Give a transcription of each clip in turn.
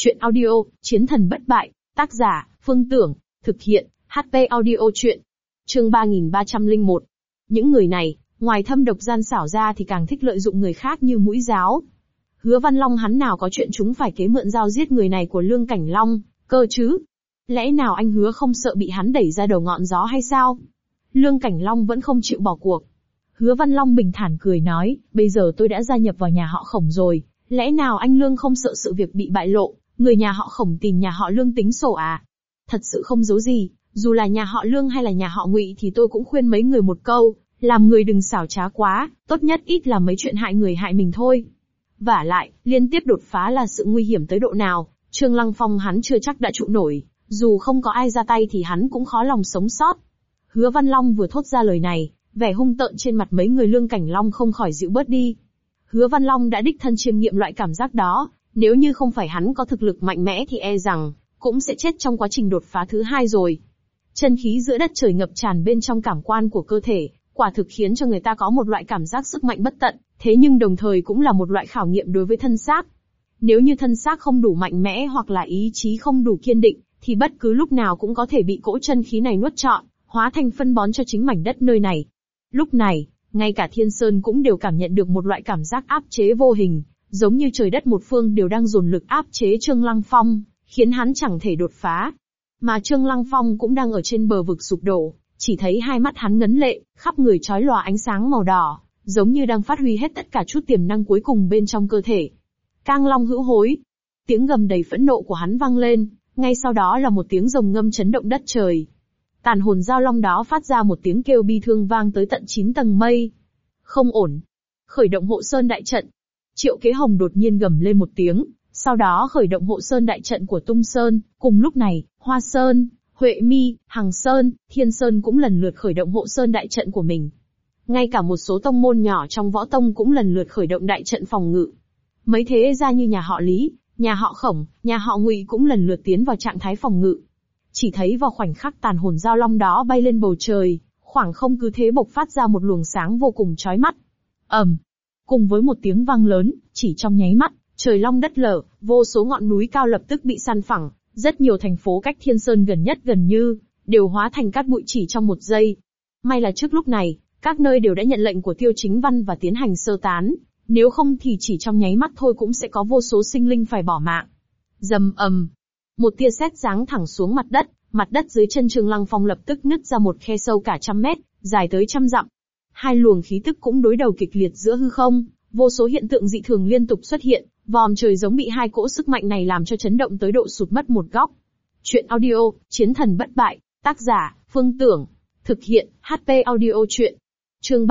Chuyện audio, Chiến thần bất bại, tác giả, Phương Tưởng, thực hiện, HP audio chuyện. Chương 3301. Những người này, ngoài thâm độc gian xảo ra thì càng thích lợi dụng người khác như mũi giáo. Hứa Văn Long hắn nào có chuyện chúng phải kế mượn dao giết người này của Lương Cảnh Long, cơ chứ? Lẽ nào anh Hứa không sợ bị hắn đẩy ra đầu ngọn gió hay sao? Lương Cảnh Long vẫn không chịu bỏ cuộc. Hứa Văn Long bình thản cười nói, bây giờ tôi đã gia nhập vào nhà họ Khổng rồi, lẽ nào anh Lương không sợ sự việc bị bại lộ, người nhà họ Khổng tìm nhà họ Lương tính sổ à? Thật sự không giấu gì, dù là nhà họ Lương hay là nhà họ Ngụy thì tôi cũng khuyên mấy người một câu, làm người đừng xảo trá quá, tốt nhất ít làm mấy chuyện hại người hại mình thôi. Vả lại, liên tiếp đột phá là sự nguy hiểm tới độ nào, Trương Lăng Phong hắn chưa chắc đã trụ nổi, dù không có ai ra tay thì hắn cũng khó lòng sống sót. Hứa Văn Long vừa thốt ra lời này, vẻ hung tợn trên mặt mấy người Lương Cảnh Long không khỏi dịu bớt đi. Hứa Văn Long đã đích thân chiêm nghiệm loại cảm giác đó, nếu như không phải hắn có thực lực mạnh mẽ thì e rằng cũng sẽ chết trong quá trình đột phá thứ hai rồi. Chân khí giữa đất trời ngập tràn bên trong cảm quan của cơ thể, quả thực khiến cho người ta có một loại cảm giác sức mạnh bất tận, thế nhưng đồng thời cũng là một loại khảo nghiệm đối với thân xác. Nếu như thân xác không đủ mạnh mẽ hoặc là ý chí không đủ kiên định, thì bất cứ lúc nào cũng có thể bị cỗ chân khí này nuốt trọn, hóa thành phân bón cho chính mảnh đất nơi này. Lúc này, ngay cả Thiên Sơn cũng đều cảm nhận được một loại cảm giác áp chế vô hình, giống như trời đất một phương đều đang dồn lực áp chế Trương Lăng Phong, khiến hắn chẳng thể đột phá. Mà Trương Lăng Phong cũng đang ở trên bờ vực sụp đổ, chỉ thấy hai mắt hắn ngấn lệ, khắp người chói lòa ánh sáng màu đỏ, giống như đang phát huy hết tất cả chút tiềm năng cuối cùng bên trong cơ thể. Cang Long hữu hối. Tiếng gầm đầy phẫn nộ của hắn vang lên, ngay sau đó là một tiếng rồng ngâm chấn động đất trời. Tàn hồn giao long đó phát ra một tiếng kêu bi thương vang tới tận 9 tầng mây. Không ổn. Khởi động hộ sơn đại trận. Triệu Kế Hồng đột nhiên gầm lên một tiếng, sau đó khởi động hộ sơn đại trận của Tung Sơn. Cùng lúc này, Hoa Sơn, Huệ Mi, Hằng Sơn, Thiên Sơn cũng lần lượt khởi động hộ sơn đại trận của mình. Ngay cả một số tông môn nhỏ trong võ tông cũng lần lượt khởi động đại trận phòng ngự. Mấy thế gia như nhà họ Lý, nhà họ Khổng, nhà họ Ngụy cũng lần lượt tiến vào trạng thái phòng ngự. Chỉ thấy vào khoảnh khắc tàn hồn giao long đó bay lên bầu trời, khoảng không cứ thế bộc phát ra một luồng sáng vô cùng chói mắt. Cùng với một tiếng vang lớn, chỉ trong nháy mắt, trời long đất lở, vô số ngọn núi cao lập tức bị san phẳng, rất nhiều thành phố cách Thiên Sơn gần nhất gần như đều hóa thành cát bụi chỉ trong một giây. May là trước lúc này, các nơi đều đã nhận lệnh của Tiêu Chính Văn và tiến hành sơ tán, nếu không thì chỉ trong nháy mắt thôi cũng sẽ có vô số sinh linh phải bỏ mạng. Rầm ầm. Một tia sét giáng thẳng xuống mặt đất dưới chân Trương Lăng Phong lập tức nứt ra một khe sâu cả 100 mét, dài tới 100 dặm. Hai luồng khí tức cũng đối đầu kịch liệt giữa hư không, vô số hiện tượng dị thường liên tục xuất hiện, vòm trời giống bị hai cỗ sức mạnh này làm cho chấn động tới độ sụt mất một góc. Chuyện audio, Chiến thần bất bại, tác giả, Phương Tưởng, thực hiện, HP audio chuyện. Chương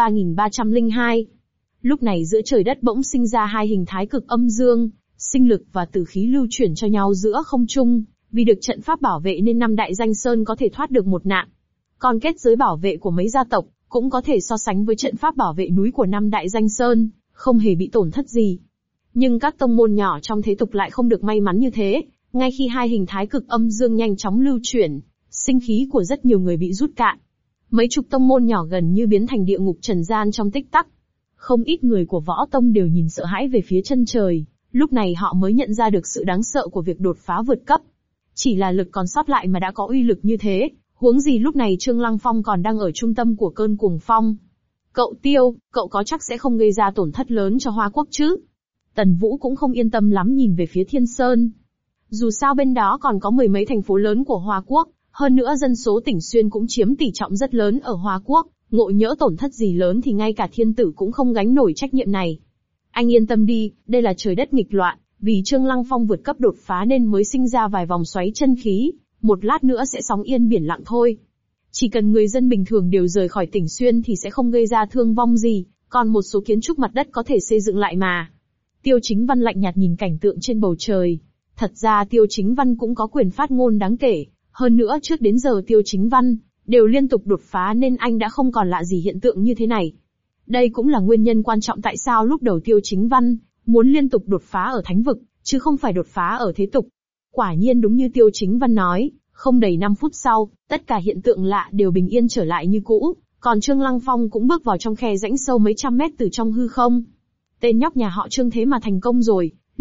3302. Lúc này giữa trời đất bỗng sinh ra hai hình thái cực âm dương, sinh lực và tử khí lưu chuyển cho nhau giữa không trung, vì được trận pháp bảo vệ nên 5 đại danh sơn có thể thoát được một nạn. Còn kết giới bảo vệ của mấy gia tộc cũng có thể so sánh với trận pháp bảo vệ núi của 5 đại danh sơn, không hề bị tổn thất gì. Nhưng các tông môn nhỏ trong thế tục lại không được may mắn như thế, ngay khi hai hình thái cực âm dương nhanh chóng lưu chuyển, sinh khí của rất nhiều người bị rút cạn. Mấy chục tông môn nhỏ gần như biến thành địa ngục trần gian trong tích tắc. Không ít người của võ tông đều nhìn sợ hãi về phía chân trời, lúc này họ mới nhận ra được sự đáng sợ của việc đột phá vượt cấp. Chỉ là lực còn sót lại mà đã có uy lực như thế, huống gì lúc này Trương Lăng Phong còn đang ở trung tâm của cơn cuồng phong. Cậu Tiêu, cậu có chắc sẽ không gây ra tổn thất lớn cho Hoa Quốc chứ? Tần Vũ cũng không yên tâm lắm nhìn về phía Thiên Sơn. Dù sao bên đó còn có mười mấy thành phố lớn của Hoa Quốc, hơn nữa dân số tỉnh Xuyên cũng chiếm tỷ trọng rất lớn ở Hoa Quốc, ngộ nhỡ tổn thất gì lớn thì ngay cả thiên tử cũng không gánh nổi trách nhiệm này. Anh yên tâm đi, đây là trời đất nghịch loạn, vì Trương Lăng Phong vượt cấp đột phá nên mới sinh ra vài vòng xoáy chân khí, một lát nữa sẽ sóng yên biển lặng thôi. Chỉ cần người dân bình thường đều rời khỏi tỉnh Xuyên thì sẽ không gây ra thương vong gì, còn một số kiến trúc mặt đất có thể xây dựng lại mà. Tiêu Chính Văn lạnh nhạt nhìn cảnh tượng trên bầu trời. Thật ra Tiêu Chính Văn cũng có quyền phát ngôn đáng kể, hơn nữa trước đến giờ Tiêu Chính Văn đều liên tục đột phá nên anh đã không còn lạ gì hiện tượng như thế này. Đây cũng là nguyên nhân quan trọng tại sao lúc đầu Tiêu Chính Văn muốn liên tục đột phá ở thánh vực, chứ không phải đột phá ở thế tục. Quả nhiên đúng như Tiêu Chính Văn nói, không đầy 5 phút sau, tất cả hiện tượng lạ đều bình yên trở lại như cũ, còn Trương Lăng Phong cũng bước vào trong khe rãnh sâu mấy trăm mét từ trong hư không. Tên nhóc nhà họ Trương thế mà thành công rồi,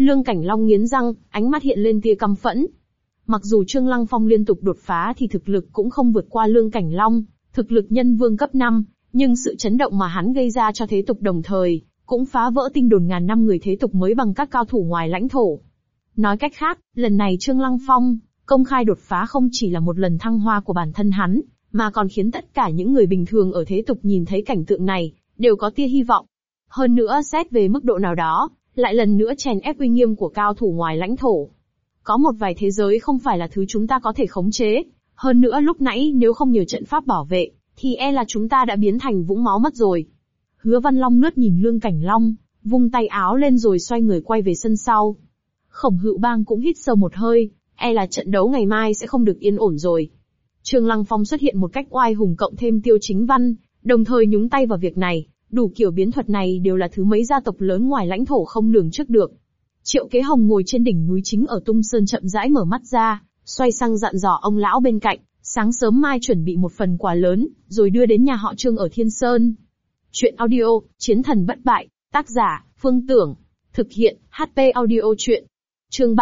Lương Cảnh Long nghiến răng, ánh mắt hiện lên tia căm phẫn. Mặc dù Trương Lăng Phong liên tục đột phá thì thực lực cũng không vượt qua Lương Cảnh Long, thực lực nhân vương cấp 5, nhưng sự chấn động mà hắn gây ra cho thế tục đồng thời, cũng phá vỡ tin đồn ngàn năm người thế tục mới bằng các cao thủ ngoài lãnh thổ. Nói cách khác, lần này Trương Lăng Phong công khai đột phá không chỉ là một lần thăng hoa của bản thân hắn, mà còn khiến tất cả những người bình thường ở thế tục nhìn thấy cảnh tượng này, đều có tia hy vọng. Hơn nữa xét về mức độ nào đó, lại lần nữa chèn ép uy nghiêm của cao thủ ngoài lãnh thổ. Có một vài thế giới không phải là thứ chúng ta có thể khống chế, hơn nữa lúc nãy nếu không nhờ trận pháp bảo vệ, thì e là chúng ta đã biến thành vũng máu mất rồi. Hứa Văn Long lướt nhìn Lương Cảnh Long, vung tay áo lên rồi xoay người quay về sân sau. Khổng Hữu Bang cũng hít sâu một hơi, e là trận đấu ngày mai sẽ không được yên ổn rồi. Trương Lăng Phong xuất hiện một cách oai hùng cộng thêm Tiêu Chính Văn, đồng thời nhúng tay vào việc này, đủ kiểu biến thuật này đều là thứ mấy gia tộc lớn ngoài lãnh thổ không lường trước được. Triệu Kế Hồng ngồi trên đỉnh núi chính ở Tung Sơn chậm rãi mở mắt ra, xoay sang dặn dò ông lão bên cạnh, sáng sớm mai chuẩn bị một phần quà lớn, rồi đưa đến nhà họ Trương ở Thiên Sơn. Chuyện audio, Chiến thần bất bại, tác giả, Phương Tưởng, thực hiện, HP audio chuyện. Chương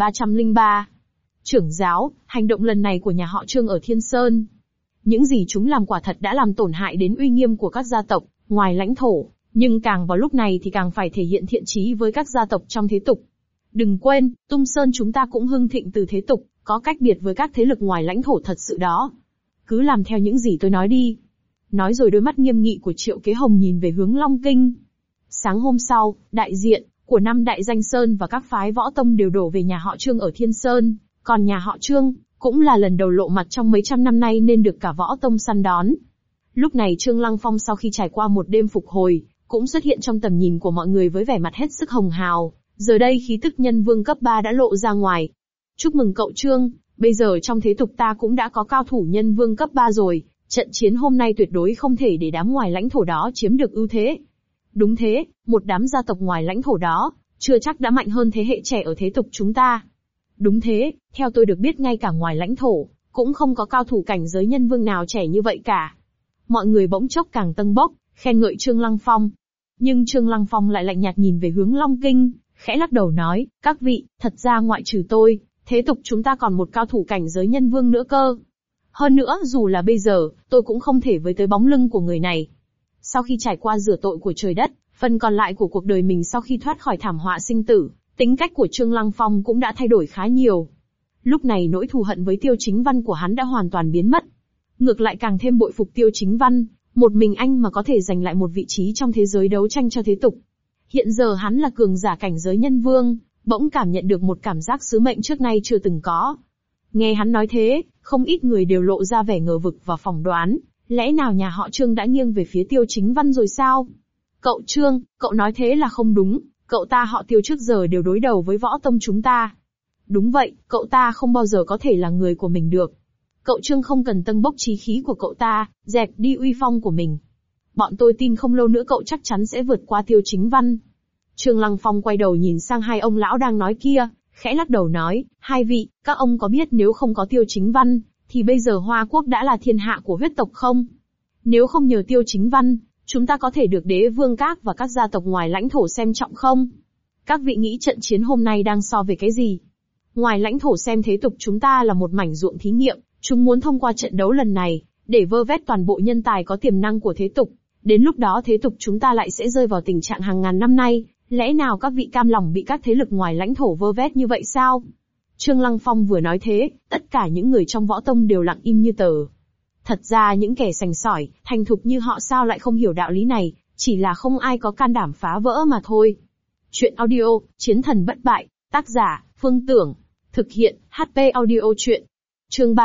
3303. Trưởng giáo, hành động lần này của nhà họ Trương ở Thiên Sơn. Những gì chúng làm quả thật đã làm tổn hại đến uy nghiêm của các gia tộc ngoài lãnh thổ, nhưng càng vào lúc này thì càng phải thể hiện thiện chí với các gia tộc trong thế tục. Đừng quên, Tung Sơn chúng ta cũng hưng thịnh từ thế tục, có cách biệt với các thế lực ngoài lãnh thổ thật sự đó. Cứ làm theo những gì tôi nói đi. Nói rồi đôi mắt nghiêm nghị của Triệu Kế Hồng nhìn về hướng Long Kinh. Sáng hôm sau, đại diện của 5 đại danh sơn và các phái võ tông đều đổ về nhà họ Trương ở Thiên Sơn, còn nhà họ Trương cũng là lần đầu lộ mặt trong mấy trăm năm nay nên được cả võ tông săn đón. Lúc này Trương Lăng Phong sau khi trải qua một đêm phục hồi, cũng xuất hiện trong tầm nhìn của mọi người với vẻ mặt hết sức hồng hào, giờ đây khí tức nhân vương cấp 3 đã lộ ra ngoài. Chúc mừng cậu Trương, bây giờ trong thế tục ta cũng đã có cao thủ nhân vương cấp 3 rồi, trận chiến hôm nay tuyệt đối không thể để đám ngoài lãnh thổ đó chiếm được ưu thế. Đúng thế, một đám gia tộc ngoài lãnh thổ đó, chưa chắc đã mạnh hơn thế hệ trẻ ở thế tục chúng ta. Đúng thế, theo tôi được biết ngay cả ngoài lãnh thổ, cũng không có cao thủ cảnh giới nhân vương nào trẻ như vậy cả. Mọi người bỗng chốc càng tâng bốc, khen ngợi Trương Lăng Phong. Nhưng Trương Lăng Phong lại lạnh nhạt nhìn về hướng Long Kinh, khẽ lắc đầu nói, các vị, thật ra ngoại trừ tôi, thế tục chúng ta còn một cao thủ cảnh giới nhân vương nữa cơ. Hơn nữa, dù là bây giờ, tôi cũng không thể với tới bóng lưng của người này. Sau khi trải qua rửa tội của trời đất, phần còn lại của cuộc đời mình sau khi thoát khỏi thảm họa sinh tử, tính cách của Trương Lăng Phong cũng đã thay đổi khá nhiều. Lúc này nỗi thù hận với Tiêu Chính Văn của hắn đã hoàn toàn biến mất. Ngược lại càng thêm bội phục Tiêu Chính Văn, một mình anh mà có thể giành lại một vị trí trong thế giới đấu tranh cho thế tục. Hiện giờ hắn là cường giả cảnh giới nhân vương, bỗng cảm nhận được một cảm giác sứ mệnh trước nay chưa từng có. Nghe hắn nói thế, không ít người đều lộ ra vẻ ngờ vực và phỏng đoán, lẽ nào nhà họ Trương đã nghiêng về phía Tiêu Chính Văn rồi sao? Cậu Trương, cậu nói thế là không đúng, cậu ta họ Tiêu trước giờ đều đối đầu với võ tông chúng ta. Đúng vậy, cậu ta không bao giờ có thể là người của mình được. Cậu Trương không cần tâng bốc chí khí của cậu ta, dẹp đi uy phong của mình. Bọn tôi tin không lâu nữa cậu chắc chắn sẽ vượt qua Tiêu Chính Văn. Trương Lăng Phong quay đầu nhìn sang hai ông lão đang nói kia, khẽ lắc đầu nói, hai vị, các ông có biết nếu không có Tiêu Chính Văn, thì bây giờ Hoa Quốc đã là thiên hạ của huyết tộc không? Nếu không nhờ Tiêu Chính Văn, chúng ta có thể được đế vương các và các gia tộc ngoài lãnh thổ xem trọng không? Các vị nghĩ trận chiến hôm nay đang so về cái gì? Ngoài lãnh thổ xem thế tục chúng ta là một mảnh ruộng thí nghiệm, chúng muốn thông qua trận đấu lần này, để vơ vét toàn bộ nhân tài có tiềm năng của thế tục. Đến lúc đó thế tục chúng ta lại sẽ rơi vào tình trạng hàng ngàn năm nay, lẽ nào các vị cam lòng bị các thế lực ngoài lãnh thổ vơ vét như vậy sao? Trương Lăng Phong vừa nói thế, tất cả những người trong võ tông đều lặng im như tờ. Thật ra những kẻ sành sỏi, thành thục như họ sao lại không hiểu đạo lý này, chỉ là không ai có can đảm phá vỡ mà thôi. Chuyện audio, Chiến thần bất bại, tác giả, Phương Tưởng, thực hiện, HP audio chuyện. Chương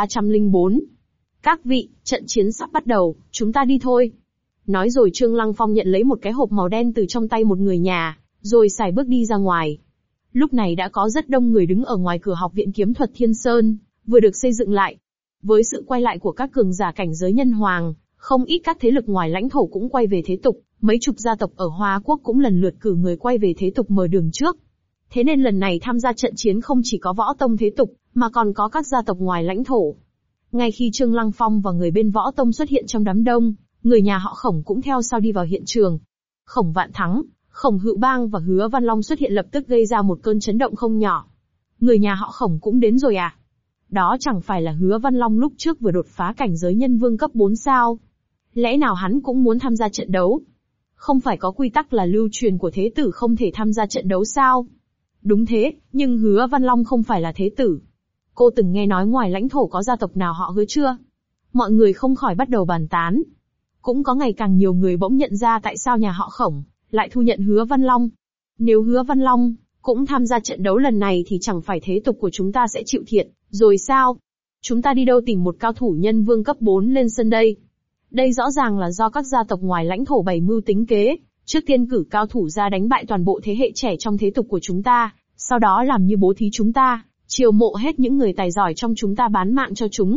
3304. Các vị, trận chiến sắp bắt đầu, chúng ta đi thôi. Nói rồi Trương Lăng Phong nhận lấy một cái hộp màu đen từ trong tay một người nhà, rồi xài bước đi ra ngoài. Lúc này đã có rất đông người đứng ở ngoài cửa học viện kiếm thuật Thiên Sơn, vừa được xây dựng lại. Với sự quay lại của các cường giả cảnh giới nhân hoàng, không ít các thế lực ngoài lãnh thổ cũng quay về thế tục, mấy chục gia tộc ở Hoa Quốc cũng lần lượt cử người quay về thế tục mở đường trước. Thế nên lần này tham gia trận chiến không chỉ có võ tông thế tục, mà còn có các gia tộc ngoài lãnh thổ. Ngay khi Trương Lăng Phong và người bên võ tông xuất hiện trong đám đông, người nhà họ Khổng cũng theo sau đi vào hiện trường. Khổng Vạn Thắng, Khổng Hữu Bang và Hứa Văn Long xuất hiện lập tức gây ra một cơn chấn động không nhỏ. Người nhà họ Khổng cũng đến rồi à? Đó chẳng phải là Hứa Văn Long lúc trước vừa đột phá cảnh giới nhân vương cấp 4 sao? Lẽ nào hắn cũng muốn tham gia trận đấu? Không phải có quy tắc là lưu truyền của thế tử không thể tham gia trận đấu sao? Đúng thế, nhưng Hứa Văn Long không phải là thế tử. Cô từng nghe nói ngoài lãnh thổ có gia tộc nào họ Hứa chưa? Mọi người không khỏi bắt đầu bàn tán. Cũng có ngày càng nhiều người bỗng nhận ra tại sao nhà họ Khổng lại thu nhận Hứa Văn Long. Nếu Hứa Văn Long cũng tham gia trận đấu lần này thì chẳng phải thế tục của chúng ta sẽ chịu thiệt, rồi sao? Chúng ta đi đâu tìm một cao thủ nhân vương cấp 4 lên sân đây? Đây rõ ràng là do các gia tộc ngoài lãnh thổ bày mưu tính kế, trước tiên cử cao thủ ra đánh bại toàn bộ thế hệ trẻ trong thế tục của chúng ta, sau đó làm như bố thí chúng ta, chiêu mộ hết những người tài giỏi trong chúng ta bán mạng cho chúng.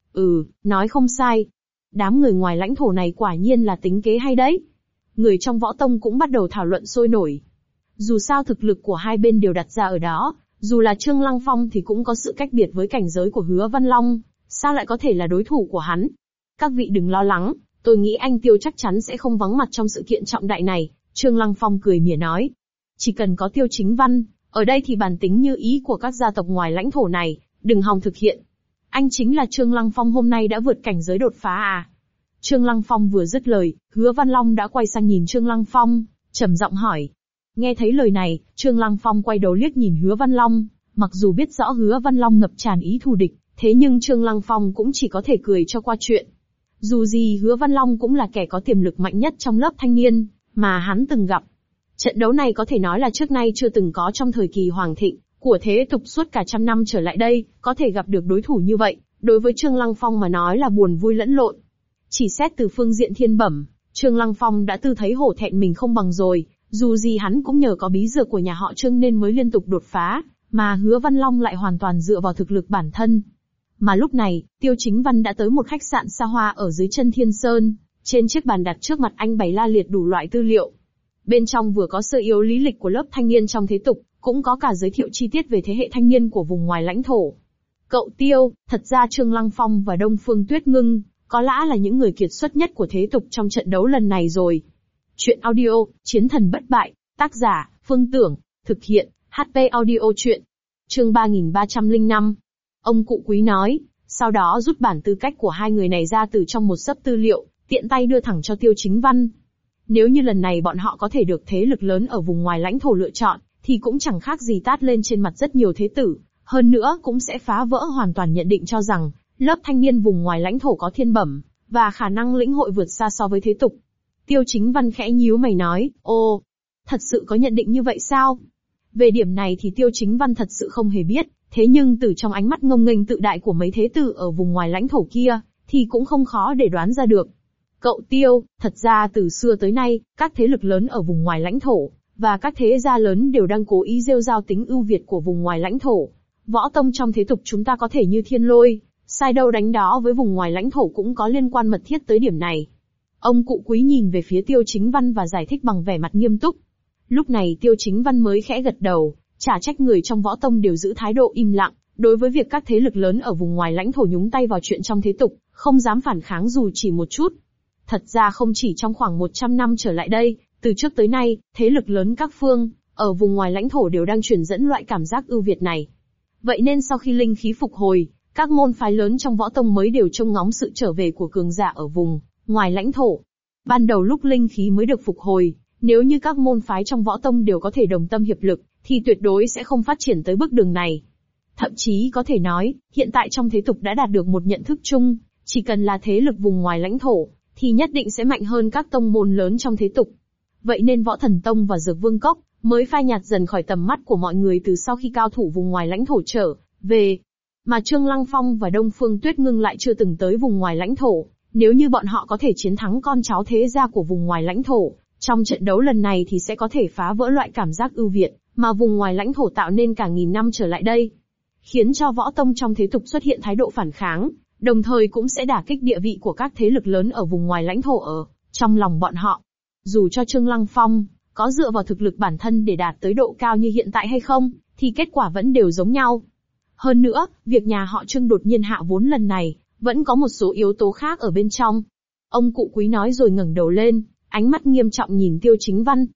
Nói không sai. Đám người ngoài lãnh thổ này quả nhiên là tính kế hay đấy. Người trong võ tông cũng bắt đầu thảo luận sôi nổi. Dù sao thực lực của hai bên đều đặt ra ở đó, dù là Trương Lăng Phong thì cũng có sự cách biệt với cảnh giới của Hứa Văn Long, sao lại có thể là đối thủ của hắn? Các vị đừng lo lắng, tôi nghĩ anh Tiêu chắc chắn sẽ không vắng mặt trong sự kiện trọng đại này, Trương Lăng Phong cười mỉa nói. Chỉ cần có Tiêu Chính Văn, ở đây thì bản tính như ý của các gia tộc ngoài lãnh thổ này, đừng hòng thực hiện. Anh chính là Trương Lăng Phong hôm nay đã vượt cảnh giới đột phá à? Trương Lăng Phong vừa dứt lời, Hứa Văn Long đã quay sang nhìn Trương Lăng Phong, trầm giọng hỏi. Nghe thấy lời này, Trương Lăng Phong quay đầu liếc nhìn Hứa Văn Long, mặc dù biết rõ Hứa Văn Long ngập tràn ý thù địch, thế nhưng Trương Lăng Phong cũng chỉ có thể cười cho qua chuyện. Dù gì Hứa Văn Long cũng là kẻ có tiềm lực mạnh nhất trong lớp thanh niên mà hắn từng gặp. Trận đấu này có thể nói là trước nay chưa từng có trong thời kỳ hoàng thịnh của thế tục suốt cả trăm năm trở lại đây, có thể gặp được đối thủ như vậy, đối với Trương Lăng Phong mà nói là buồn vui lẫn lộn. Chỉ xét từ phương diện thiên bẩm, Trương Lăng Phong đã tự thấy hổ thẹn mình không bằng rồi, dù gì hắn cũng nhờ có bí dược của nhà họ Trương nên mới liên tục đột phá, mà Hứa Văn Long lại hoàn toàn dựa vào thực lực bản thân. Mà lúc này, Tiêu Chính Văn đã tới một khách sạn xa hoa ở dưới chân Thiên Sơn, trên chiếc bàn đặt trước mặt anh bày la liệt đủ loại tư liệu. Bên trong vừa có sơ yếu lý lịch của lớp thanh niên trong thế tục, cũng có cả giới thiệu chi tiết về thế hệ thanh niên của vùng ngoài lãnh thổ. Cậu Tiêu, thật ra Trương Lăng Phong và Đông Phương Tuyết Ngưng, có lẽ là những người kiệt xuất nhất của thế tục trong trận đấu lần này rồi. Chuyện audio, Chiến thần bất bại, tác giả, Phương Tưởng, thực hiện, HP Audio Chuyện. Chương 3305. Ông cụ quý nói, sau đó rút bản tư cách của hai người này ra từ trong một xấp tư liệu, tiện tay đưa thẳng cho Tiêu Chính Văn. Nếu như lần này bọn họ có thể được thế lực lớn ở vùng ngoài lãnh thổ lựa chọn, thì cũng chẳng khác gì tát lên trên mặt rất nhiều thế tử, hơn nữa cũng sẽ phá vỡ hoàn toàn nhận định cho rằng, lớp thanh niên vùng ngoài lãnh thổ có thiên bẩm, và khả năng lĩnh hội vượt xa so với thế tục. Tiêu Chính Văn khẽ nhíu mày nói, thật sự có nhận định như vậy sao? Về điểm này thì Tiêu Chính Văn thật sự không hề biết, thế nhưng từ trong ánh mắt ngông nghênh tự đại của mấy thế tử ở vùng ngoài lãnh thổ kia, thì cũng không khó để đoán ra được. Cậu Tiêu, thật ra từ xưa tới nay, các thế lực lớn ở vùng ngoài lãnh thổ, và các thế gia lớn đều đang cố ý rêu rao tính ưu việt của vùng ngoài lãnh thổ. Võ tông trong thế tục chúng ta có thể như thiên lôi, sai đâu đánh đó với vùng ngoài lãnh thổ cũng có liên quan mật thiết tới điểm này. Ông cụ quý nhìn về phía Tiêu Chính Văn và giải thích bằng vẻ mặt nghiêm túc. Lúc này Tiêu Chính Văn mới khẽ gật đầu, chả trách người trong võ tông đều giữ thái độ im lặng, đối với việc các thế lực lớn ở vùng ngoài lãnh thổ nhúng tay vào chuyện trong thế tục, không dám phản kháng dù chỉ một chút. Thật ra không chỉ trong khoảng 100 năm trở lại đây, từ trước tới nay, thế lực lớn các phương, ở vùng ngoài lãnh thổ đều đang truyền dẫn loại cảm giác ưu việt này. Vậy nên sau khi linh khí phục hồi, các môn phái lớn trong võ tông mới đều trông ngóng sự trở về của cường giả ở vùng ngoài lãnh thổ. Ban đầu lúc linh khí mới được phục hồi, nếu như các môn phái trong võ tông đều có thể đồng tâm hiệp lực, thì tuyệt đối sẽ không phát triển tới bước đường này. Thậm chí có thể nói, hiện tại trong thế tục đã đạt được một nhận thức chung, chỉ cần là thế lực vùng ngoài lãnh thổ, thì nhất định sẽ mạnh hơn các tông môn lớn trong thế tục. Vậy nên Võ Thần Tông và Dược Vương Cốc mới phai nhạt dần khỏi tầm mắt của mọi người từ sau khi cao thủ vùng ngoài lãnh thổ trở về. Mà Trương Lăng Phong và Đông Phương Tuyết Ngưng lại chưa từng tới vùng ngoài lãnh thổ. Nếu như bọn họ có thể chiến thắng con cháu thế gia của vùng ngoài lãnh thổ, trong trận đấu lần này thì sẽ có thể phá vỡ loại cảm giác ưu việt mà vùng ngoài lãnh thổ tạo nên cả nghìn năm trở lại đây, khiến cho võ tông trong thế tục xuất hiện thái độ phản kháng, đồng thời cũng sẽ đả kích địa vị của các thế lực lớn ở vùng ngoài lãnh thổ ở trong lòng bọn họ. Dù cho Trương Lăng Phong có dựa vào thực lực bản thân để đạt tới độ cao như hiện tại hay không, thì kết quả vẫn đều giống nhau. Hơn nữa, việc nhà họ Trương đột nhiên hạ vốn lần này, vẫn có một số yếu tố khác ở bên trong. Ông cụ quý nói rồi ngẩng đầu lên, ánh mắt nghiêm trọng nhìn Tiêu Chính Văn.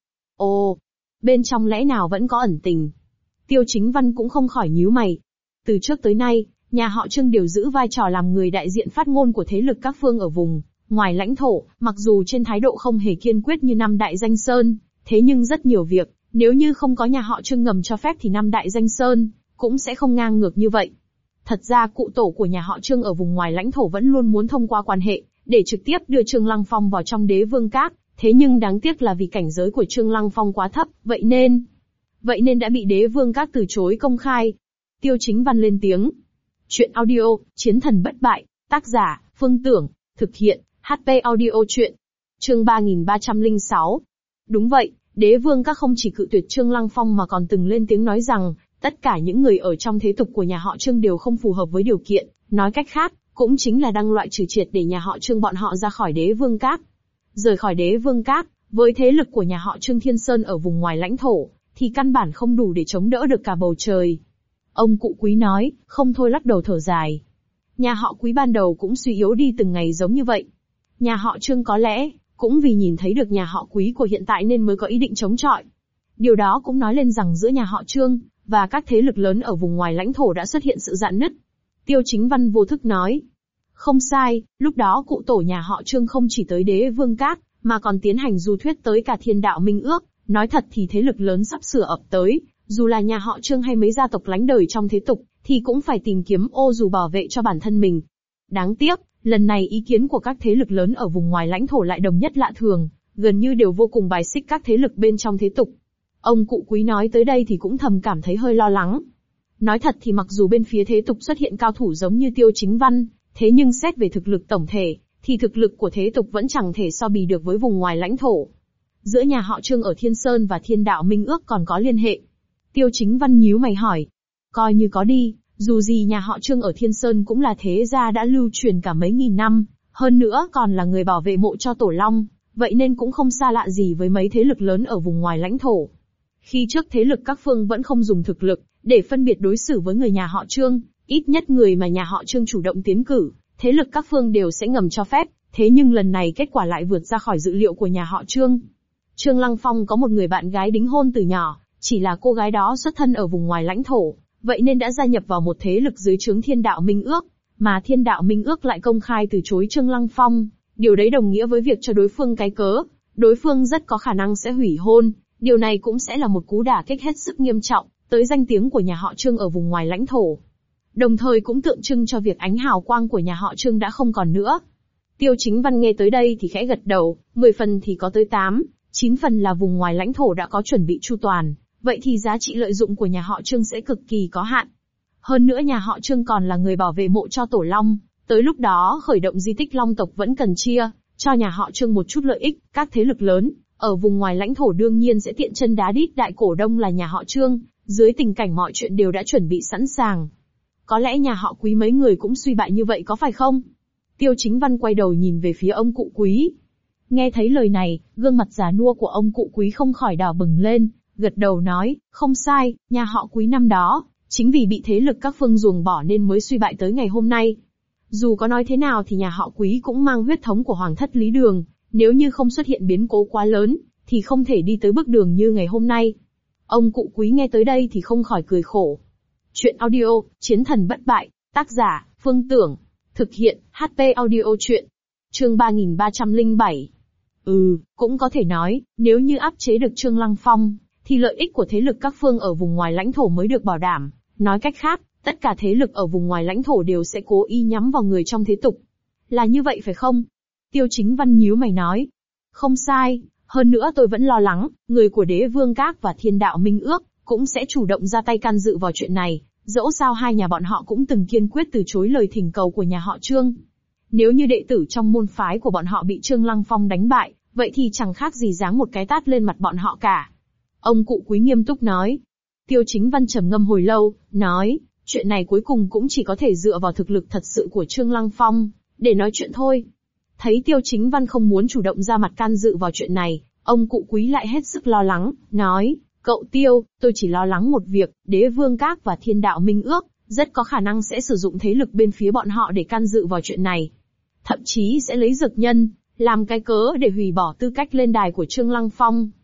Ồ, bên trong lẽ nào vẫn có ẩn tình? Tiêu Chính Văn cũng không khỏi nhíu mày. Từ trước tới nay, nhà họ Trương đều giữ vai trò làm người đại diện phát ngôn của thế lực các phương ở vùng ngoài lãnh thổ, mặc dù trên thái độ không hề kiên quyết như năm Đại Danh Sơn, thế nhưng rất nhiều việc, nếu như không có nhà họ Trương ngầm cho phép thì năm Đại Danh Sơn cũng sẽ không ngang ngược như vậy. Thật ra cụ tổ của nhà họ Trương ở vùng ngoài lãnh thổ vẫn luôn muốn thông qua quan hệ, để trực tiếp đưa Trương Lăng Phong vào trong Đế Vương Các, thế nhưng đáng tiếc là vì cảnh giới của Trương Lăng Phong quá thấp, vậy nên đã bị Đế Vương Các từ chối công khai. Tiêu Chính Văn lên tiếng. Chuyện audio, Chiến thần bất bại, tác giả, Phương Tưởng, thực hiện, HP audio chuyện. Chương 3306. Đúng vậy, Đế Vương Các không chỉ cự tuyệt Trương Lăng Phong mà còn từng lên tiếng nói rằng, tất cả những người ở trong thế tục của nhà họ Trương đều không phù hợp với điều kiện, nói cách khác, cũng chính là đang loại trừ triệt để nhà họ Trương bọn họ ra khỏi Đế Vương Các. Rời khỏi Đế Vương Các, với thế lực của nhà họ Trương Thiên Sơn ở vùng ngoài lãnh thổ, thì căn bản không đủ để chống đỡ được cả bầu trời. Ông cụ Quý nói, không thôi lắc đầu thở dài. Nhà họ Quý ban đầu cũng suy yếu đi từng ngày giống như vậy. Nhà họ Trương có lẽ, cũng vì nhìn thấy được nhà họ Quý của hiện tại nên mới có ý định chống chọi. Điều đó cũng nói lên rằng giữa nhà họ Trương và các thế lực lớn ở vùng ngoài lãnh thổ đã xuất hiện sự rạn nứt. Tiêu Chính Văn vô thức nói. Không sai, lúc đó cụ tổ nhà họ Trương không chỉ tới Đế Vương Các, mà còn tiến hành du thuyết tới cả Thiên Đạo Minh Ước. Nói thật thì thế lực lớn sắp sửa ập tới, dù là nhà họ Trương hay mấy gia tộc lánh đời trong thế tục, thì cũng phải tìm kiếm ô dù bảo vệ cho bản thân mình. Đáng tiếc, lần này ý kiến của các thế lực lớn ở vùng ngoài lãnh thổ lại đồng nhất lạ thường, gần như đều vô cùng bài xích các thế lực bên trong thế tục. Ông cụ Quý nói tới đây thì cũng thầm cảm thấy hơi lo lắng. Nói thật thì mặc dù bên phía thế tục xuất hiện cao thủ giống như Tiêu Chính Văn, thế nhưng xét về thực lực tổng thể, thì thực lực của thế tục vẫn chẳng thể so bì được với vùng ngoài lãnh thổ. Giữa nhà họ Trương ở Thiên Sơn và Thiên Đạo Minh Ước còn có liên hệ. Tiêu Chính Văn nhíu mày hỏi. Coi như có đi, dù gì nhà họ Trương ở Thiên Sơn cũng là thế gia đã lưu truyền cả mấy nghìn năm, hơn nữa còn là người bảo vệ mộ cho Tổ Long, vậy nên cũng không xa lạ gì với mấy thế lực lớn ở vùng ngoài lãnh thổ. Khi trước thế lực các phương vẫn không dùng thực lực để phân biệt đối xử với người nhà họ Trương, ít nhất người mà nhà họ Trương chủ động tiến cử, thế lực các phương đều sẽ ngầm cho phép, thế nhưng lần này kết quả lại vượt ra khỏi dự liệu của nhà họ Trương. Trương Lăng Phong có một người bạn gái đính hôn từ nhỏ, chỉ là cô gái đó xuất thân ở vùng ngoài lãnh thổ, vậy nên đã gia nhập vào một thế lực dưới trướng Thiên Đạo Minh Ước, mà Thiên Đạo Minh Ước lại công khai từ chối Trương Lăng Phong, điều đấy đồng nghĩa với việc cho đối phương cái cớ, đối phương rất có khả năng sẽ hủy hôn, điều này cũng sẽ là một cú đả kích hết sức nghiêm trọng tới danh tiếng của nhà họ Trương ở vùng ngoài lãnh thổ. Đồng thời cũng tượng trưng cho việc ánh hào quang của nhà họ Trương đã không còn nữa. Tiêu Chính Văn nghe tới đây thì khẽ gật đầu, 10 phần thì có tới 8, 9 phần là vùng ngoài lãnh thổ đã có chuẩn bị chu toàn, vậy thì giá trị lợi dụng của nhà họ Trương sẽ cực kỳ có hạn. Hơn nữa nhà họ Trương còn là người bảo vệ mộ cho Tổ Long, tới lúc đó khởi động di tích Long tộc vẫn cần chia cho nhà họ Trương một chút lợi ích, các thế lực lớn ở vùng ngoài lãnh thổ đương nhiên sẽ tiện chân đá đít đại cổ đông là nhà họ Trương, dưới tình cảnh mọi chuyện đều đã chuẩn bị sẵn sàng. Có lẽ nhà họ Quý mấy người cũng suy bại như vậy có phải không? Tiêu Chính Văn quay đầu nhìn về phía ông cụ Quý. Nghe thấy lời này, gương mặt già nua của ông cụ Quý không khỏi đỏ bừng lên, gật đầu nói, không sai, nhà họ Quý năm đó, chính vì bị thế lực các phương ruồng bỏ nên mới suy bại tới ngày hôm nay. Dù có nói thế nào thì nhà họ Quý cũng mang huyết thống của Hoàng thất Lý Đường, nếu như không xuất hiện biến cố quá lớn, thì không thể đi tới bước đường như ngày hôm nay. Ông cụ Quý nghe tới đây thì không khỏi cười khổ. Chuyện audio, Chiến thần bất bại, tác giả, Phương Tưởng, thực hiện, HP audio chuyện. Chương 3307. Cũng có thể nói, nếu như áp chế được Trương Lăng Phong, thì lợi ích của thế lực các phương ở vùng ngoài lãnh thổ mới được bảo đảm. Nói cách khác, tất cả thế lực ở vùng ngoài lãnh thổ đều sẽ cố ý nhắm vào người trong thế tục. Là như vậy phải không? Tiêu Chính Văn nhíu mày nói. Không sai, hơn nữa tôi vẫn lo lắng, người của Đế Vương Các và Thiên Đạo Minh Ước cũng sẽ chủ động ra tay can dự vào chuyện này, dẫu sao hai nhà bọn họ cũng từng kiên quyết từ chối lời thỉnh cầu của nhà họ Trương. Nếu như đệ tử trong môn phái của bọn họ bị Trương Lăng Phong đánh bại, vậy thì chẳng khác gì giáng một cái tát lên mặt bọn họ cả. Ông cụ Quý nghiêm túc nói. Tiêu Chính Văn trầm ngâm hồi lâu, nói, chuyện này cuối cùng cũng chỉ có thể dựa vào thực lực thật sự của Trương Lăng Phong, để nói chuyện thôi. Thấy Tiêu Chính Văn không muốn chủ động ra mặt can dự vào chuyện này, ông cụ Quý lại hết sức lo lắng, nói, cậu Tiêu, tôi chỉ lo lắng một việc, Đế Vương Các và Thiên Đạo Minh Ước, rất có khả năng sẽ sử dụng thế lực bên phía bọn họ để can dự vào chuyện này. Thậm chí sẽ lấy dược nhân, làm cái cớ để hủy bỏ tư cách lên đài của Trương Lăng Phong.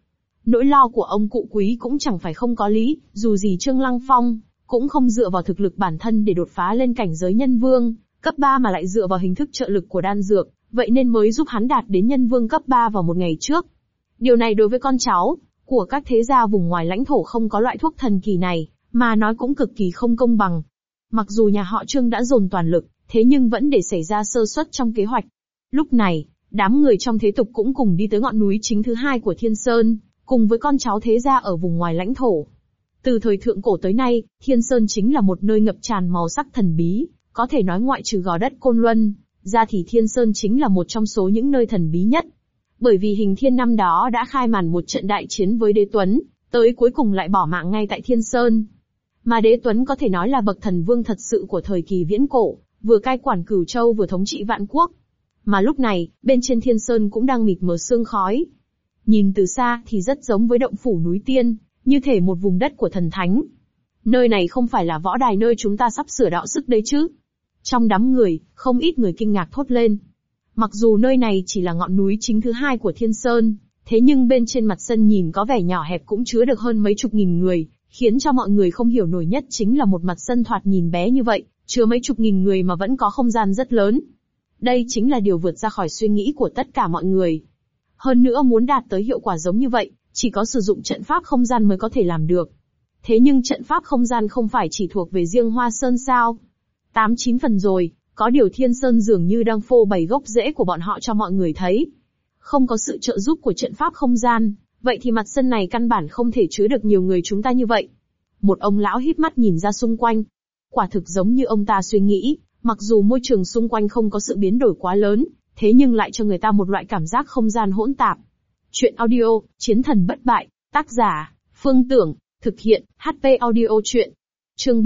Nỗi lo của ông cụ Quý cũng chẳng phải không có lý, dù gì Trương Lăng Phong cũng không dựa vào thực lực bản thân để đột phá lên cảnh giới nhân vương cấp 3 mà lại dựa vào hình thức trợ lực của đan dược, vậy nên mới giúp hắn đạt đến nhân vương cấp 3 vào một ngày trước. Điều này đối với con cháu của các thế gia vùng ngoài lãnh thổ không có loại thuốc thần kỳ này, mà nói cũng cực kỳ không công bằng. Mặc dù nhà họ Trương đã dồn toàn lực, thế nhưng vẫn để xảy ra sơ suất trong kế hoạch. Lúc này, đám người trong thế tục cũng cùng đi tới ngọn núi chính thứ hai của Thiên Sơn, cùng với con cháu thế gia ở vùng ngoài lãnh thổ. Từ thời thượng cổ tới nay, Thiên Sơn chính là một nơi ngập tràn màu sắc thần bí, có thể nói ngoại trừ Gò Đất Côn Luân ra thì Thiên Sơn chính là một trong số những nơi thần bí nhất. Bởi vì Hình Thiên năm đó đã khai màn một trận đại chiến với Đế Tuấn, tới cuối cùng lại bỏ mạng ngay tại Thiên Sơn. Mà Đế Tuấn có thể nói là bậc thần vương thật sự của thời kỳ viễn cổ, vừa cai quản Cửu Châu vừa thống trị vạn quốc. Mà lúc này, bên trên Thiên Sơn cũng đang mịt mờ sương khói. Nhìn từ xa thì rất giống với động phủ núi tiên, như thể một vùng đất của thần thánh. Nơi này không phải là võ đài nơi chúng ta sắp sửa đọ sức đấy chứ? Trong đám người, không ít người kinh ngạc thốt lên. Mặc dù nơi này chỉ là ngọn núi chính thứ hai của Thiên Sơn, thế nhưng bên trên mặt sân nhìn có vẻ nhỏ hẹp cũng chứa được hơn mấy chục nghìn người, khiến cho mọi người không hiểu nổi nhất chính là một mặt sân thoạt nhìn bé như vậy, chứa mấy chục nghìn người mà vẫn có không gian rất lớn. Đây chính là điều vượt ra khỏi suy nghĩ của tất cả mọi người. Hơn nữa muốn đạt tới hiệu quả giống như vậy, chỉ có sử dụng trận pháp không gian mới có thể làm được. Thế nhưng trận pháp không gian không phải chỉ thuộc về riêng Hoa Sơn sao? 8-9 phần rồi, có điều Thiên Sơn dường như đang phô bày gốc rễ của bọn họ cho mọi người thấy. Không có sự trợ giúp của trận pháp không gian, vậy thì mặt sân này căn bản không thể chứa được nhiều người chúng ta như vậy. Một ông lão híp mắt nhìn ra xung quanh. Quả thực giống như ông ta suy nghĩ, mặc dù môi trường xung quanh không có sự biến đổi quá lớn, thế nhưng lại cho người ta một loại cảm giác không gian hỗn tạp. Chuyện audio, Chiến thần bất bại, tác giả, Phương Tưởng, thực hiện, HP audio chuyện. Chương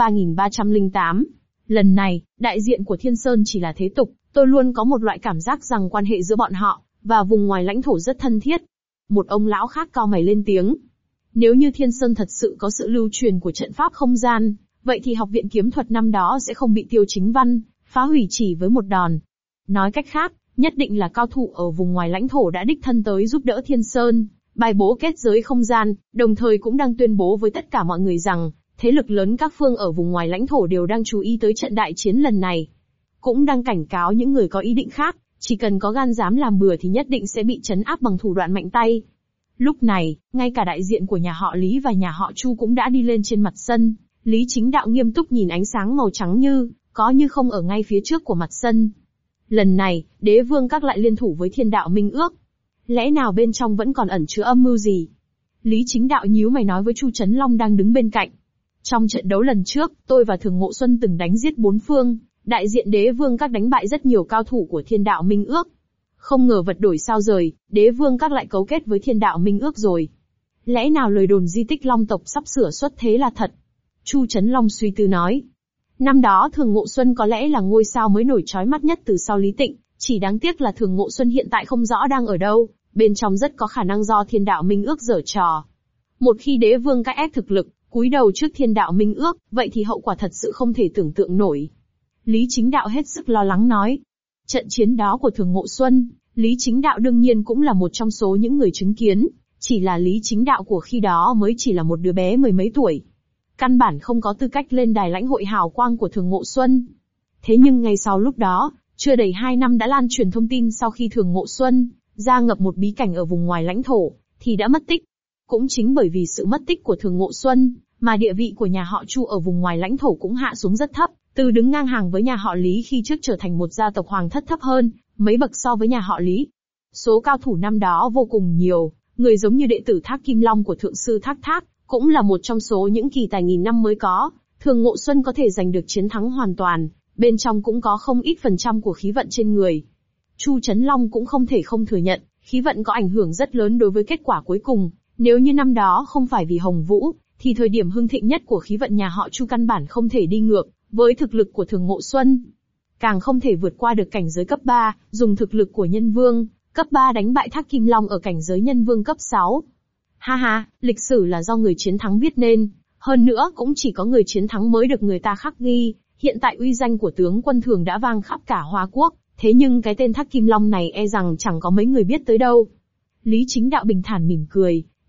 3308. Lần này, đại diện của Thiên Sơn chỉ là thế tục, tôi luôn có một loại cảm giác rằng quan hệ giữa bọn họ và vùng ngoài lãnh thổ rất thân thiết. Một ông lão khác cau mày lên tiếng. Nếu như Thiên Sơn thật sự có sự lưu truyền của trận pháp không gian, vậy thì học viện kiếm thuật năm đó sẽ không bị Tiêu Chính Văn phá hủy chỉ với một đòn. Nói cách khác, nhất định là cao thủ ở vùng ngoài lãnh thổ đã đích thân tới giúp đỡ Thiên Sơn, bài bố kết giới không gian, đồng thời cũng đang tuyên bố với tất cả mọi người rằng, thế lực lớn các phương ở vùng ngoài lãnh thổ đều đang chú ý tới trận đại chiến lần này. Cũng đang cảnh cáo những người có ý định khác, chỉ cần có gan dám làm bừa thì nhất định sẽ bị trấn áp bằng thủ đoạn mạnh tay. Lúc này, ngay cả đại diện của nhà họ Lý và nhà họ Chu cũng đã đi lên trên mặt sân. Lý Chính Đạo nghiêm túc nhìn ánh sáng màu trắng có như không ở ngay phía trước của mặt sân. Lần này, Đế Vương các lại liên thủ với Thiên Đạo Minh Ước. Lẽ nào bên trong vẫn còn ẩn chứa âm mưu gì? Lý Chính Đạo nhíu mày nói với Chu Chấn Long đang đứng bên cạnh. Trong trận đấu lần trước, tôi và Thường Ngộ Xuân từng đánh giết 4 phương, đại diện Đế Vương các đánh bại rất nhiều cao thủ của Thiên Đạo Minh Ước. Không ngờ vật đổi sao rời, Đế Vương các lại cấu kết với Thiên Đạo Minh Ước rồi. Lẽ nào lời đồn di tích Long tộc sắp sửa xuất thế là thật? Chu Chấn Long suy tư nói. Năm đó Thường Ngộ Xuân có lẽ là ngôi sao mới nổi chói mắt nhất từ sau Lý Tịnh, chỉ đáng tiếc là Thường Ngộ Xuân hiện tại không rõ đang ở đâu, bên trong rất có khả năng do Thiên Đạo Minh Ước giở trò. Một khi Đế Vương các ép thực lực, cúi đầu trước Thiên Đạo Minh Ước, vậy thì hậu quả thật sự không thể tưởng tượng nổi. Lý Chính Đạo hết sức lo lắng nói. Trận chiến đó của Thường Ngộ Xuân, Lý Chính Đạo đương nhiên cũng là một trong số những người chứng kiến, chỉ là Lý Chính Đạo của khi đó mới chỉ là một đứa bé mười mấy tuổi. Căn bản không có tư cách lên đài lãnh hội hào quang của Thường Ngộ Xuân. Thế nhưng ngay sau lúc đó, chưa đầy 2 năm đã lan truyền thông tin sau khi Thường Ngộ Xuân ra ngập một bí cảnh ở vùng ngoài lãnh thổ, thì đã mất tích. Cũng chính bởi vì sự mất tích của Thường Ngộ Xuân, mà địa vị của nhà họ Chu ở vùng ngoài lãnh thổ cũng hạ xuống rất thấp, từ đứng ngang hàng với nhà họ Lý khi trước trở thành một gia tộc hoàng thất thấp hơn mấy bậc so với nhà họ Lý. Số cao thủ năm đó vô cùng nhiều, người giống như đệ tử Thác Kim Long của Thượng sư Thác Thác, cũng là một trong số những kỳ tài nghìn năm mới có. Thường Ngộ Xuân có thể giành được chiến thắng hoàn toàn, bên trong cũng có không ít phần trăm của khí vận trên người. Chu Chấn Long cũng không thể không thừa nhận, khí vận có ảnh hưởng rất lớn đối với kết quả cuối cùng. Nếu như năm đó không phải vì Hồng Vũ, thì thời điểm hưng thịnh nhất của khí vận nhà họ Chu căn bản không thể đi ngược với thực lực của Thường Ngộ Xuân. Càng không thể vượt qua được cảnh giới cấp 3, dùng thực lực của nhân vương cấp 3 đánh bại Thác Kim Long ở cảnh giới nhân vương cấp 6. Ha ha, lịch sử là do người chiến thắng viết nên, hơn nữa cũng chỉ có người chiến thắng mới được người ta khắc ghi. Hiện tại uy danh của tướng quân Thường đã vang khắp cả Hoa Quốc, thế nhưng cái tên Thác Kim Long này e rằng chẳng có mấy người biết tới đâu. Lý Chính Đạo bình thản mỉm cười,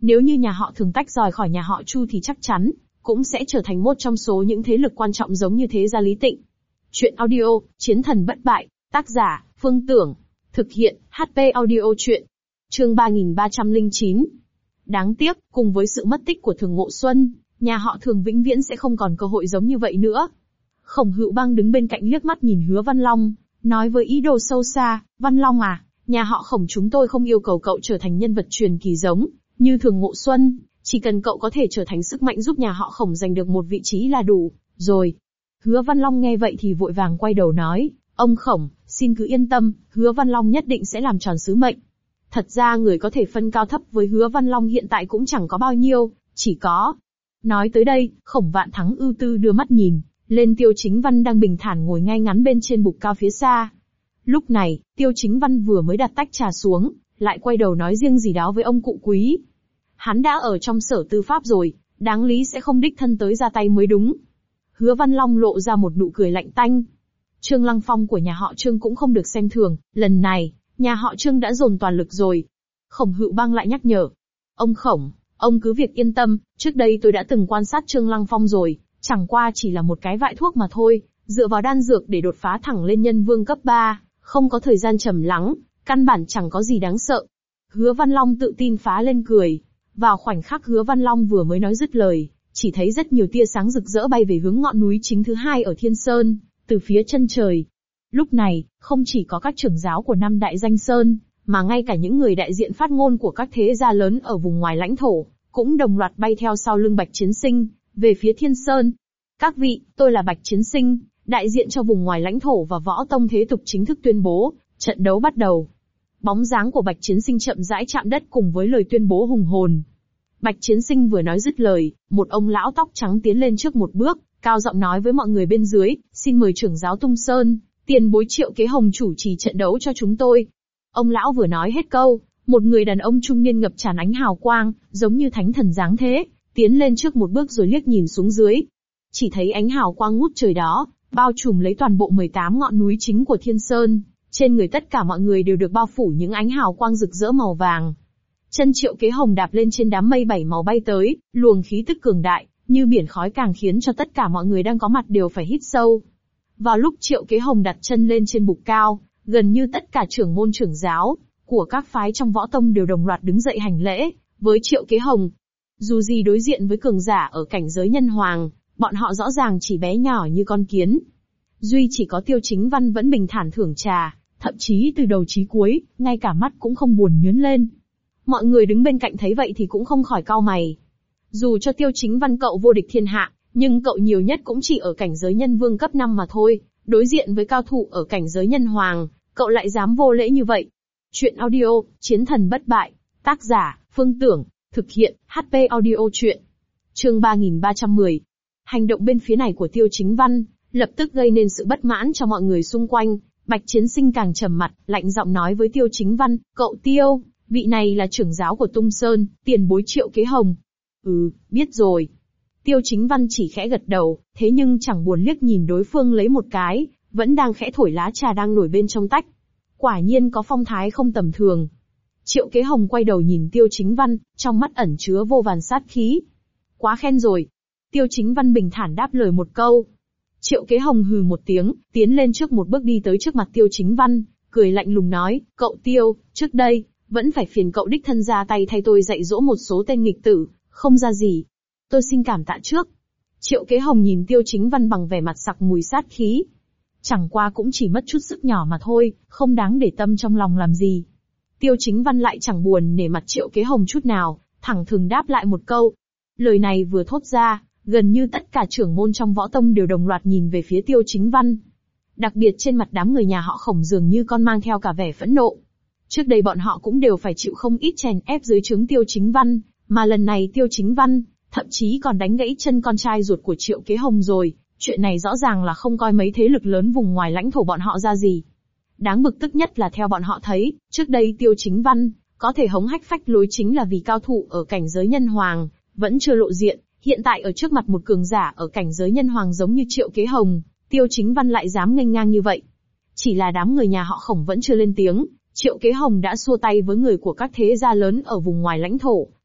Nếu như nhà họ Thường tách rời khỏi nhà họ Chu thì chắc chắn cũng sẽ trở thành một trong số những thế lực quan trọng giống như thế gia Lý Tịnh. Chuyện audio, Chiến thần bất bại, tác giả, Phương Tưởng, thực hiện, HP audio chuyện. Chương 3309. Đáng tiếc, cùng với sự mất tích của Thường Ngộ Xuân, nhà họ Thường vĩnh viễn sẽ không còn cơ hội giống như vậy nữa. Khổng Hữu Bang đứng bên cạnh liếc mắt nhìn Hứa Văn Long, nói với ý đồ sâu xa, Văn Long à, nhà họ Khổng chúng tôi không yêu cầu cậu trở thành nhân vật truyền kỳ giống như Thường Ngộ Xuân, chỉ cần cậu có thể trở thành sức mạnh giúp nhà họ Khổng giành được một vị trí là đủ rồi. Hứa Văn Long nghe vậy thì vội vàng quay đầu nói, ông Khổng, xin cứ yên tâm, Hứa Văn Long nhất định sẽ làm tròn sứ mệnh. Thật ra người có thể phân cao thấp với Hứa Văn Long hiện tại cũng chẳng có bao nhiêu, chỉ có. Nói tới đây, Khổng Vạn Thắng ưu tư đưa mắt nhìn lên Tiêu Chính Văn đang bình thản ngồi ngay ngắn bên trên bục cao phía xa. Lúc này, Tiêu Chính Văn vừa mới đặt tách trà xuống, lại quay đầu nói riêng gì đó với ông cụ Quý. Hắn đã ở trong Sở Tư pháp rồi, đáng lý sẽ không đích thân tới ra tay mới đúng. Hứa Văn Long lộ ra một nụ cười lạnh tanh. Trương Lăng Phong của nhà họ Trương cũng không được xem thường, lần này, nhà họ Trương đã dồn toàn lực rồi. Khổng Hữu Bang lại nhắc nhở. Ông Khổng, ông cứ việc yên tâm, trước đây tôi đã từng quan sát Trương Lăng Phong rồi, chẳng qua chỉ là một cái vại thuốc mà thôi, dựa vào đan dược để đột phá thẳng lên nhân vương cấp 3, không có thời gian trầm lắng, căn bản chẳng có gì đáng sợ. Hứa Văn Long tự tin phá lên cười. Vào khoảnh khắc Hứa Văn Long vừa mới nói dứt lời, chỉ thấy rất nhiều tia sáng rực rỡ bay về hướng ngọn núi chính thứ 2 ở Thiên Sơn, từ phía chân trời. Lúc này, không chỉ có các trưởng giáo của 5 đại danh sơn, mà ngay cả những người đại diện phát ngôn của các thế gia lớn ở vùng ngoài lãnh thổ, cũng đồng loạt bay theo sau lưng Bạch Chiến Sinh, về phía Thiên Sơn. Các vị, tôi là Bạch Chiến Sinh, đại diện cho vùng ngoài lãnh thổ và Võ Tông thế tục chính thức tuyên bố, trận đấu bắt đầu. Bóng dáng của Bạch Chiến Sinh chậm rãi chạm đất cùng với lời tuyên bố hùng hồn. Bạch Chiến Sinh vừa nói dứt lời, một ông lão tóc trắng tiến lên trước một bước, cao giọng nói với mọi người bên dưới, xin mời trưởng giáo Tung Sơn, tiền bối Triệu Kế Hồng chủ trì trận đấu cho chúng tôi. Ông lão vừa nói hết câu, một người đàn ông trung niên ngập tràn ánh hào quang, giống như thánh thần dáng thế, tiến lên trước một bước rồi liếc nhìn xuống dưới. Chỉ thấy ánh hào quang ngút trời đó, bao trùm lấy toàn bộ 18 ngọn núi chính của Thiên Sơn, trên người tất cả mọi người đều được bao phủ những ánh hào quang rực rỡ màu vàng. Chân Triệu Kế Hồng đạp lên trên đám mây 7 màu bay tới, luồng khí tức cường đại, như biển khói càng khiến cho tất cả mọi người đang có mặt đều phải hít sâu. Vào lúc Triệu Kế Hồng đặt chân lên trên bục cao, gần như tất cả trưởng môn trưởng giáo của các phái trong Võ Tông đều đồng loạt đứng dậy hành lễ với Triệu Kế Hồng. Dù gì đối diện với cường giả ở cảnh giới nhân hoàng, bọn họ rõ ràng chỉ bé nhỏ như con kiến. Duy chỉ có Tiêu Chính Văn vẫn bình thản thưởng trà, thậm chí từ đầu chí cuối, ngay cả mắt cũng không buồn nhướng lên. Mọi người đứng bên cạnh thấy vậy thì cũng không khỏi cau mày. Dù cho Tiêu Chính Văn cậu vô địch thiên hạ, nhưng cậu nhiều nhất cũng chỉ ở cảnh giới nhân vương cấp 5 mà thôi, đối diện với cao thủ ở cảnh giới nhân hoàng, cậu lại dám vô lễ như vậy. Chuyện audio, Chiến thần bất bại, tác giả, Phương Tưởng, thực hiện, HP audio chuyện. Chương 3310. Hành động bên phía này của Tiêu Chính Văn, lập tức gây nên sự bất mãn cho mọi người xung quanh. Bạch Chiến Sinh càng trầm mặt, lạnh giọng nói với Tiêu Chính Văn, cậu Tiêu, vị này là trưởng giáo của Tung Sơn, tiền bối Triệu Kế Hồng. Biết rồi. Tiêu Chính Văn chỉ khẽ gật đầu, thế nhưng chẳng buồn liếc nhìn đối phương lấy một cái, vẫn đang khẽ thổi lá trà đang nổi bên trong tách. Quả nhiên có phong thái không tầm thường. Triệu Kế Hồng quay đầu nhìn Tiêu Chính Văn, trong mắt ẩn chứa vô vàn sát khí. Quá khen rồi. Tiêu Chính Văn bình thản đáp lời một câu. Triệu Kế Hồng hừ một tiếng, tiến lên trước một bước đi tới trước mặt Tiêu Chính Văn, cười lạnh lùng nói, cậu Tiêu, trước đây, vẫn phải phiền cậu đích thân ra tay thay tôi dạy dỗ một số tên nghịch tử, không ra gì. Tôi xin cảm tạ trước. Triệu Kế Hồng nhìn Tiêu Chính Văn bằng vẻ mặt sặc mùi sát khí. Chẳng qua cũng chỉ mất chút sức nhỏ mà thôi, không đáng để tâm trong lòng làm gì. Tiêu Chính Văn lại chẳng buồn nể mặt Triệu Kế Hồng chút nào, thẳng thừng đáp lại một câu. Lời này vừa thốt ra, gần như tất cả trưởng môn trong Võ Tông đều đồng loạt nhìn về phía Tiêu Chính Văn. Đặc biệt trên mặt đám người nhà họ Khổng dường như còn mang theo cả vẻ phẫn nộ. Trước đây bọn họ cũng đều phải chịu không ít chèn ép dưới trướng Tiêu Chính Văn, mà lần này Tiêu Chính Văn, thậm chí còn đánh gãy chân con trai ruột của Triệu Kế Hồng rồi, chuyện này rõ ràng là không coi mấy thế lực lớn vùng ngoài lãnh thổ bọn họ ra gì. Đáng bực tức nhất là theo bọn họ thấy, trước đây Tiêu Chính Văn, có thể hống hách phách lối chính là vì cao thủ ở cảnh giới nhân hoàng, vẫn chưa lộ diện, hiện tại ở trước mặt một cường giả ở cảnh giới nhân hoàng giống như Triệu Kế Hồng, Tiêu Chính Văn lại dám nghênh ngang như vậy. Chỉ là đám người nhà họ Khổng vẫn chưa lên tiếng, Triệu Kế Hồng đã xua tay với người của các thế gia lớn ở vùng ngoài lãnh thổ,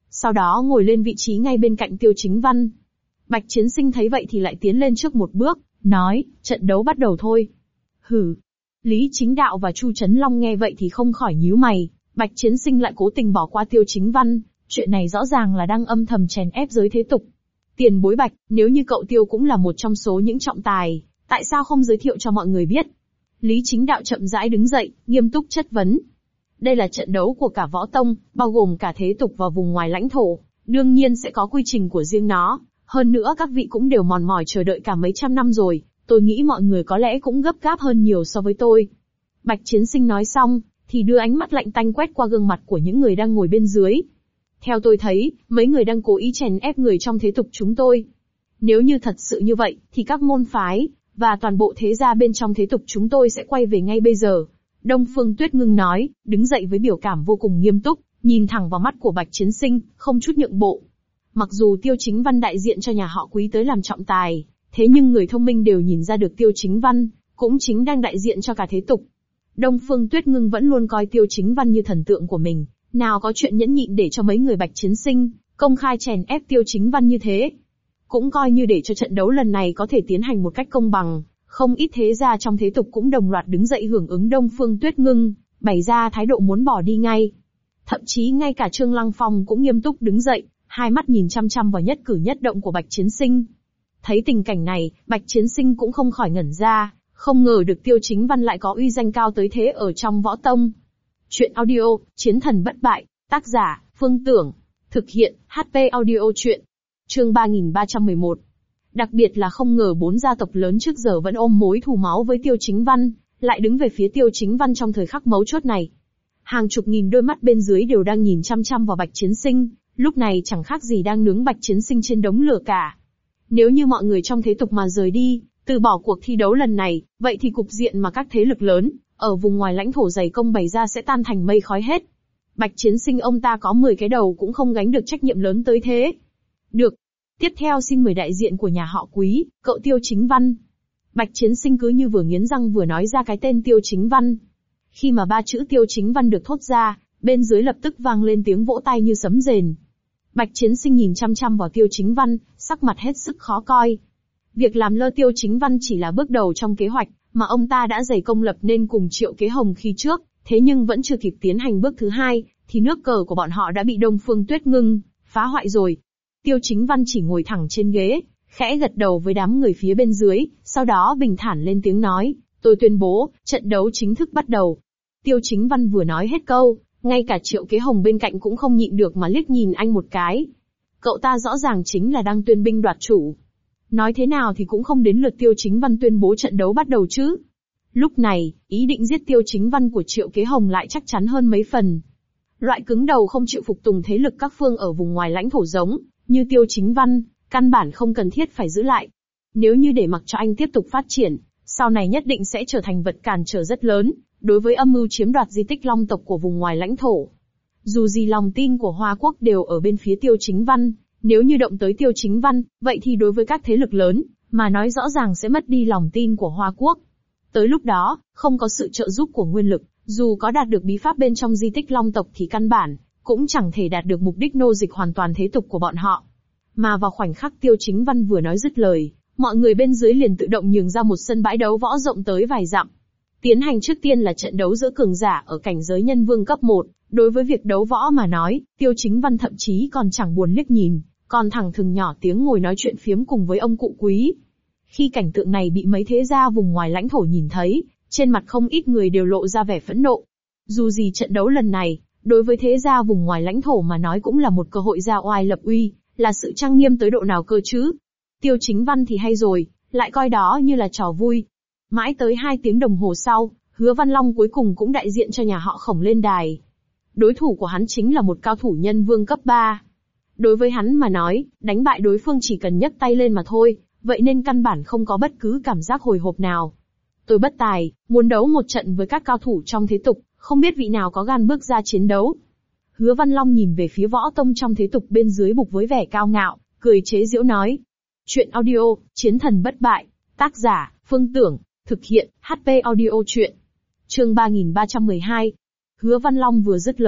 Sau đó ngồi lên vị trí ngay bên cạnh Tiêu Chính Văn. Bạch Chiến Sinh thấy vậy thì lại tiến lên trước một bước, nói, trận đấu bắt đầu thôi. Hử. Lý Chính Đạo và Chu Trấn Long nghe vậy thì không khỏi nhíu mày, Bạch Chiến Sinh lại cố tình bỏ qua Tiêu Chính Văn, chuyện này rõ ràng là đang âm thầm chèn ép giới thế tục. Tiền bối Bạch, nếu như cậu Tiêu cũng là một trong số những trọng tài, tại sao không giới thiệu cho mọi người biết? Lý Chính Đạo chậm rãi đứng dậy, nghiêm túc chất vấn. Đây là trận đấu của cả võ tông, bao gồm cả thế tục và vùng ngoài lãnh thổ, đương nhiên sẽ có quy trình của riêng nó. Hơn nữa các vị cũng đều mòn mỏi chờ đợi cả mấy trăm năm rồi, tôi nghĩ mọi người có lẽ cũng gấp gáp hơn nhiều so với tôi. Bạch Chiến Sinh nói xong, thì đưa ánh mắt lạnh tanh quét qua gương mặt của những người đang ngồi bên dưới. Theo tôi thấy, mấy người đang cố ý chèn ép người trong thế tục chúng tôi. Nếu như thật sự như vậy, thì các môn phái, và toàn bộ thế gia bên trong thế tục chúng tôi sẽ quay về ngay bây giờ. Đông Phương Tuyết Ngưng nói, đứng dậy với biểu cảm vô cùng nghiêm túc, nhìn thẳng vào mắt của Bạch Chiến Sinh, không chút nhượng bộ. Mặc dù Tiêu Chính Văn đại diện cho nhà họ Quý tới làm trọng tài, thế nhưng người thông minh đều nhìn ra được Tiêu Chính Văn, cũng chính đang đại diện cho cả thế tục. Đông Phương Tuyết Ngưng vẫn luôn coi Tiêu Chính Văn như thần tượng của mình, nào có chuyện nhẫn nhịn để cho mấy người Bạch Chiến Sinh, công khai chèn ép Tiêu Chính Văn như thế. Cũng coi như để cho trận đấu lần này có thể tiến hành một cách công bằng, không ít thế gia trong thế tục cũng đồng loạt đứng dậy hưởng ứng Đông Phương Tuyết Ngưng, bày ra thái độ muốn bỏ đi ngay. Thậm chí ngay cả Trương Lăng Phong cũng nghiêm túc đứng dậy, hai mắt nhìn chăm chăm vào nhất cử nhất động của Bạch Chiến Sinh. Thấy tình cảnh này, Bạch Chiến Sinh cũng không khỏi ngẩn ra, không ngờ được Tiêu Chính Văn lại có uy danh cao tới thế ở trong võ tông. Chuyện audio, Chiến thần bất bại, tác giả, Phương Tưởng, thực hiện, HP audio chuyện. Chương 3311. Đặc biệt là không ngờ bốn gia tộc lớn trước giờ vẫn ôm mối thù máu với Tiêu Chính Văn, lại đứng về phía Tiêu Chính Văn trong thời khắc mấu chốt này. Hàng chục nghìn đôi mắt bên dưới đều đang nhìn chăm chăm vào Bạch Chiến Sinh, lúc này chẳng khác gì đang nướng Bạch Chiến Sinh trên đống lửa cả. Nếu như mọi người trong thế tục mà rời đi, từ bỏ cuộc thi đấu lần này, vậy thì cục diện mà các thế lực lớn, ở vùng ngoài lãnh thổ dày công bày ra sẽ tan thành mây khói hết. Bạch Chiến Sinh ông ta có 10 cái đầu cũng không gánh được trách nhiệm lớn tới thế. Được. Tiếp theo xin mời đại diện của nhà họ Quý, cậu Tiêu Chính Văn. Bạch Chiến Sinh cứ như vừa nghiến răng vừa nói ra cái tên Tiêu Chính Văn. Khi mà ba chữ Tiêu Chính Văn được thốt ra, bên dưới lập tức vang lên tiếng vỗ tay như sấm rền. Bạch Chiến Sinh nhìn chăm chăm vào Tiêu Chính Văn, sắc mặt hết sức khó coi. Việc làm lơ Tiêu Chính Văn chỉ là bước đầu trong kế hoạch, mà ông ta đã dày công lập nên cùng Triệu Kế Hồng khi trước, thế nhưng vẫn chưa kịp tiến hành bước thứ hai, thì nước cờ của bọn họ đã bị Đông Phương Tuyết Ngưng phá hoại rồi. Tiêu Chính Văn chỉ ngồi thẳng trên ghế, khẽ gật đầu với đám người phía bên dưới, sau đó bình thản lên tiếng nói, tôi tuyên bố, trận đấu chính thức bắt đầu. Tiêu Chính Văn vừa nói hết câu, ngay cả Triệu Kế Hồng bên cạnh cũng không nhịn được mà liếc nhìn anh một cái. Cậu ta rõ ràng chính là đang tuyên binh đoạt chủ. Nói thế nào thì cũng không đến lượt Tiêu Chính Văn tuyên bố trận đấu bắt đầu chứ. Lúc này, ý định giết Tiêu Chính Văn của Triệu Kế Hồng lại chắc chắn hơn mấy phần. Loại cứng đầu không chịu phục tùng thế lực các phương ở vùng ngoài lãnh thổ giống như Tiêu Chính Văn, căn bản không cần thiết phải giữ lại. Nếu như để mặc cho anh tiếp tục phát triển, sau này nhất định sẽ trở thành vật cản trở rất lớn, đối với âm mưu chiếm đoạt di tích Long tộc của vùng ngoài lãnh thổ. Dù gì lòng tin của Hoa Quốc đều ở bên phía Tiêu Chính Văn, nếu như động tới Tiêu Chính Văn, vậy thì đối với các thế lực lớn, mà nói rõ ràng sẽ mất đi lòng tin của Hoa Quốc. Tới lúc đó, không có sự trợ giúp của nguyên lực, dù có đạt được bí pháp bên trong di tích Long tộc thì căn bản cũng chẳng thể đạt được mục đích nô dịch hoàn toàn thế tục của bọn họ. Mà vào khoảnh khắc Tiêu Chính Văn vừa nói dứt lời, mọi người bên dưới liền tự động nhường ra một sân bãi đấu võ rộng tới vài dặm. Tiến hành trước tiên là trận đấu giữa cường giả ở cảnh giới nhân vương cấp 1, đối với việc đấu võ mà nói, Tiêu Chính Văn thậm chí còn chẳng buồn liếc nhìn, còn thẳng thừng nhỏ tiếng ngồi nói chuyện phiếm cùng với ông cụ Quý. Khi cảnh tượng này bị mấy thế gia vùng ngoài lãnh thổ nhìn thấy, trên mặt không ít người đều lộ ra vẻ phẫn nộ. Dù gì trận đấu lần này, đối với thế gia vùng ngoài lãnh thổ mà nói cũng là một cơ hội ra oai lập uy, là sự trang nghiêm tới độ nào cơ chứ. Tiêu Chính Văn thì hay rồi, lại coi đó như là trò vui. Mãi tới 2 tiếng đồng hồ sau, Hứa Văn Long cuối cùng cũng đại diện cho nhà họ Khổng lên đài. Đối thủ của hắn chính là một cao thủ nhân vương cấp 3. Đối với hắn mà nói, đánh bại đối phương chỉ cần nhấc tay lên mà thôi, vậy nên căn bản không có bất cứ cảm giác hồi hộp nào. Tôi bất tài, muốn đấu một trận với các cao thủ trong thế tục, không biết vị nào có gan bước ra chiến đấu. Hứa Văn Long nhìn về phía võ tông trong thế tục bên dưới bục với vẻ cao ngạo, cười chế giễu nói. Chuyện audio, Chiến thần bất bại, tác giả, Phương Tưởng, thực hiện, HP audio chuyện. Chương 3312. Hứa Văn Long vừa dứt lời,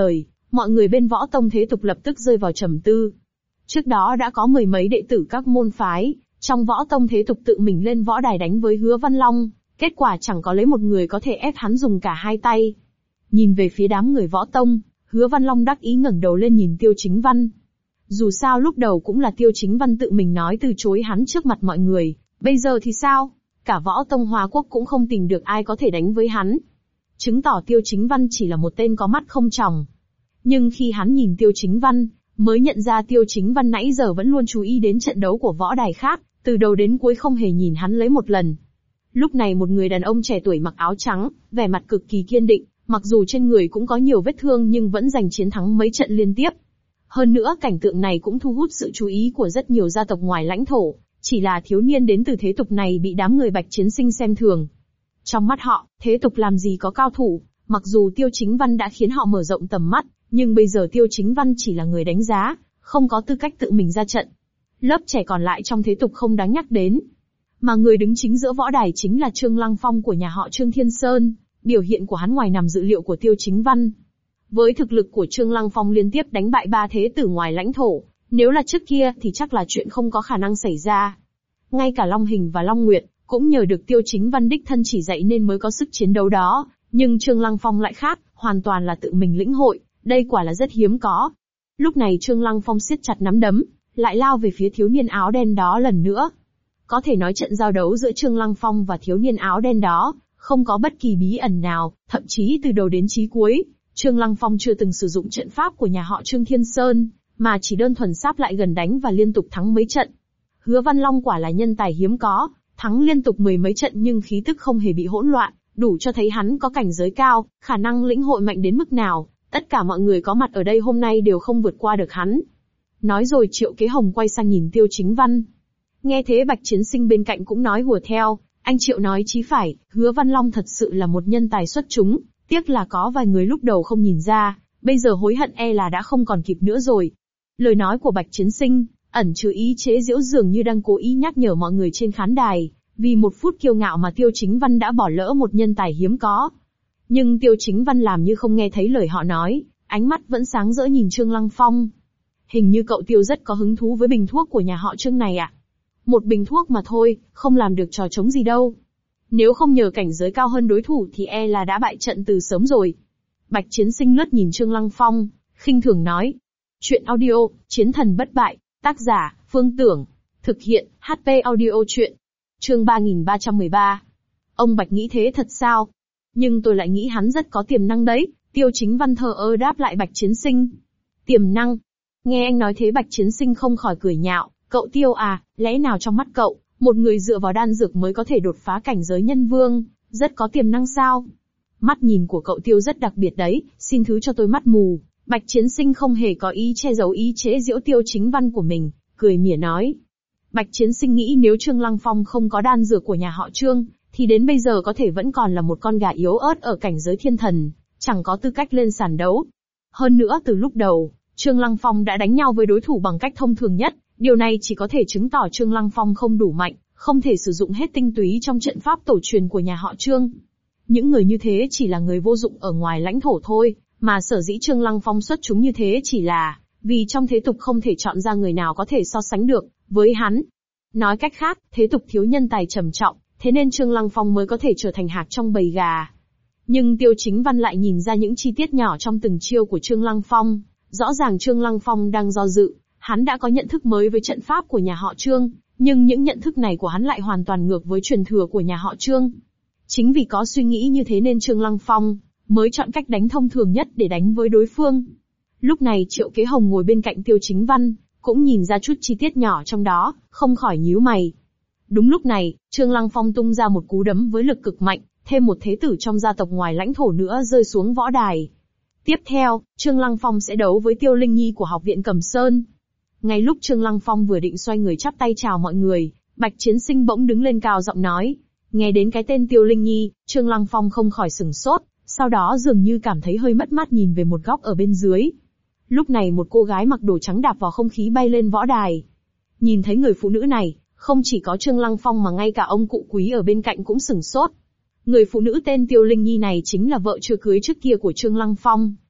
Mọi người bên võ tông thế tục lập tức rơi vào trầm tư. Trước đó đã có mười mấy đệ tử các môn phái, trong võ tông thế tục tự mình lên võ đài đánh với Hứa Văn Long, kết quả chẳng có lấy một người có thể ép hắn dùng cả hai tay. Nhìn về phía đám người võ tông, Hứa Văn Long đắc ý ngẩng đầu lên nhìn Tiêu Chính Văn. Dù sao lúc đầu cũng là Tiêu Chính Văn tự mình nói từ chối hắn trước mặt mọi người, bây giờ thì sao? Cả võ tông Hoa Quốc cũng không tìm được ai có thể đánh với hắn. Chứng tỏ Tiêu Chính Văn chỉ là một tên có mắt không tròng. Nhưng khi hắn nhìn Tiêu Chính Văn, mới nhận ra Tiêu Chính Văn nãy giờ vẫn luôn chú ý đến trận đấu của võ đài khác, từ đầu đến cuối không hề nhìn hắn lấy một lần. Lúc này một người đàn ông trẻ tuổi mặc áo trắng, vẻ mặt cực kỳ kiên định, mặc dù trên người cũng có nhiều vết thương nhưng vẫn giành chiến thắng mấy trận liên tiếp. Hơn nữa cảnh tượng này cũng thu hút sự chú ý của rất nhiều gia tộc ngoài lãnh thổ, chỉ là thiếu niên đến từ thế tục này bị đám người Bạch Chiến Sinh xem thường. Trong mắt họ, thế tục làm gì có cao thủ, mặc dù Tiêu Chính Văn đã khiến họ mở rộng tầm mắt, nhưng bây giờ Tiêu Chính Văn chỉ là người đánh giá, không có tư cách tự mình ra trận. Lớp trẻ còn lại trong thế tục không đáng nhắc đến. Mà người đứng chính giữa võ đài chính là Trương Lăng Phong của nhà họ Trương Thiên Sơn, biểu hiện của hắn ngoài nằm dự liệu của Tiêu Chính Văn. Với thực lực của Trương Lăng Phong liên tiếp đánh bại 3 thế tử ngoài lãnh thổ, nếu là trước kia thì chắc là chuyện không có khả năng xảy ra. Ngay cả Long Hình và Long Nguyệt, cũng nhờ được Tiêu Chính Văn đích thân chỉ dạy nên mới có sức chiến đấu đó, nhưng Trương Lăng Phong lại khác, hoàn toàn là tự mình lĩnh hội, đây quả là rất hiếm có. Lúc này Trương Lăng Phong siết chặt nắm đấm, lại lao về phía thiếu niên áo đen đó lần nữa. Có thể nói trận giao đấu giữa Trương Lăng Phong và thiếu niên áo đen đó, không có bất kỳ bí ẩn nào, thậm chí từ đầu đến chí cuối, Trương Lăng Phong chưa từng sử dụng trận pháp của nhà họ Trương Thiên Sơn, mà chỉ đơn thuần sáp lại gần đánh và liên tục thắng mấy trận. Hứa Văn Long quả là nhân tài hiếm có, thắng liên tục mười mấy trận nhưng khí tức không hề bị hỗn loạn, đủ cho thấy hắn có cảnh giới cao, khả năng lĩnh hội mạnh đến mức nào, tất cả mọi người có mặt ở đây hôm nay đều không vượt qua được hắn. Nói rồi Triệu Kế Hồng quay sang nhìn Tiêu Chính Văn. Nghe thế Bạch Chiến Sinh bên cạnh cũng nói hùa theo, anh Triệu nói chí phải, Hứa Văn Long thật sự là một nhân tài xuất chúng, tiếc là có vài người lúc đầu không nhìn ra, bây giờ hối hận e là đã không còn kịp nữa rồi. Lời nói của Bạch Chiến Sinh, ẩn chứa ý chế giễu dường như đang cố ý nhắc nhở mọi người trên khán đài, vì một phút kiêu ngạo mà Tiêu Chính Văn đã bỏ lỡ một nhân tài hiếm có. Nhưng Tiêu Chính Văn làm như không nghe thấy lời họ nói, ánh mắt vẫn sáng rỡ nhìn Trương Lăng Phong. Hình như cậu Tiêu rất có hứng thú với bình thuốc của nhà họ Trương này ạ. Một bình thuốc mà thôi, không làm được trò trống gì đâu. Nếu không nhờ cảnh giới cao hơn đối thủ thì e là đã bại trận từ sớm rồi. Bạch Chiến Sinh lướt nhìn Trương Lăng Phong, khinh thường nói. Chuyện audio, Chiến thần bất bại, tác giả, Phương Tưởng. Thực hiện, HP audio chuyện. Chương 3313. Ông Bạch nghĩ thế thật sao? Nhưng tôi lại nghĩ hắn rất có tiềm năng đấy, Tiêu Chính Văn thờ ơ đáp lại Bạch Chiến Sinh. Tiềm năng? Nghe anh nói thế Bạch Chiến Sinh không khỏi cười nhạo, cậu Tiêu à, lẽ nào trong mắt cậu, một người dựa vào đan dược mới có thể đột phá cảnh giới nhân vương, rất có tiềm năng sao? Mắt nhìn của cậu Tiêu rất đặc biệt đấy, xin thứ cho tôi mắt mù. Bạch Chiến Sinh không hề có ý che giấu ý chế giễu Tiêu Chính Văn của mình, cười mỉa nói. Bạch Chiến Sinh nghĩ nếu Trương Lăng Phong không có đan dược của nhà họ Trương, thì đến bây giờ có thể vẫn còn là một con gà yếu ớt ở cảnh giới thiên thần, chẳng có tư cách lên sàn đấu. Hơn nữa từ lúc đầu, Trương Lăng Phong đã đánh nhau với đối thủ bằng cách thông thường nhất, điều này chỉ có thể chứng tỏ Trương Lăng Phong không đủ mạnh, không thể sử dụng hết tinh túy trong trận pháp tổ truyền của nhà họ Trương. Những người như thế chỉ là người vô dụng ở ngoài lãnh thổ thôi, mà sở dĩ Trương Lăng Phong xuất chúng như thế chỉ là vì trong thế tục không thể chọn ra người nào có thể so sánh được với hắn. Nói cách khác, thế tục thiếu nhân tài trầm trọng, thế nên Trương Lăng Phong mới có thể trở thành hạc trong bầy gà. Nhưng Tiêu Chính Văn lại nhìn ra những chi tiết nhỏ trong từng chiêu của Trương Lăng Phong, rõ ràng Trương Lăng Phong đang do dự, hắn đã có nhận thức mới với trận pháp của nhà họ Trương, nhưng những nhận thức này của hắn lại hoàn toàn ngược với truyền thừa của nhà họ Trương. Chính vì có suy nghĩ như thế nên Trương Lăng Phong mới chọn cách đánh thông thường nhất để đánh với đối phương. Lúc này Triệu Kế Hồng ngồi bên cạnh Tiêu Chính Văn, cũng nhìn ra chút chi tiết nhỏ trong đó, không khỏi nhíu mày. Đúng lúc này, Trương Lăng Phong tung ra một cú đấm với lực cực mạnh, thêm một thế tử trong gia tộc ngoài lãnh thổ nữa rơi xuống võ đài. Tiếp theo, Trương Lăng Phong sẽ đấu với Tiêu Linh Nhi của học viện Cẩm Sơn. Ngay lúc Trương Lăng Phong vừa định xoay người chắp tay chào mọi người, Bạch Chiến Sinh bỗng đứng lên cao giọng nói. Nghe đến cái tên Tiêu Linh Nhi, Trương Lăng Phong không khỏi sửng sốt, sau đó dường như cảm thấy hơi mất mát nhìn về một góc ở bên dưới. Lúc này một cô gái mặc đồ trắng đạp vào không khí bay lên võ đài. Nhìn thấy người phụ nữ này, không chỉ có Trương Lăng Phong mà ngay cả ông cụ quý ở bên cạnh cũng sửng sốt. Người phụ nữ tên Tiêu Linh Nhi này chính là vợ chưa cưới trước kia của Trương Lăng Phong,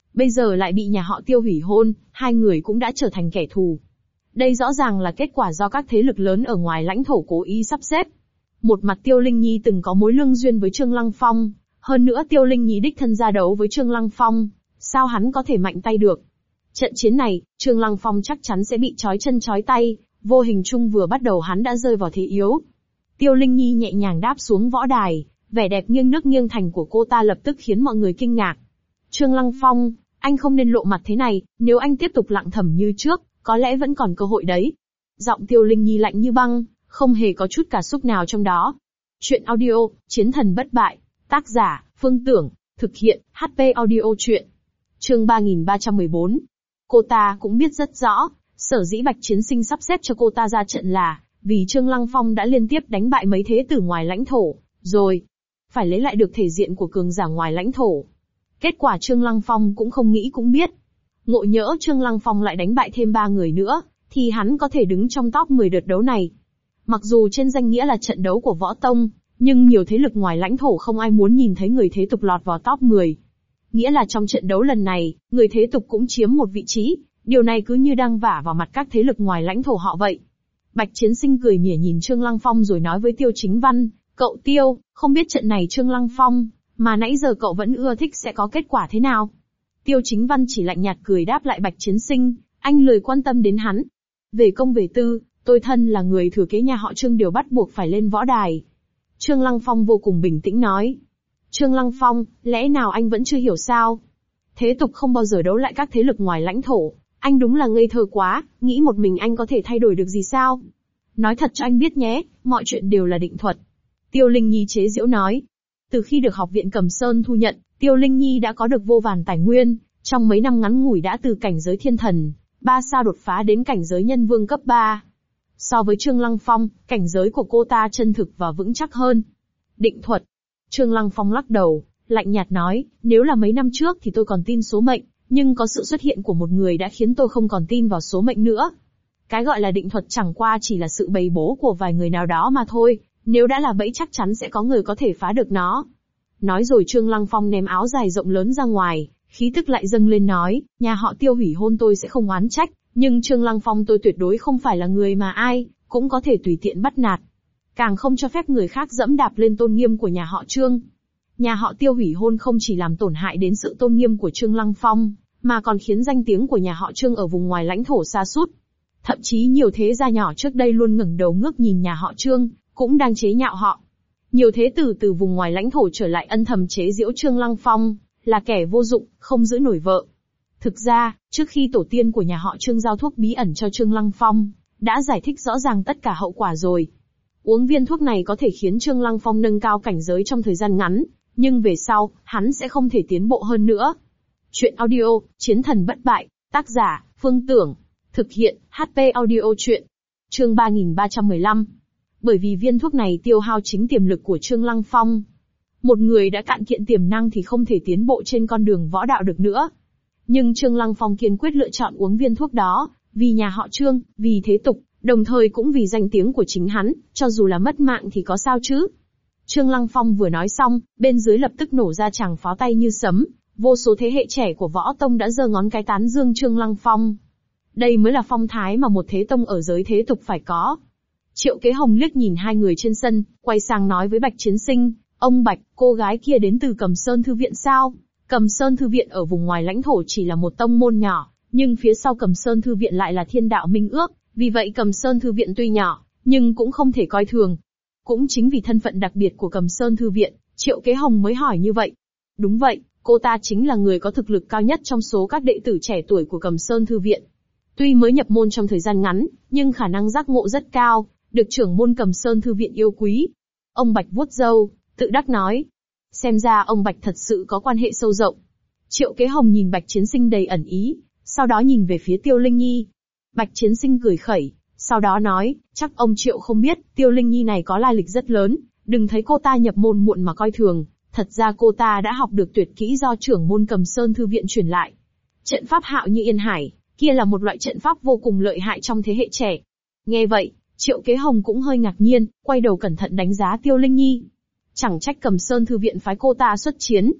Bây giờ lại bị nhà họ Tiêu hủy hôn, hai người cũng đã trở thành kẻ thù. Đây rõ ràng là kết quả do các thế lực lớn ở ngoài lãnh thổ cố ý sắp xếp. Một mặt Tiêu Linh Nhi từng có mối lương duyên với Trương Lăng Phong, hơn nữa Tiêu Linh Nhi đích thân ra đấu với Trương Lăng Phong, sao hắn có thể mạnh tay được? Trận chiến này, Trương Lăng Phong chắc chắn sẽ bị trói chân trói tay, vô hình chung vừa bắt đầu hắn đã rơi vào thế yếu. Tiêu Linh Nhi nhẹ nhàng đáp xuống võ đài, vẻ đẹp nghiêng nước nghiêng thành của cô ta lập tức khiến mọi người kinh ngạc. Trương Lăng Phong, anh không nên lộ mặt thế này, nếu anh tiếp tục lặng thầm như trước, có lẽ vẫn còn cơ hội đấy. Giọng Tiêu Linh Nhi lạnh như băng, không hề có chút cảm xúc nào trong đó. Chuyện audio, Chiến thần bất bại, tác giả, Phương Tưởng, thực hiện, HP audio chuyện. Chương 3314. Cô ta cũng biết rất rõ, sở dĩ Bạch Chiến Sinh sắp xếp cho cô ta ra trận là, vì Trương Lăng Phong đã liên tiếp đánh bại mấy thế tử ngoài lãnh thổ, rồi. Phải lấy lại được thể diện của cường giả ngoài lãnh thổ. Kết quả Trương Lăng Phong cũng không nghĩ cũng biết. Ngộ nhỡ Trương Lăng Phong lại đánh bại thêm 3 người nữa, thì hắn có thể đứng trong top 10 đợt đấu này. Mặc dù trên danh nghĩa là trận đấu của võ tông, nhưng nhiều thế lực ngoài lãnh thổ không ai muốn nhìn thấy người thế tục lọt vào top 10. Nghĩa là trong trận đấu lần này, người thế tục cũng chiếm một vị trí, điều này cứ như đang vả vào mặt các thế lực ngoài lãnh thổ họ vậy. Bạch Chiến Sinh cười mỉa nhìn Trương Lăng Phong rồi nói với Tiêu Chính Văn, cậu Tiêu, không biết trận này Trương Lăng Phong, mà nãy giờ cậu vẫn ưa thích sẽ có kết quả thế nào? Tiêu Chính Văn chỉ lạnh nhạt cười đáp lại Bạch Chiến Sinh, anh lười quan tâm đến hắn. Về công về tư, tôi thân là người thừa kế nhà họ Trương đều bắt buộc phải lên võ đài. Trương Lăng Phong vô cùng bình tĩnh nói. Trương Lăng Phong, lẽ nào anh vẫn chưa hiểu sao? Thế tục không bao giờ đấu lại các thế lực ngoài lãnh thổ, anh đúng là ngây thơ quá, nghĩ một mình anh có thể thay đổi được gì sao? Nói thật cho anh biết nhé, mọi chuyện đều là định thuật. Tiêu Linh Nhi chế giễu nói. Từ khi được học viện Cầm Sơn thu nhận, Tiêu Linh Nhi đã có được vô vàn tài nguyên, trong mấy năm ngắn ngủi đã từ cảnh giới thiên thần, 3 sao đột phá đến cảnh giới nhân vương cấp 3. So với Trương Lăng Phong, cảnh giới của cô ta chân thực và vững chắc hơn. Định thuật. Trương Lăng Phong lắc đầu, lạnh nhạt nói, nếu là mấy năm trước thì tôi còn tin số mệnh, nhưng có sự xuất hiện của một người đã khiến tôi không còn tin vào số mệnh nữa. Cái gọi là định thuật chẳng qua chỉ là sự bày bố của vài người nào đó mà thôi, nếu đã là bẫy chắc chắn sẽ có người có thể phá được nó. Nói rồi Trương Lăng Phong ném áo dài rộng lớn ra ngoài, khí tức lại dâng lên nói, nhà họ Tiêu hủy hôn tôi sẽ không oán trách, nhưng Trương Lăng Phong tôi tuyệt đối không phải là người mà ai cũng có thể tùy tiện bắt nạt. Càng không cho phép người khác dẫm đạp lên tôn nghiêm của nhà họ Trương. Nhà họ Tiêu hủy hôn không chỉ làm tổn hại đến sự tôn nghiêm của Trương Lăng Phong, mà còn khiến danh tiếng của nhà họ Trương ở vùng ngoài lãnh thổ sa sút. Thậm chí nhiều thế gia nhỏ trước đây luôn ngẩng đầu ngước nhìn nhà họ Trương, cũng đang chế nhạo họ. Nhiều thế tử từ vùng ngoài lãnh thổ trở lại ân thầm chế giễu Trương Lăng Phong, là kẻ vô dụng, không giữ nổi vợ. Thực ra, trước khi tổ tiên của nhà họ Trương giao thuốc bí ẩn cho Trương Lăng Phong, đã giải thích rõ ràng tất cả hậu quả rồi. Uống viên thuốc này có thể khiến Trương Lăng Phong nâng cao cảnh giới trong thời gian ngắn, nhưng về sau, hắn sẽ không thể tiến bộ hơn nữa. Chuyện audio, Chiến thần bất bại, tác giả, Phương Tưởng, thực hiện, HP audio chuyện. Chương 3315. Bởi vì viên thuốc này tiêu hao chính tiềm lực của Trương Lăng Phong. Một người đã cạn kiệt tiềm năng thì không thể tiến bộ trên con đường võ đạo được nữa. Nhưng Trương Lăng Phong kiên quyết lựa chọn uống viên thuốc đó, vì nhà họ Trương, vì thế tục, đồng thời cũng vì danh tiếng của chính hắn, cho dù là mất mạng thì có sao chứ. Trương Lăng Phong vừa nói xong, bên dưới lập tức nổ ra tràng pháo tay như sấm, vô số thế hệ trẻ của võ tông đã giơ ngón cái tán dương Trương Lăng Phong. Đây mới là phong thái mà một thế tông ở giới thế tục phải có. Triệu Kế Hồng liếc nhìn hai người trên sân, quay sang nói với Bạch Chiến Sinh, ông Bạch, cô gái kia đến từ Cầm Sơn Thư Viện sao? Cầm Sơn Thư Viện ở vùng ngoài lãnh thổ chỉ là một tông môn nhỏ, nhưng phía sau Cầm Sơn Thư Viện lại là Thiên Đạo Minh Ước, vì vậy Cầm Sơn Thư Viện tuy nhỏ, nhưng cũng không thể coi thường. Cũng chính vì thân phận đặc biệt của Cầm Sơn Thư Viện, Triệu Kế Hồng mới hỏi như vậy. Đúng vậy, cô ta chính là người có thực lực cao nhất trong số các đệ tử trẻ tuổi của Cầm Sơn Thư Viện. Tuy mới nhập môn trong thời gian ngắn, nhưng khả năng giác ngộ rất cao, được trưởng môn Cầm Sơn Thư Viện yêu quý. Ông Bạch vuốt râu, tự đắc nói. Xem ra ông Bạch thật sự có quan hệ sâu rộng. Triệu Kế Hồng nhìn Bạch Chiến Sinh đầy ẩn ý, sau đó nhìn về phía Tiêu Linh Nhi. Bạch Chiến Sinh cười khẩy, sau đó nói, chắc ông Triệu không biết, Tiêu Linh Nhi này có lai lịch rất lớn, đừng thấy cô ta nhập môn muộn mà coi thường, thật ra cô ta đã học được tuyệt kỹ do trưởng môn Cầm Sơn Thư Viện truyền lại. Trận pháp Hạo Như Yên Hải, kia là một loại trận pháp vô cùng lợi hại trong thế hệ trẻ. Nghe vậy, Triệu Kế Hồng cũng hơi ngạc nhiên, quay đầu cẩn thận đánh giá Tiêu Linh Nhi. Chẳng trách Cầm Sơn Thư Viện phái cô ta xuất chiến.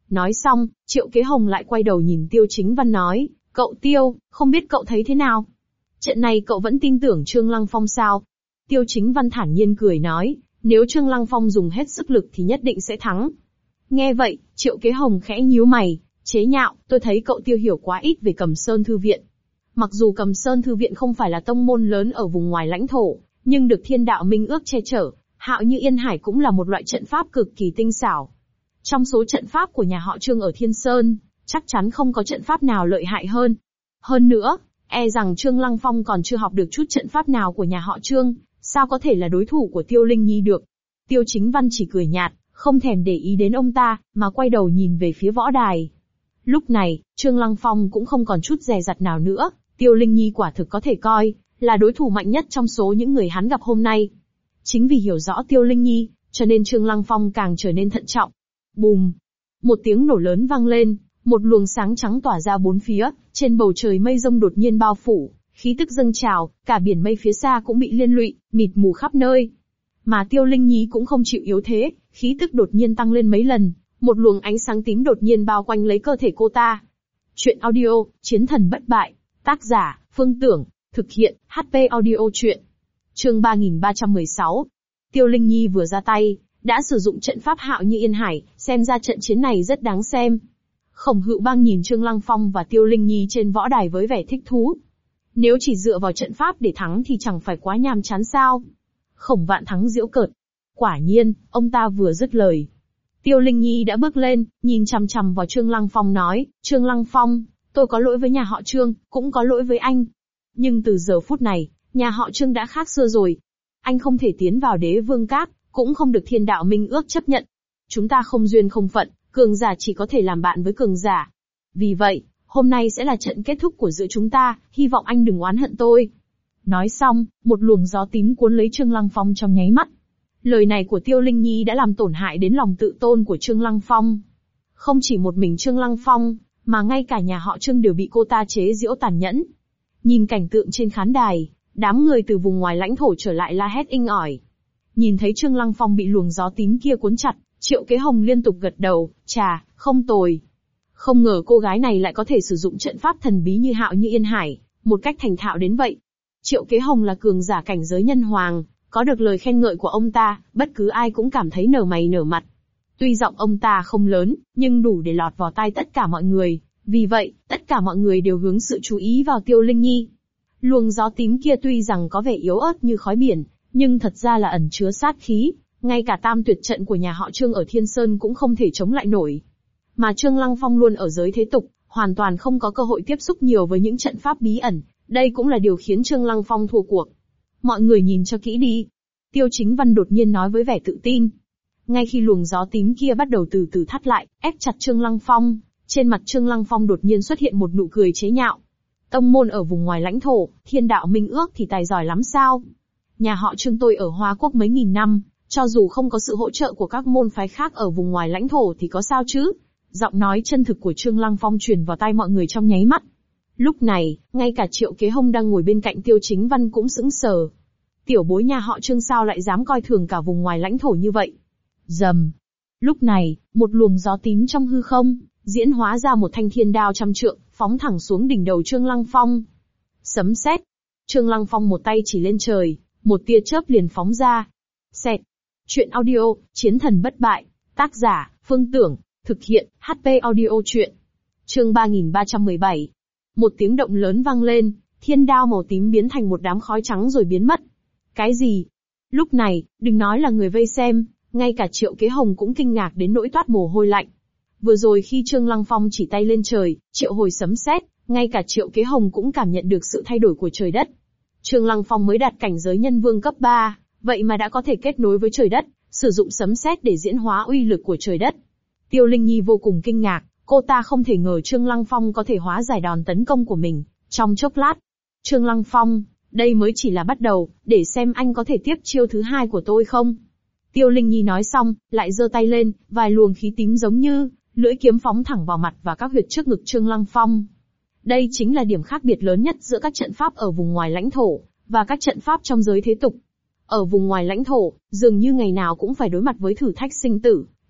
Nói xong, Triệu Kế Hồng lại quay đầu nhìn Tiêu Chính Văn nói, cậu Tiêu, không biết cậu thấy thế nào? Trận này cậu vẫn tin tưởng Trương Lăng Phong sao? Tiêu Chính Văn thản nhiên cười nói, nếu Trương Lăng Phong dùng hết sức lực thì nhất định sẽ thắng. Nghe vậy, Triệu Kế Hồng khẽ nhíu mày, chế nhạo, tôi thấy cậu Tiêu hiểu quá ít về Cầm Sơn Thư Viện. Mặc dù Cầm Sơn Thư Viện không phải là tông môn lớn ở vùng ngoài lãnh thổ, nhưng được Thiên Đạo Minh Ước che chở, Hạo Như Yên Hải cũng là một loại trận pháp cực kỳ tinh xảo. Trong số trận pháp của nhà họ Trương ở Thiên Sơn, chắc chắn không có trận pháp nào lợi hại hơn. Hơn nữa, e rằng Trương Lăng Phong còn chưa học được chút trận pháp nào của nhà họ Trương, sao có thể là đối thủ của Tiêu Linh Nhi được. Tiêu Chính Văn chỉ cười nhạt, không thèm để ý đến ông ta, mà quay đầu nhìn về phía võ đài. Lúc này, Trương Lăng Phong cũng không còn chút dè dặt nào nữa, Tiêu Linh Nhi quả thực có thể coi là đối thủ mạnh nhất trong số những người hắn gặp hôm nay. Chính vì hiểu rõ Tiêu Linh Nhi, cho nên Trương Lăng Phong càng trở nên thận trọng. Bùm! Một tiếng nổ lớn vang lên, một luồng sáng trắng tỏa ra bốn phía, trên bầu trời mây rông đột nhiên bao phủ, khí tức dâng trào, cả biển mây phía xa cũng bị liên lụy, mịt mù khắp nơi. Mà Tiêu Linh Nhi cũng không chịu yếu thế, khí tức đột nhiên tăng lên mấy lần, một luồng ánh sáng tím đột nhiên bao quanh lấy cơ thể cô ta. Chuyện audio, Chiến thần bất bại, tác giả, Phương Tưởng, thực hiện, HP audio chuyện. Chương 3316. Tiêu Linh Nhi vừa ra tay, đã sử dụng trận pháp Hạo Như Yên Hải, xem ra trận chiến này rất đáng xem. Khổng Hữu Bang nhìn Trương Lăng Phong và Tiêu Linh Nhi trên võ đài với vẻ thích thú. Nếu chỉ dựa vào trận pháp để thắng thì chẳng phải quá nhàm chán sao? Khổng Vạn Thắng giễu cợt. Quả nhiên, ông ta vừa dứt lời, Tiêu Linh Nhi đã bước lên, nhìn chằm chằm vào Trương Lăng Phong nói, Trương Lăng Phong, tôi có lỗi với nhà họ Trương, cũng có lỗi với anh. Nhưng từ giờ phút này, nhà họ Trương đã khác xưa rồi. Anh không thể tiến vào Đế Vương Các, cũng không được Thiên Đạo Minh Ước chấp nhận. Chúng ta không duyên không phận, cường giả chỉ có thể làm bạn với cường giả. Vì vậy, hôm nay sẽ là trận kết thúc của giữa chúng ta, hy vọng anh đừng oán hận tôi. Nói xong, một luồng gió tím cuốn lấy Trương Lăng Phong trong nháy mắt. Lời này của Tiêu Linh Nhi đã làm tổn hại đến lòng tự tôn của Trương Lăng Phong. Không chỉ một mình Trương Lăng Phong, mà ngay cả nhà họ Trương đều bị cô ta chế giễu tàn nhẫn. Nhìn cảnh tượng trên khán đài, đám người từ vùng ngoài lãnh thổ trở lại la hét inh ỏi. Nhìn thấy Trương Lăng Phong bị luồng gió tím kia cuốn chặt, Triệu Kế Hồng liên tục gật đầu, chà, không tồi. Không ngờ cô gái này lại có thể sử dụng trận pháp thần bí như Hạo Như Yên Hải, một cách thành thạo đến vậy. Triệu Kế Hồng là cường giả cảnh giới nhân hoàng, có được lời khen ngợi của ông ta, bất cứ ai cũng cảm thấy nở mày nở mặt. Tuy giọng ông ta không lớn, nhưng đủ để lọt vào tai tất cả mọi người, vì vậy, tất cả mọi người đều hướng sự chú ý vào Tiêu Linh Nhi. Luồng gió tím kia tuy rằng có vẻ yếu ớt như khói biển, nhưng thật ra là ẩn chứa sát khí, ngay cả tam tuyệt trận của nhà họ Trương ở Thiên Sơn cũng không thể chống lại nổi. Mà Trương Lăng Phong luôn ở giới thế tục, hoàn toàn không có cơ hội tiếp xúc nhiều với những trận pháp bí ẩn, đây cũng là điều khiến Trương Lăng Phong thua cuộc. Mọi người nhìn cho kỹ đi. Tiêu Chính Văn đột nhiên nói với vẻ tự tin. Ngay khi luồng gió tím kia bắt đầu từ từ thắt lại, ép chặt Trương Lăng Phong, trên mặt Trương Lăng Phong đột nhiên xuất hiện một nụ cười chế nhạo. Tông môn ở vùng ngoài lãnh thổ, Thiên Đạo Minh Ước thì tài giỏi lắm sao? Nhà họ Trương tôi ở Hoa Quốc mấy nghìn năm, cho dù không có sự hỗ trợ của các môn phái khác ở vùng ngoài lãnh thổ thì có sao chứ? Giọng nói chân thực của Trương Lăng Phong truyền vào tai mọi người trong nháy mắt. Lúc này, ngay cả Triệu Kế Hồng đang ngồi bên cạnh Tiêu Chính Văn cũng sững sờ. Tiểu bối nhà họ Trương sao lại dám coi thường cả vùng ngoài lãnh thổ như vậy? Rầm. Lúc này, một luồng gió tím trong hư không, diễn hóa ra một thanh thiên đao trăm trượng, phóng thẳng xuống đỉnh đầu Trương Lăng Phong. Sấm sét. Trương Lăng Phong một tay chỉ lên trời, một tia chớp liền phóng ra. Xẹt. Chuyện audio, Chiến thần bất bại, tác giả, Phương Tưởng, thực hiện, HP audio chuyện. Chương 3317. Một tiếng động lớn vang lên, thiên đao màu tím biến thành một đám khói trắng rồi biến mất. Cái gì? Lúc này, đừng nói là người vây xem, ngay cả Triệu Kế Hồng cũng kinh ngạc đến nỗi toát mồ hôi lạnh. Vừa rồi khi Trương Lăng Phong chỉ tay lên trời, triệu hồi sấm sét, ngay cả Triệu Kế Hồng cũng cảm nhận được sự thay đổi của trời đất. Trương Lăng Phong mới đạt cảnh giới nhân vương cấp 3, vậy mà đã có thể kết nối với trời đất, sử dụng sấm sét để diễn hóa uy lực của trời đất. Tiêu Linh Nhi vô cùng kinh ngạc, cô ta không thể ngờ Trương Lăng Phong có thể hóa giải đòn tấn công của mình. Trong chốc lát, Trương Lăng Phong, đây mới chỉ là bắt đầu, để xem anh có thể tiếp chiêu thứ hai của tôi không. Tiêu Linh Nhi nói xong, lại giơ tay lên, vài luồng khí tím giống như lưỡi kiếm phóng thẳng vào mặt và các huyệt trước ngực Trương Lăng Phong. Đây chính là điểm khác biệt lớn nhất giữa các trận pháp ở vùng ngoài lãnh thổ và các trận pháp trong giới thế tục. Ở vùng ngoài lãnh thổ, dường như ngày nào cũng phải đối mặt với thử thách sinh tử,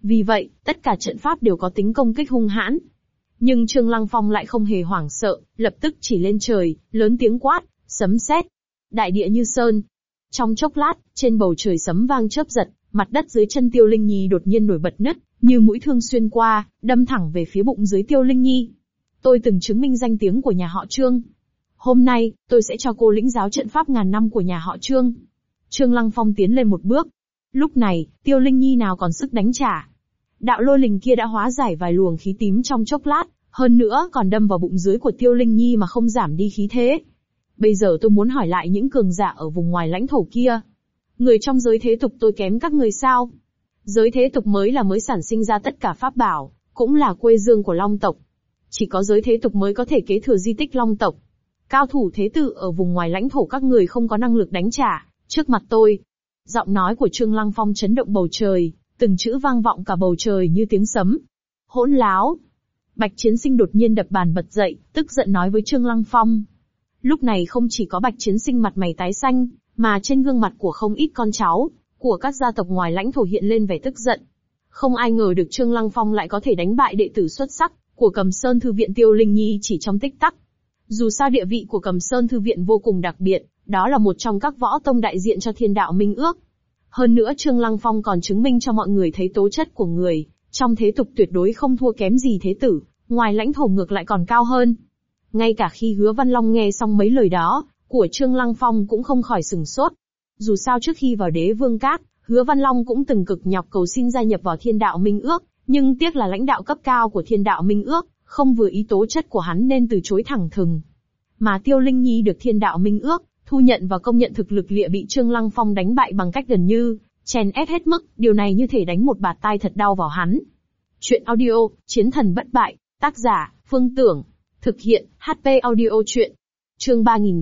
Vì vậy, tất cả trận pháp đều có tính công kích hung hãn. Nhưng Trương Lăng Phong lại không hề hoảng sợ, lập tức chỉ lên trời, lớn tiếng quát, sấm sét, đại địa như sơn. Trong chốc lát, trên bầu trời sấm vang chớp giật, mặt đất dưới chân Tiêu Linh Nhi đột nhiên nổi bật nứt, như mũi thương xuyên qua, đâm thẳng về phía bụng dưới Tiêu Linh Nhi. Tôi từng chứng minh danh tiếng của nhà họ Trương. Hôm nay, tôi sẽ cho cô lĩnh giáo trận pháp ngàn năm của nhà họ Trương. Trương Lăng Phong tiến lên một bước. Lúc này, Tiêu Linh Nhi nào còn sức đánh trả. Đạo lôi linh kia đã hóa giải vài luồng khí tím trong chốc lát, hơn nữa còn đâm vào bụng dưới của Tiêu Linh Nhi mà không giảm đi khí thế. Bây giờ tôi muốn hỏi lại những cường giả ở vùng ngoài lãnh thổ kia. Người trong giới thế tục tôi kém các người sao? Giới thế tục mới sản sinh ra tất cả pháp bảo, cũng là quê dương của Long tộc. Chỉ có giới thế tục mới có thể kế thừa di tích Long tộc. Cao thủ thế tử ở vùng ngoài lãnh thổ các người không có năng lực đánh trả, trước mặt tôi. Giọng nói của Trương Lăng Phong chấn động bầu trời, từng chữ vang vọng cả bầu trời như tiếng sấm. Hỗn láo! Bạch Chiến Sinh đột nhiên đập bàn bật dậy, tức giận nói với Trương Lăng Phong. Lúc này không chỉ có Bạch Chiến Sinh mặt mày tái xanh, mà trên gương mặt của không ít con cháu của các gia tộc ngoài lãnh thổ hiện lên vẻ tức giận. Không ai ngờ được Trương Lăng Phong lại có thể đánh bại đệ tử xuất sắc của Cầm Sơn Thư viện Tiêu Linh Nhi chỉ trong tích tắc. Dù sao địa vị của Cầm Sơn Thư viện vô cùng đặc biệt, đó là một trong các võ tông đại diện cho Thiên Đạo Minh Ước. Hơn nữa Trương Lăng Phong còn chứng minh cho mọi người thấy tố chất của người trong thế tục tuyệt đối không thua kém gì thế tử, ngoài lãnh thổ ngược lại còn cao hơn. Ngay cả khi Hứa Văn Long nghe xong mấy lời đó của Trương Lăng Phong cũng không khỏi sửng sốt. Dù sao trước khi vào Đế Vương Các, Hứa Văn Long cũng từng cực nhọc cầu xin gia nhập vào Thiên Đạo Minh Ước, nhưng tiếc là lãnh đạo cấp cao của Thiên Đạo Minh Ước không vừa ý tố chất của hắn nên từ chối thẳng thừng. Mà Tiêu Linh Nhi được Thiên Đạo Minh Ước thu nhận và công nhận thực lực lịa bị Trương Lăng Phong đánh bại bằng cách gần như chèn ép hết mức, điều này như thể đánh một bạt tai thật đau vào hắn. Chuyện audio, Chiến thần bất bại, tác giả, Phương Tưởng, thực hiện, HP audio chuyện. Chương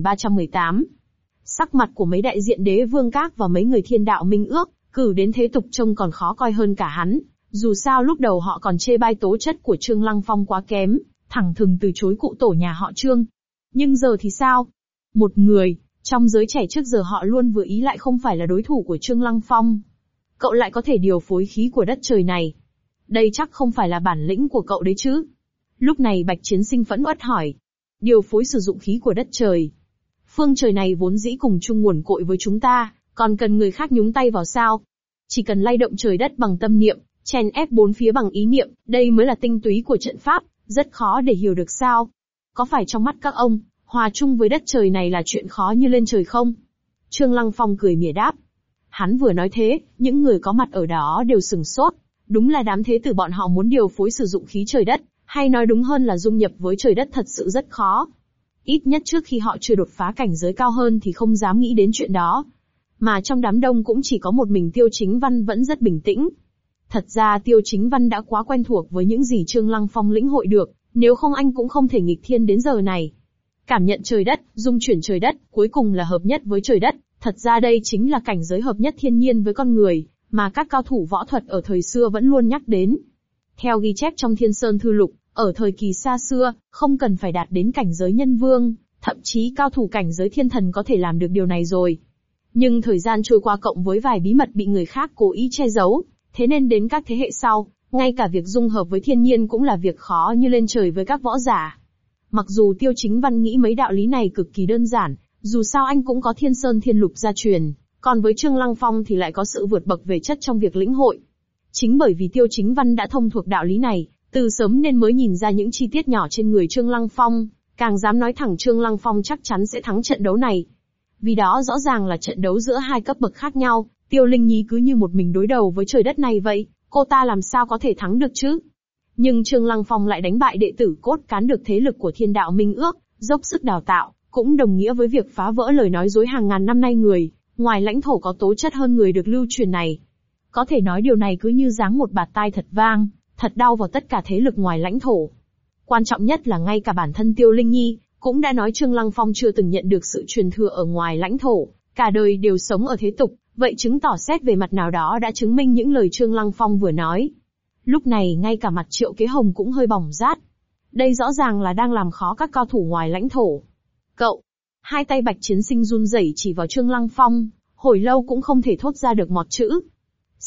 3318. Sắc mặt của mấy đại diện Đế Vương Các và mấy người Thiên Đạo Minh Ước, cử đến thế tục trông còn khó coi hơn cả hắn. Dù sao lúc đầu họ còn chê bai tố chất của Trương Lăng Phong quá kém, thẳng thừng từ chối cụ tổ nhà họ Trương. Nhưng giờ thì sao? Một người, trong giới trẻ trước giờ họ luôn vừa ý lại không phải là đối thủ của Trương Lăng Phong. Cậu lại có thể điều phối khí của đất trời này. Đây chắc không phải là bản lĩnh của cậu đấy chứ? Lúc này Bạch Chiến Sinh phẫn uất hỏi. Điều phối sử dụng khí của đất trời. Phương trời này vốn dĩ cùng chung nguồn cội với chúng ta, còn cần người khác nhúng tay vào sao? Chỉ cần lay động trời đất bằng tâm niệm, chèn ép bốn phía bằng ý niệm, đây mới là tinh túy của trận pháp, rất khó để hiểu được sao? Có phải trong mắt các ông, hòa chung với đất trời này là chuyện khó như lên trời không? Trương Lăng Phong cười mỉa đáp. Hắn vừa nói thế, những người có mặt ở đó đều sừng sốt. Đúng là đám thế tử bọn họ muốn điều phối sử dụng khí trời đất, hay nói đúng hơn là dung nhập với trời đất thật sự rất khó. Ít nhất trước khi họ chưa đột phá cảnh giới cao hơn thì không dám nghĩ đến chuyện đó. Mà trong đám đông cũng chỉ có một mình Tiêu Chính Văn vẫn rất bình tĩnh. Thật ra Tiêu Chính Văn đã quá quen thuộc với những gì Trương Lăng Phong lĩnh hội được, nếu không anh cũng không thể nghịch thiên đến giờ này. Cảm nhận trời đất, dung chuyển trời đất, cuối cùng là hợp nhất với trời đất, thật ra đây chính là cảnh giới hợp nhất thiên nhiên với con người, mà các cao thủ võ thuật ở thời xưa vẫn luôn nhắc đến. Theo ghi chép trong Thiên Sơn Thư Lục, ở thời kỳ xa xưa, không cần phải đạt đến cảnh giới nhân vương, thậm chí cao thủ cảnh giới thiên thần có thể làm được điều này rồi. Nhưng thời gian trôi qua cộng với vài bí mật bị người khác cố ý che giấu, thế nên đến các thế hệ sau, ngay cả việc dung hợp với thiên nhiên cũng là việc khó như lên trời với các võ giả. Mặc dù Tiêu Chính Văn nghĩ mấy đạo lý này cực kỳ đơn giản, dù sao anh cũng có Thiên Sơn Thiên Lục gia truyền, còn với Trương Lăng Phong thì lại có sự vượt bậc về chất trong việc lĩnh hội. Chính bởi vì Tiêu Chính Văn đã thông thuộc đạo lý này, từ sớm nên mới nhìn ra những chi tiết nhỏ trên người Trương Lăng Phong, càng dám nói thẳng Trương Lăng Phong chắc chắn sẽ thắng trận đấu này. Vì đó rõ ràng là trận đấu giữa hai cấp bậc khác nhau, Tiêu Linh Nhi cứ như một mình đối đầu với trời đất này vậy, cô ta làm sao có thể thắng được chứ? Nhưng Trương Lăng Phong lại đánh bại đệ tử cốt cán được thế lực của Thiên Đạo Minh Ước, dốc sức đào tạo, cũng đồng nghĩa với việc phá vỡ lời nói dối hàng ngàn năm nay người ngoài lãnh thổ có tố chất hơn người được lưu truyền này. Có thể nói điều này cứ như giáng một bạt tai thật vang, thật đau vào tất cả thế lực ngoài lãnh thổ. Quan trọng nhất là ngay cả bản thân Tiêu Linh Nhi cũng đã nói Trương Lăng Phong chưa từng nhận được sự truyền thừa ở ngoài lãnh thổ, cả đời đều sống ở thế tục, vậy chứng tỏ xét về mặt nào đó đã chứng minh những lời Trương Lăng Phong vừa nói. Lúc này ngay cả mặt Triệu Kế Hồng cũng hơi bỏng rát. Đây rõ ràng là đang làm khó các cao thủ ngoài lãnh thổ. Cậu! Hai tay Bạch Chiến Sinh run rẩy chỉ vào Trương Lăng Phong, hồi lâu cũng không thể thốt ra được một chữ.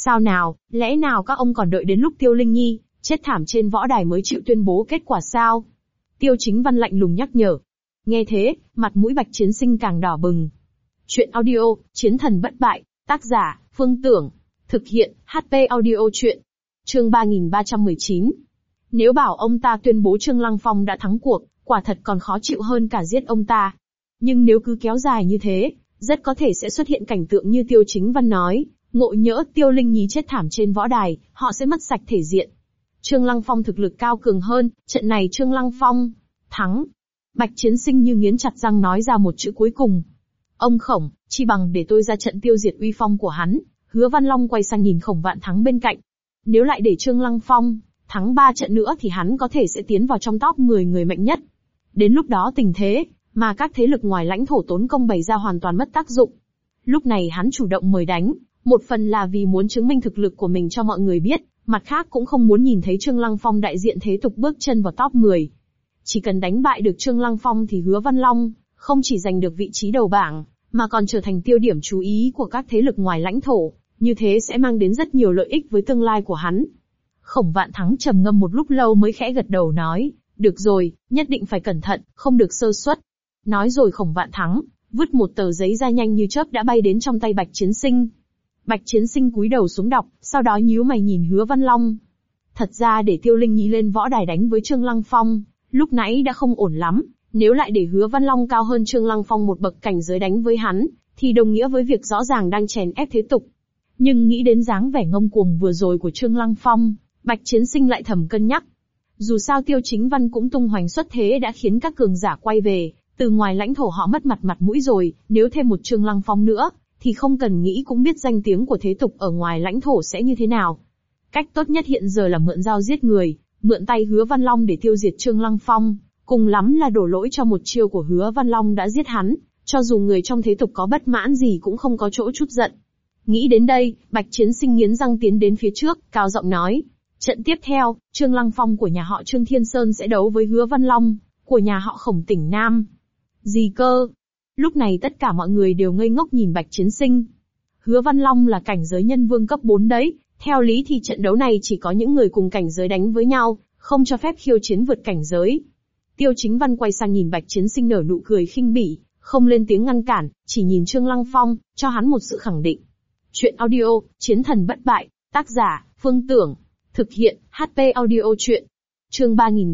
Sao nào, lẽ nào các ông còn đợi đến lúc Tiêu Linh Nhi chết thảm trên võ đài mới chịu tuyên bố kết quả sao? Tiêu Chính Văn lạnh lùng nhắc nhở. Nghe thế, mặt mũi Bạch Chiến Sinh càng đỏ bừng. Chuyện audio, Chiến thần bất bại, tác giả, Phương Tưởng. Thực hiện, HP audio chuyện. Chương 3319. Nếu bảo ông ta tuyên bố Trương Lăng Phong đã thắng cuộc, quả thật còn khó chịu hơn cả giết ông ta. Nhưng nếu cứ kéo dài như thế, rất có thể sẽ xuất hiện cảnh tượng như Tiêu Chính Văn nói, ngộ nhỡ Tiêu Linh Nhi chết thảm trên võ đài, họ sẽ mất sạch thể diện. Trương Lăng Phong thực lực cao cường hơn, trận này Trương Lăng Phong thắng. Bạch Chiến Sinh như nghiến chặt răng nói ra một chữ cuối cùng. Ông Khổng, chi bằng để tôi ra trận tiêu diệt uy phong của hắn. Hứa Văn Long quay sang nhìn Khổng Vạn Thắng bên cạnh. Nếu lại để Trương Lăng Phong thắng 3 trận nữa thì hắn có thể sẽ tiến vào trong top 10 người mạnh nhất. Đến lúc đó tình thế mà các thế lực ngoài lãnh thổ tốn công bày ra hoàn toàn mất tác dụng. Lúc này hắn chủ động mời đánh, một phần là vì muốn chứng minh thực lực của mình cho mọi người biết, mặt khác cũng không muốn nhìn thấy Trương Lăng Phong đại diện thế tục bước chân vào top 10. Chỉ cần đánh bại được Trương Lăng Phong thì Hứa Văn Long không chỉ giành được vị trí đầu bảng, mà còn trở thành tiêu điểm chú ý của các thế lực ngoài lãnh thổ, như thế sẽ mang đến rất nhiều lợi ích với tương lai của hắn. Khổng Vạn Thắng trầm ngâm một lúc lâu mới khẽ gật đầu nói, được rồi, nhất định phải cẩn thận, không được sơ suất. Nói rồi Khổng Vạn Thắng vứt một tờ giấy ra nhanh như chớp đã bay đến trong tay Bạch Chiến Sinh. Bạch Chiến Sinh cúi đầu xuống đọc, sau đó nhíu mày nhìn Hứa Văn Long. Thật ra để Tiêu Linh Nhi lên võ đài đánh với Trương Lăng Phong, lúc nãy đã không ổn lắm, nếu lại để Hứa Văn Long cao hơn Trương Lăng Phong một bậc cảnh giới đánh với hắn, thì đồng nghĩa với việc rõ ràng đang chèn ép thế tục. Nhưng nghĩ đến dáng vẻ ngông cuồng vừa rồi của Trương Lăng Phong, Bạch Chiến Sinh lại thầm cân nhắc. Dù sao Tiêu Chính Văn cũng tung hoành xuất thế đã khiến các cường giả quay về, từ ngoài lãnh thổ họ mất mặt mũi rồi, nếu thêm một Trương Lăng Phong nữa, thì không cần nghĩ cũng biết danh tiếng của thế tục ở ngoài lãnh thổ sẽ như thế nào. Cách tốt nhất hiện giờ là mượn dao giết người, mượn tay Hứa Văn Long để tiêu diệt Trương Lăng Phong, cùng lắm là đổ lỗi cho một chiêu của Hứa Văn Long đã giết hắn, cho dù người trong thế tục có bất mãn gì cũng không có chỗ chút giận. Nghĩ đến đây, Bạch Chiến Sinh nghiến răng tiến đến phía trước, cao giọng nói, trận tiếp theo, Trương Lăng Phong của nhà họ Trương Thiên Sơn sẽ đấu với Hứa Văn Long của nhà họ Khổng Tỉnh Nam. Gì cơ? Lúc này tất cả mọi người đều ngây ngốc nhìn Bạch Chiến Sinh. Hứa Văn Long là cảnh giới nhân vương cấp 4 đấy, theo lý thì trận đấu này chỉ có những người cùng cảnh giới đánh với nhau, không cho phép khiêu chiến vượt cảnh giới. Tiêu Chính Văn quay sang nhìn Bạch Chiến Sinh nở nụ cười khinh bỉ, không lên tiếng ngăn cản, chỉ nhìn Trương Lăng Phong, cho hắn một sự khẳng định. Chuyện audio, Chiến thần bất bại, tác giả, Phương Tưởng. Thực hiện, HP audio chuyện. Chương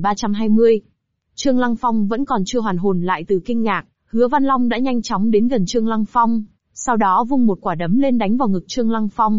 3320. Trương Lăng Phong vẫn còn chưa hoàn hồn lại từ kinh ngạc, Hứa Văn Long đã nhanh chóng đến gần Trương Lăng Phong, sau đó vung một quả đấm lên đánh vào ngực Trương Lăng Phong.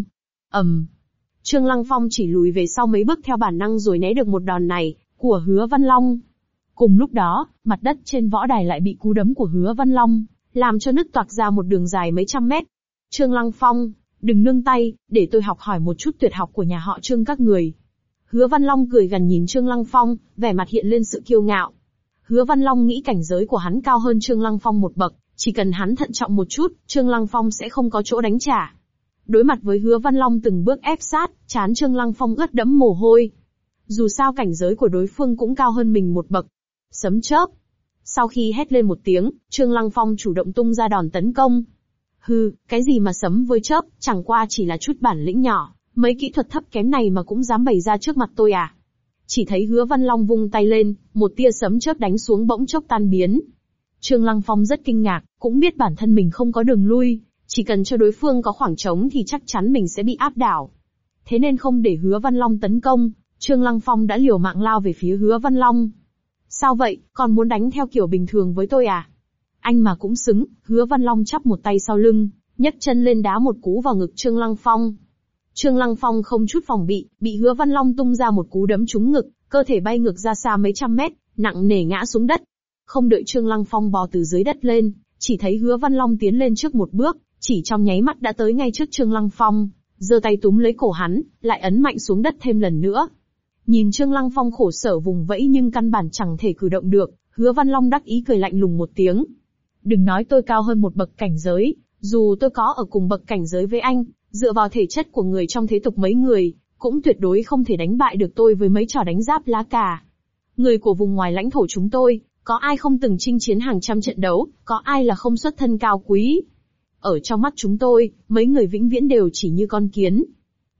Trương Lăng Phong chỉ lùi về sau mấy bước theo bản năng rồi né được một đòn này của Hứa Văn Long. Cùng lúc đó, mặt đất trên võ đài lại bị cú đấm của Hứa Văn Long làm cho nứt toạc ra một đường dài mấy trăm mét. Trương Lăng Phong, đừng nương tay, để tôi học hỏi một chút tuyệt học của nhà họ Trương các người. Hứa Văn Long cười gần nhìn Trương Lăng Phong, vẻ mặt hiện lên sự kiêu ngạo. Hứa Văn Long nghĩ cảnh giới của hắn cao hơn Trương Lăng Phong một bậc, chỉ cần hắn thận trọng một chút, Trương Lăng Phong sẽ không có chỗ đánh trả. Đối mặt với Hứa Văn Long từng bước ép sát, trán Trương Lăng Phong ướt đẫm mồ hôi. Dù sao cảnh giới của đối phương cũng cao hơn mình một bậc. Sấm chớp. Sau khi hét lên một tiếng, Trương Lăng Phong chủ động tung ra đòn tấn công. Hừ, cái gì mà sấm với chớp, chẳng qua chỉ là chút bản lĩnh nhỏ, mấy kỹ thuật thấp kém này mà cũng dám bày ra trước mặt tôi à? Chỉ thấy Hứa Văn Long vung tay lên, một tia sấm chớp đánh xuống bỗng chốc tan biến. Trương Lăng Phong rất kinh ngạc, cũng biết bản thân mình không có đường lui, chỉ cần cho đối phương có khoảng trống thì chắc chắn mình sẽ bị áp đảo. Thế nên không để Hứa Văn Long tấn công, Trương Lăng Phong đã liều mạng lao về phía Hứa Văn Long. Sao vậy, còn muốn đánh theo kiểu bình thường với tôi à? Anh mà cũng xứng, Hứa Văn Long chắp một tay sau lưng, nhấc chân lên đá một cú vào ngực Trương Lăng Phong. Trương Lăng Phong không chút phòng bị Hứa Văn Long tung ra một cú đấm trúng ngực, cơ thể bay ngược ra xa mấy trăm mét, nặng nề ngã xuống đất. Không đợi Trương Lăng Phong bò từ dưới đất lên, chỉ thấy Hứa Văn Long tiến lên trước một bước, chỉ trong nháy mắt đã tới ngay trước Trương Lăng Phong, giơ tay túm lấy cổ hắn, lại ấn mạnh xuống đất thêm lần nữa. Nhìn Trương Lăng Phong khổ sở vùng vẫy nhưng căn bản chẳng thể cử động được, Hứa Văn Long đắc ý cười lạnh lùng một tiếng. Đừng nói tôi cao hơn một bậc cảnh giới, dù tôi có ở cùng bậc cảnh giới với anh, dựa vào thể chất của người trong thế tục mấy người, cũng tuyệt đối không thể đánh bại được tôi với mấy trò đánh giáp lá cà. Người của vùng ngoài lãnh thổ chúng tôi, có ai không từng chinh chiến hàng trăm trận đấu, có ai là không xuất thân cao quý. Ở trong mắt chúng tôi, mấy người vĩnh viễn đều chỉ như con kiến.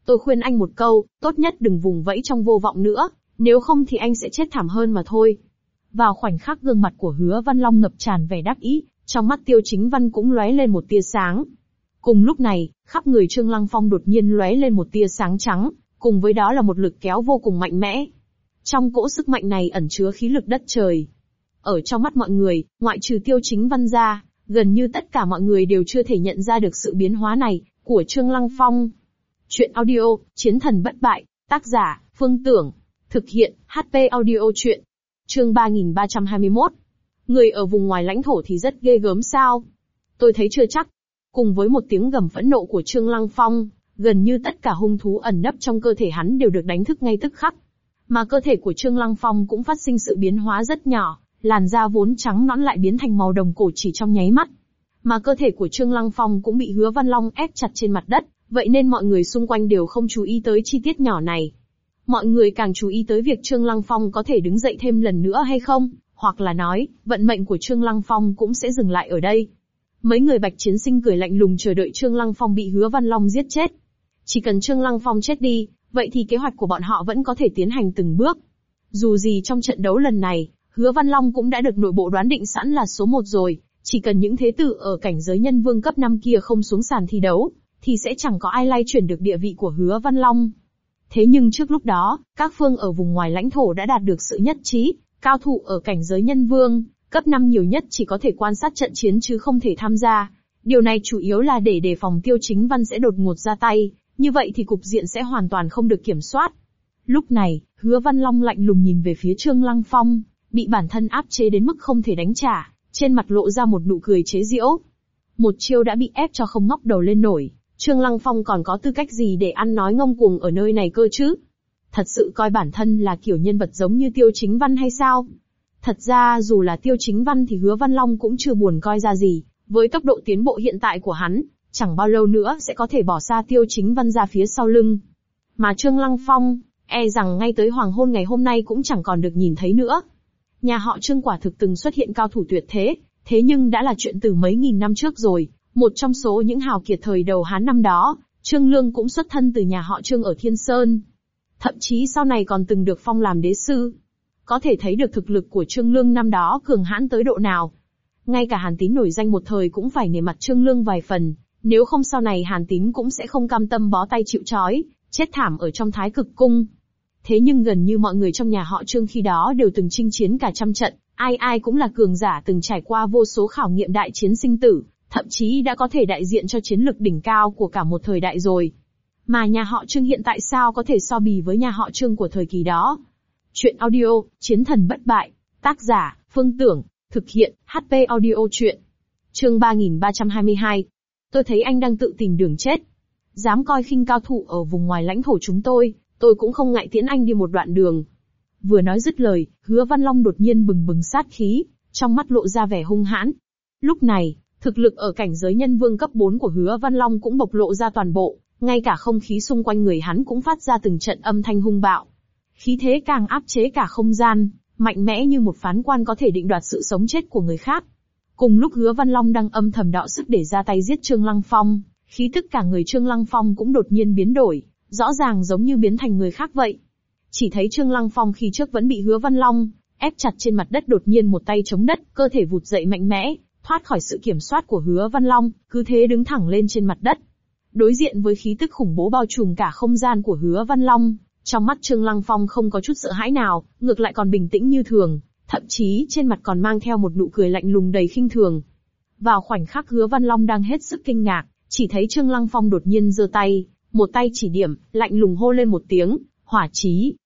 Tôi khuyên anh một câu, tốt nhất đừng vùng vẫy trong vô vọng nữa, nếu không thì anh sẽ chết thảm hơn mà thôi. Vào khoảnh khắc gương mặt của Hứa Văn Long ngập tràn vẻ đắc ý, trong mắt Tiêu Chính Văn cũng lóe lên một tia sáng. Cùng lúc này, khắp người Trương Lăng Phong đột nhiên lóe lên một tia sáng trắng, cùng với đó là một lực kéo vô cùng mạnh mẽ. Trong cỗ sức mạnh này ẩn chứa khí lực đất trời. Ở trong mắt mọi người, ngoại trừ Tiêu Chính Văn ra, gần như tất cả mọi người đều chưa thể nhận ra được sự biến hóa này của Trương Lăng Phong. Chuyện audio, Chiến thần bất bại, tác giả, Phương Tưởng. Thực hiện, HP Audio Chuyện. Chương 3321. Người ở vùng ngoài lãnh thổ thì rất ghê gớm sao? Tôi thấy chưa chắc. Cùng với một tiếng gầm phẫn nộ của Trương Lăng Phong, gần như tất cả hung thú ẩn nấp trong cơ thể hắn đều được đánh thức ngay tức khắc. Mà cơ thể của Trương Lăng Phong cũng phát sinh sự biến hóa rất nhỏ, làn da vốn trắng nõn lại biến thành màu đồng cổ chỉ trong nháy mắt. Mà cơ thể của Trương Lăng Phong cũng bị Hứa Văn Long ép chặt trên mặt đất, vậy nên mọi người xung quanh đều không chú ý tới chi tiết nhỏ này. Mọi người càng chú ý tới việc Trương Lăng Phong có thể đứng dậy thêm lần nữa hay không, hoặc là nói, vận mệnh của Trương Lăng Phong cũng sẽ dừng lại ở đây. Mấy người Bạch Chiến Sinh cười lạnh lùng chờ đợi Trương Lăng Phong bị Hứa Văn Long giết chết. Chỉ cần Trương Lăng Phong chết đi, vậy thì kế hoạch của bọn họ vẫn có thể tiến hành từng bước. Dù gì trong trận đấu lần này, Hứa Văn Long cũng đã được nội bộ đoán định sẵn là số 1 rồi, chỉ cần những thế tử ở cảnh giới nhân vương cấp 5 kia không xuống sàn thi đấu, thì sẽ chẳng có ai lay chuyển được địa vị của Hứa Văn Long. Thế nhưng trước lúc đó, các phương ở vùng ngoài lãnh thổ đã đạt được sự nhất trí, cao thủ ở cảnh giới nhân vương, cấp 5 nhiều nhất chỉ có thể quan sát trận chiến chứ không thể tham gia. Điều này chủ yếu là để đề phòng Tiêu Chính Văn sẽ đột ngột ra tay, như vậy thì cục diện sẽ hoàn toàn không được kiểm soát. Lúc này, Hứa Văn Long lạnh lùng nhìn về phía Trương Lăng Phong, bị bản thân áp chế đến mức không thể đánh trả, trên mặt lộ ra một nụ cười chế giễu. Một chiêu đã bị ép cho không ngóc đầu lên nổi, Trương Lăng Phong còn có tư cách gì để ăn nói ngông cuồng ở nơi này cơ chứ? Thật sự coi bản thân là kiểu nhân vật giống như Tiêu Chính Văn hay sao? Thật ra dù là Tiêu Chính Văn thì Hứa Văn Long cũng chưa buồn coi ra gì, với tốc độ tiến bộ hiện tại của hắn, chẳng bao lâu nữa sẽ có thể bỏ xa Tiêu Chính Văn ra phía sau lưng. Mà Trương Lăng Phong, e rằng ngay tới hoàng hôn ngày hôm nay cũng chẳng còn được nhìn thấy nữa. Nhà họ Trương quả thực từng xuất hiện cao thủ tuyệt thế, thế nhưng đã là chuyện từ mấy nghìn năm trước rồi. Một trong số những hào kiệt thời đầu Hán năm đó, Trương Lương cũng xuất thân từ nhà họ Trương ở Thiên Sơn. Thậm chí sau này còn từng được phong làm đế sư. Có thể thấy được thực lực của Trương Lương năm đó cường hãn tới độ nào. Ngay cả Hàn Tín nổi danh một thời cũng phải nể mặt Trương Lương vài phần, nếu không sau này Hàn Tín cũng sẽ không cam tâm bó tay chịu trói, chết thảm ở trong Thái Cực Cung. Thế nhưng gần như mọi người trong nhà họ Trương khi đó đều từng chinh chiến cả trăm trận, ai ai cũng là cường giả từng trải qua vô số khảo nghiệm đại chiến sinh tử, thậm chí đã có thể đại diện cho chiến lực đỉnh cao của cả một thời đại rồi. Mà nhà họ Trương hiện tại sao có thể so bì với nhà họ Trương của thời kỳ đó? Chuyện audio, Chiến thần bất bại, tác giả, Phương Tưởng, thực hiện, HP Audio Chuyện. Chương 3322. Tôi thấy anh đang tự tìm đường chết. Dám coi khinh cao thủ ở vùng ngoài lãnh thổ chúng tôi cũng không ngại tiễn anh đi một đoạn đường. Vừa nói dứt lời, Hứa Văn Long đột nhiên bừng bừng sát khí, trong mắt lộ ra vẻ hung hãn. Lúc này, thực lực ở cảnh giới nhân vương cấp 4 của Hứa Văn Long cũng bộc lộ ra toàn bộ, ngay cả không khí xung quanh người hắn cũng phát ra từng trận âm thanh hung bạo. Khí thế càng áp chế cả không gian, mạnh mẽ như một phán quan có thể định đoạt sự sống chết của người khác. Cùng lúc Hứa Văn Long đang âm thầm đọ sức để ra tay giết Trương Lăng Phong, khí tức cả người Trương Lăng Phong cũng đột nhiên biến đổi, rõ ràng giống như biến thành người khác vậy. Chỉ thấy Trương Lăng Phong khi trước vẫn bị Hứa Văn Long ép chặt trên mặt đất đột nhiên một tay chống đất, cơ thể vụt dậy mạnh mẽ, thoát khỏi sự kiểm soát của Hứa Văn Long, cứ thế đứng thẳng lên trên mặt đất. Đối diện với khí tức khủng bố bao trùm cả không gian của Hứa Văn Long, trong mắt Trương Lăng Phong không có chút sợ hãi nào, ngược lại còn bình tĩnh như thường, thậm chí trên mặt còn mang theo một nụ cười lạnh lùng đầy khinh thường. Vào khoảnh khắc Hứa Văn Long đang hết sức kinh ngạc, chỉ thấy Trương Lăng Phong đột nhiên giơ tay, một tay chỉ điểm, lạnh lùng hô lên một tiếng, hỏa chí.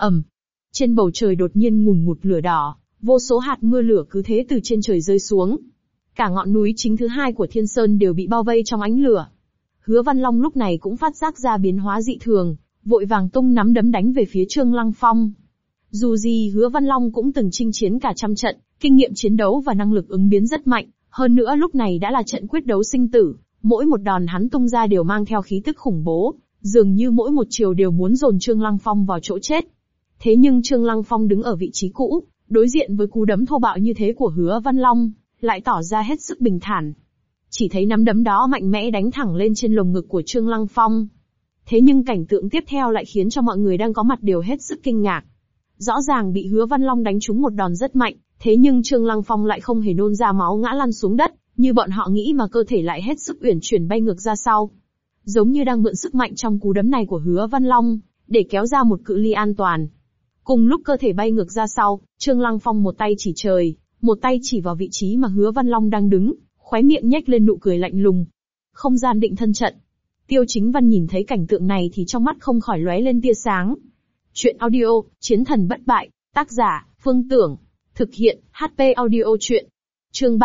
Trên bầu trời đột nhiên ngùn ngụt lửa đỏ, vô số hạt mưa lửa cứ thế từ trên trời rơi xuống. Cả ngọn núi chính thứ 2 của Thiên Sơn đều bị bao vây trong ánh lửa. Hứa Văn Long lúc này cũng phát giác ra biến hóa dị thường, vội vàng tung nắm đấm đánh về phía Trương Lăng Phong. Dù gì Hứa Văn Long cũng từng chinh chiến cả trăm trận, kinh nghiệm chiến đấu và năng lực ứng biến rất mạnh, hơn nữa lúc này đã là trận quyết đấu sinh tử, mỗi một đòn hắn tung ra đều mang theo khí tức khủng bố, dường như mỗi một chiều đều muốn dồn Trương Lăng Phong vào chỗ chết. Thế nhưng Trương Lăng Phong đứng ở vị trí cũ, đối diện với cú đấm thô bạo như thế của Hứa Văn Long, lại tỏ ra hết sức bình thản. Chỉ thấy nắm đấm đó mạnh mẽ đánh thẳng lên trên lồng ngực của Trương Lăng Phong. Thế nhưng cảnh tượng tiếp theo lại khiến cho mọi người đang có mặt đều hết sức kinh ngạc. Rõ ràng bị Hứa Văn Long đánh trúng một đòn rất mạnh, thế nhưng Trương Lăng Phong lại không hề nôn ra máu ngã lăn xuống đất, như bọn họ nghĩ mà cơ thể lại hết sức uyển chuyển bay ngược ra sau. Giống như đang mượn sức mạnh trong cú đấm này của Hứa Văn Long, để kéo ra một cự ly an toàn. Cùng lúc cơ thể bay ngược ra sau, Trương Lăng Phong một tay chỉ trời, một tay chỉ vào vị trí mà Hứa Văn Long đang đứng, khóe miệng nhếch lên nụ cười lạnh lùng. Không gian định thân trận. Tiêu Chính Văn nhìn thấy cảnh tượng này thì trong mắt không khỏi lóe lên tia sáng. Chuyện audio, Chiến thần bất bại, tác giả, Phương Tưởng. Thực hiện, HP audio chuyện. Chương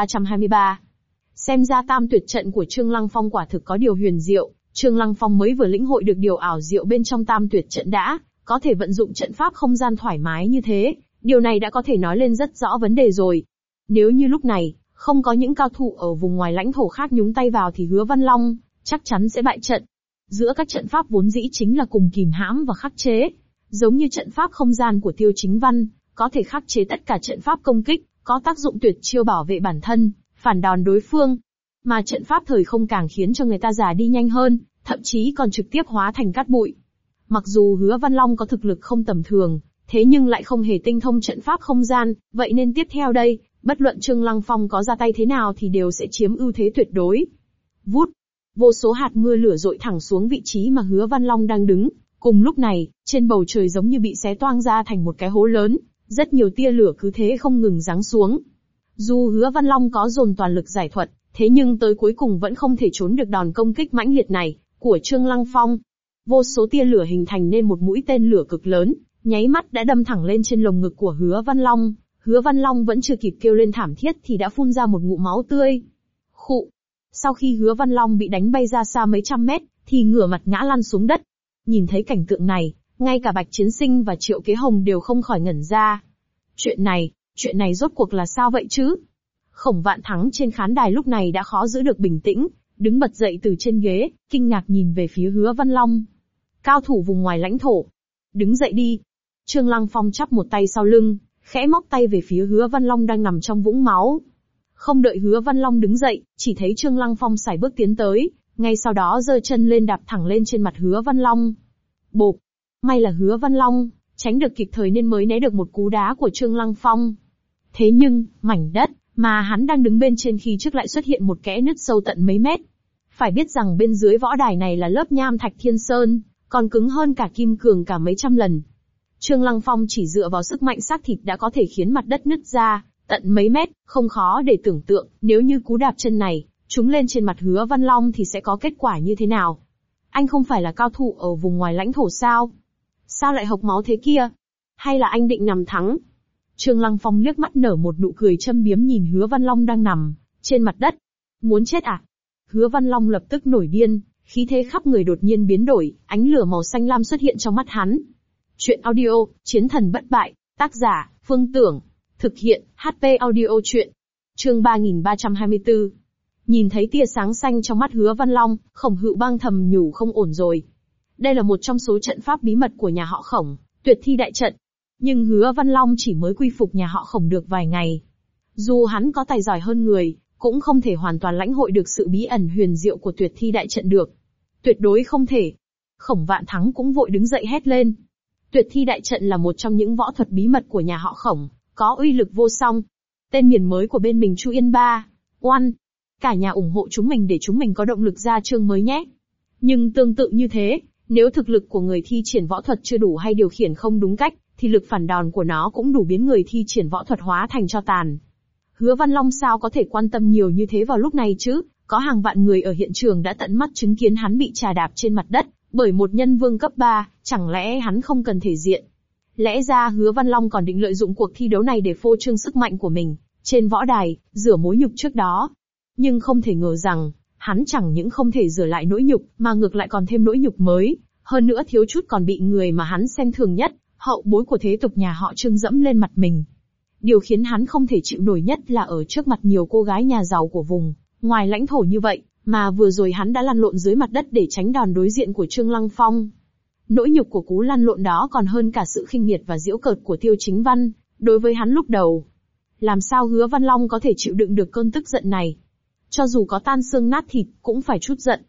3323. Xem ra tam tuyệt trận của Trương Lăng Phong quả thực có điều huyền diệu. Trương Lăng Phong mới vừa lĩnh hội được điều ảo diệu bên trong tam tuyệt trận đã, có thể vận dụng trận pháp không gian thoải mái như thế. Điều này đã có thể nói lên rất rõ vấn đề rồi. Nếu như lúc này, không có những cao thủ ở vùng ngoài lãnh thổ khác nhúng tay vào thì Hứa Văn Long chắc chắn sẽ bại trận. Giữa các trận pháp vốn dĩ chính là cùng kìm hãm và khắc chế. Giống như trận pháp không gian của Tiêu Chính Văn, có thể khắc chế tất cả trận pháp công kích, có tác dụng tuyệt chiêu bảo vệ bản thân, phản đòn đối phương. Mà trận pháp thời không càng khiến cho người ta già đi nhanh hơn, thậm chí còn trực tiếp hóa thành cát bụi. Mặc dù Hứa Văn Long có thực lực không tầm thường, thế nhưng lại không hề tinh thông trận pháp không gian, vậy nên tiếp theo đây, bất luận Trương Lăng Phong có ra tay thế nào thì đều sẽ chiếm ưu thế tuyệt đối. Vút, vô số hạt mưa lửa dội thẳng xuống vị trí mà Hứa Văn Long đang đứng. Cùng lúc này, trên bầu trời giống như bị xé toang ra thành một cái hố lớn, rất nhiều tia lửa cứ thế không ngừng giáng xuống. Dù Hứa Văn Long có dồn toàn lực giải thuật, thế nhưng tới cuối cùng vẫn không thể trốn được đòn công kích mãnh liệt này của Trương Lăng Phong. Vô số tia lửa hình thành nên một mũi tên lửa cực lớn, nháy mắt đã đâm thẳng lên trên lồng ngực của Hứa Văn Long. Hứa Văn Long vẫn chưa kịp kêu lên thảm thiết thì đã phun ra một ngụm máu tươi. Khụ. Sau khi Hứa Văn Long bị đánh bay ra xa mấy trăm mét, thì ngửa mặt ngã lăn xuống đất. Nhìn thấy cảnh tượng này, ngay cả Bạch Chiến Sinh và Triệu Kế Hồng đều không khỏi ngẩn ra. Chuyện này rốt cuộc là sao vậy chứ? Khổng Vạn Thắng trên khán đài lúc này đã khó giữ được bình tĩnh, đứng bật dậy từ trên ghế, kinh ngạc nhìn về phía Hứa Văn Long. Cao thủ vùng ngoài lãnh thổ. Đứng dậy đi. Trương Lăng Phong chắp một tay sau lưng, khẽ móc tay về phía Hứa Văn Long đang nằm trong vũng máu. Không đợi Hứa Văn Long đứng dậy, chỉ thấy Trương Lăng Phong sải bước tiến tới, ngay sau đó giơ chân lên đạp thẳng lên trên mặt Hứa Văn Long. Bộp. May là Hứa Văn Long tránh được kịp thời nên mới né được một cú đá của Trương Lăng Phong. Thế nhưng, mảnh đất mà hắn đang đứng bên trên khi trước lại xuất hiện một kẽ nứt sâu tận mấy mét. Phải biết rằng bên dưới võ đài này là lớp nham thạch thiên sơn, còn cứng hơn cả kim cương cả mấy trăm lần. Trương Lăng Phong chỉ dựa vào sức mạnh xác thịt đã có thể khiến mặt đất nứt ra tận mấy mét, không khó để tưởng tượng, nếu như cú đạp chân này trúng lên trên mặt Hứa Văn Long thì sẽ có kết quả như thế nào. Anh không phải là cao thủ ở vùng ngoài lãnh thổ sao? Sao lại hộc máu thế kia? Hay là anh định nằm thắng? Trương Lăng Phong liếc mắt nở một nụ cười châm biếm nhìn Hứa Văn Long đang nằm trên mặt đất. Muốn chết à? Hứa Văn Long lập tức nổi điên, khí thế khắp người đột nhiên biến đổi, ánh lửa màu xanh lam xuất hiện trong mắt hắn. Chuyện audio, Chiến thần bất bại, tác giả, Phương Tưởng. Thực hiện, HP audio chuyện. Chương 3324. Nhìn thấy tia sáng xanh trong mắt Hứa Văn Long, Khổng Hựu Bang thầm nhủ không ổn rồi. Đây là một trong số trận pháp bí mật của nhà họ Khổng, Tuyệt Thi Đại Trận. Nhưng Hứa Văn Long chỉ mới quy phục nhà họ Khổng được vài ngày. Dù hắn có tài giỏi hơn người, cũng không thể hoàn toàn lãnh hội được sự bí ẩn huyền diệu của Tuyệt Thi Đại Trận được. Tuyệt đối không thể. Khổng Vạn Thắng cũng vội đứng dậy hét lên. Tuyệt Thi Đại Trận là một trong những võ thuật bí mật của nhà họ Khổng, có uy lực vô song. Tên miền mới của bên mình Chu Yên Ba, Oan. Cả nhà ủng hộ chúng mình để chúng mình có động lực ra chương mới nhé. Nhưng tương tự như thế, nếu thực lực của người thi triển võ thuật chưa đủ hay điều khiển không đúng cách, thì lực phản đòn của nó cũng đủ biến người thi triển võ thuật hóa thành tro tàn. Hứa Văn Long sao có thể quan tâm nhiều như thế vào lúc này chứ? Có hàng vạn người ở hiện trường đã tận mắt chứng kiến hắn bị chà đạp trên mặt đất bởi một nhân vương cấp 3, chẳng lẽ hắn không cần thể diện? Lẽ ra Hứa Văn Long còn định lợi dụng cuộc thi đấu này để phô trương sức mạnh của mình trên võ đài, rửa mối nhục trước đó. Nhưng không thể ngờ rằng, hắn chẳng những không thể rửa lại nỗi nhục, mà ngược lại còn thêm nỗi nhục mới, hơn nữa thiếu chút còn bị người mà hắn xem thường nhất, hậu bối của thế tục nhà họ Trương dẫm lên mặt mình. Điều khiến hắn không thể chịu nổi nhất là ở trước mặt nhiều cô gái nhà giàu của vùng ngoài lãnh thổ như vậy, mà vừa rồi hắn đã lăn lộn dưới mặt đất để tránh đòn đối diện của Trương Lăng Phong. Nỗi nhục của cú lăn lộn đó còn hơn cả sự khinh miệt và giễu cợt của Tiêu Chính Văn đối với hắn lúc đầu. Làm sao Hứa Văn Long có thể chịu đựng được cơn tức giận này? Cho dù có tan xương nát thịt, cũng phải trút giận.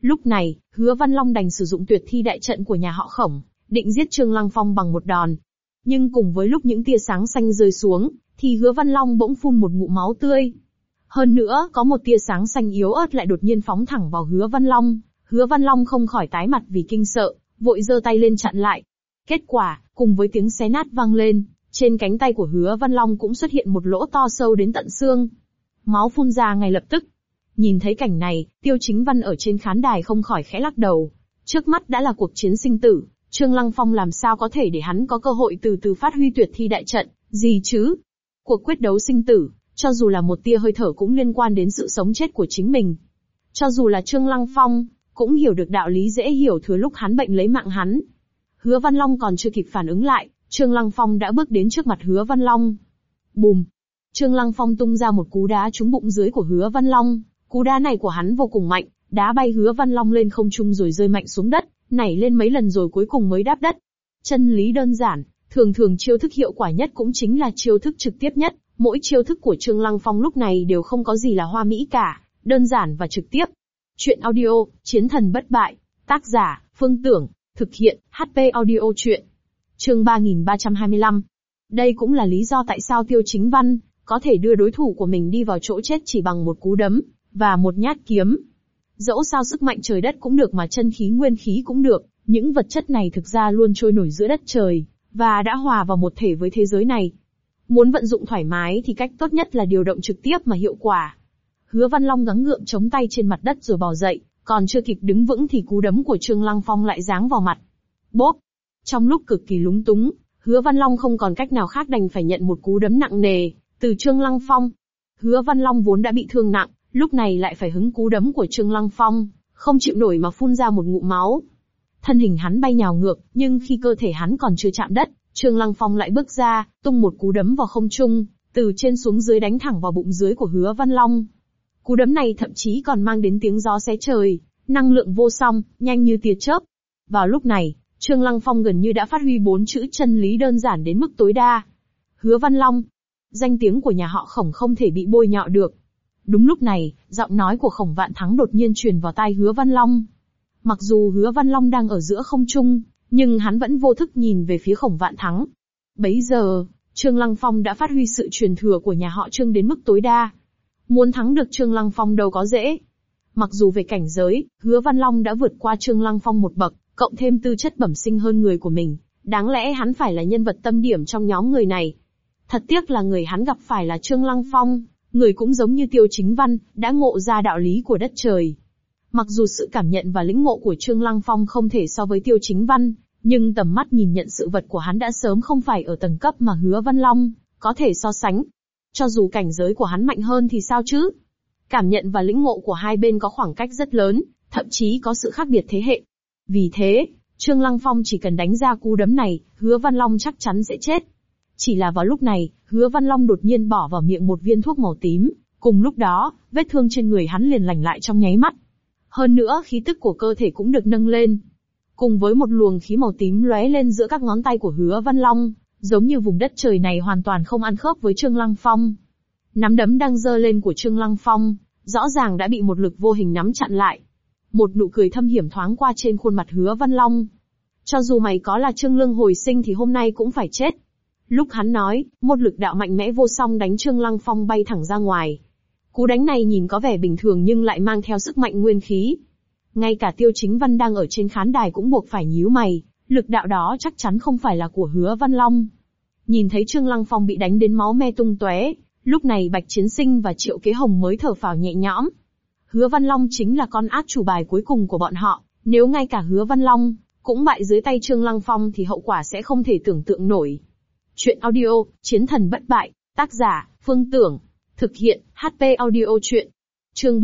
Lúc này, Hứa Văn Long đành sử dụng tuyệt thi đại trận của nhà họ Khổng, định giết Trương Lăng Phong bằng một đòn. Nhưng cùng với lúc những tia sáng xanh rơi xuống, thì Hứa Văn Long bỗng phun một ngụm máu tươi. Hơn nữa, có một tia sáng xanh yếu ớt lại đột nhiên phóng thẳng vào Hứa Văn Long. Hứa Văn Long không khỏi tái mặt vì kinh sợ, vội giơ tay lên chặn lại. Kết quả, cùng với tiếng xé nát vang lên, trên cánh tay của Hứa Văn Long cũng xuất hiện một lỗ to sâu đến tận xương. Máu phun ra ngay lập tức. Nhìn thấy cảnh này, Tiêu Chính Văn ở trên khán đài không khỏi khẽ lắc đầu. Trước mắt đã là cuộc chiến sinh tử, Trương Lăng Phong làm sao có thể để hắn có cơ hội từ từ phát huy tuyệt thi đại trận, gì chứ? Cuộc quyết đấu sinh tử, cho dù là một tia hơi thở cũng liên quan đến sự sống chết của chính mình. Cho dù là Trương Lăng Phong, cũng hiểu được đạo lý dễ hiểu thừa lúc hắn bệnh lấy mạng hắn. Hứa Văn Long còn chưa kịp phản ứng lại, Trương Lăng Phong đã bước đến trước mặt Hứa Văn Long. Bùm! Trương Lăng Phong tung ra một cú đá trúng bụng dưới của Hứa Văn Long. Cú đá này của hắn vô cùng mạnh, đá bay Hứa Văn Long lên không trung rồi rơi mạnh xuống đất, nảy lên mấy lần rồi cuối cùng mới đáp đất. Chân lý đơn giản, thường thường chiêu thức hiệu quả nhất cũng chính là chiêu thức trực tiếp nhất. Mỗi chiêu thức của Trương Lăng Phong lúc này đều không có gì là hoa mỹ cả, đơn giản và trực tiếp. Chuyện audio, Chiến thần bất bại, tác giả, Phương Tưởng, thực hiện, HP Audio Chuyện. Chương 3325. Đây cũng là lý do tại sao Tiêu Chính Văn có thể đưa đối thủ của mình đi vào chỗ chết chỉ bằng một cú đấm và một nhát kiếm. Dẫu sao sức mạnh trời đất cũng được mà chân khí nguyên khí cũng được, những vật chất này thực ra luôn trôi nổi giữa đất trời, và đã hòa vào một thể với thế giới này. Muốn vận dụng thoải mái thì cách tốt nhất là điều động trực tiếp mà hiệu quả. Hứa Văn Long gắng gượng chống tay trên mặt đất rồi bò dậy, còn chưa kịp đứng vững thì cú đấm của Trương Lăng Phong lại giáng vào mặt. Bốp! Trong lúc cực kỳ lúng túng, Hứa Văn Long không còn cách nào khác đành phải nhận một cú đấm nặng nề từ Trương Lăng Phong. Hứa Văn Long vốn đã bị thương nặng, lúc này lại phải hứng cú đấm của Trương Lăng Phong, không chịu nổi mà phun ra một ngụm máu. Thân hình hắn bay nhào ngược, nhưng khi cơ thể hắn còn chưa chạm đất, Trương Lăng Phong lại bước ra, tung một cú đấm vào không trung, từ trên xuống dưới đánh thẳng vào bụng dưới của Hứa Văn Long. Cú đấm này thậm chí còn mang đến tiếng gió xé trời, năng lượng vô song, nhanh như tia chớp. Vào lúc này, Trương Lăng Phong gần như đã phát huy 4 chữ chân lý đơn giản đến mức tối đa. Hứa Văn Long. Danh tiếng của nhà họ Khổng không thể bị bôi nhọ được. Đúng lúc này, giọng nói của Khổng Vạn Thắng đột nhiên truyền vào tai Hứa Văn Long. Mặc dù Hứa Văn Long đang ở giữa không trung, nhưng hắn vẫn vô thức nhìn về phía Khổng Vạn Thắng. Bấy giờ, Trương Lăng Phong đã phát huy sự truyền thừa của nhà họ Trương đến mức tối đa. Muốn thắng được Trương Lăng Phong đâu có dễ. Mặc dù về cảnh giới, Hứa Văn Long đã vượt qua Trương Lăng Phong một bậc, cộng thêm tư chất bẩm sinh hơn người của mình, đáng lẽ hắn phải là nhân vật tâm điểm trong nhóm người này. Thật tiếc là người hắn gặp phải là Trương Lăng Phong, người cũng giống như Tiêu Chính Văn, đã ngộ ra đạo lý của đất trời. Mặc dù sự cảm nhận và lĩnh ngộ của Trương Lăng Phong không thể so với Tiêu Chính Văn, nhưng tầm mắt nhìn nhận sự vật của hắn đã sớm không phải ở tầng cấp mà Hứa Văn Long có thể so sánh. Cho dù cảnh giới của hắn mạnh hơn thì sao chứ? Cảm nhận và lĩnh ngộ của hai bên có khoảng cách rất lớn, thậm chí có sự khác biệt thế hệ. Vì thế, Trương Lăng Phong chỉ cần đánh ra cú đấm này, Hứa Văn Long chắc chắn sẽ chết. Chỉ là vào lúc này, Hứa Văn Long đột nhiên bỏ vào miệng một viên thuốc màu tím, cùng lúc đó, vết thương trên người hắn liền lành lại trong nháy mắt. Hơn nữa khí tức của cơ thể cũng được nâng lên. Cùng với một luồng khí màu tím lóe lên giữa các ngón tay của Hứa Văn Long, giống như vùng đất trời này hoàn toàn không ăn khớp với Trương Lăng Phong. Nắm đấm đang giơ lên của Trương Lăng Phong, rõ ràng đã bị một lực vô hình nắm chặn lại. Một nụ cười thâm hiểm thoáng qua trên khuôn mặt Hứa Văn Long. Cho dù mày có là Trương Lương hồi sinh thì hôm nay cũng phải chết. Lúc hắn nói, một lực đạo mạnh mẽ vô song đánh Trương Lăng Phong bay thẳng ra ngoài. Cú đánh này nhìn có vẻ bình thường nhưng lại mang theo sức mạnh nguyên khí. Ngay cả Tiêu Chính Văn đang ở trên khán đài cũng buộc phải nhíu mày, lực đạo đó chắc chắn không phải là của Hứa Văn Long. Nhìn thấy Trương Lăng Phong bị đánh đến máu me tung tóe, lúc này Bạch Chiến Sinh và Triệu Kế Hồng mới thở phào nhẹ nhõm. Hứa Văn Long chính là con át chủ bài cuối cùng của bọn họ, nếu ngay cả Hứa Văn Long cũng bại dưới tay Trương Lăng Phong thì hậu quả sẽ không thể tưởng tượng nổi. Chuyện audio, Chiến thần bất bại, tác giả, Phương Tưởng, thực hiện, HP Audio Chuyện. Chương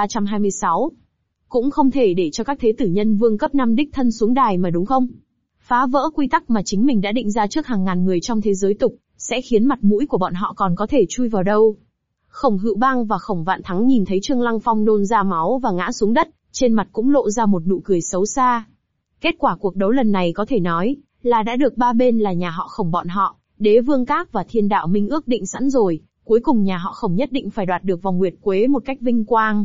3326. Cũng không thể để cho các thế tử nhân vương cấp 5 đích thân xuống đài mà đúng không? Phá vỡ quy tắc mà chính mình đã định ra trước hàng ngàn người trong thế giới tục, sẽ khiến mặt mũi của bọn họ còn có thể chui vào đâu. Khổng Hữu Bang và Khổng Vạn Thắng nhìn thấy Trương Lăng Phong nôn ra máu và ngã xuống đất, trên mặt cũng lộ ra một nụ cười xấu xa. Kết quả cuộc đấu lần này có thể nói là đã được ba bên là nhà họ Khổng bọn họ, Đế Vương Các và Thiên Đạo Minh ước định sẵn rồi, cuối cùng nhà họ Khổng nhất định phải đoạt được vòng nguyệt quế một cách vinh quang.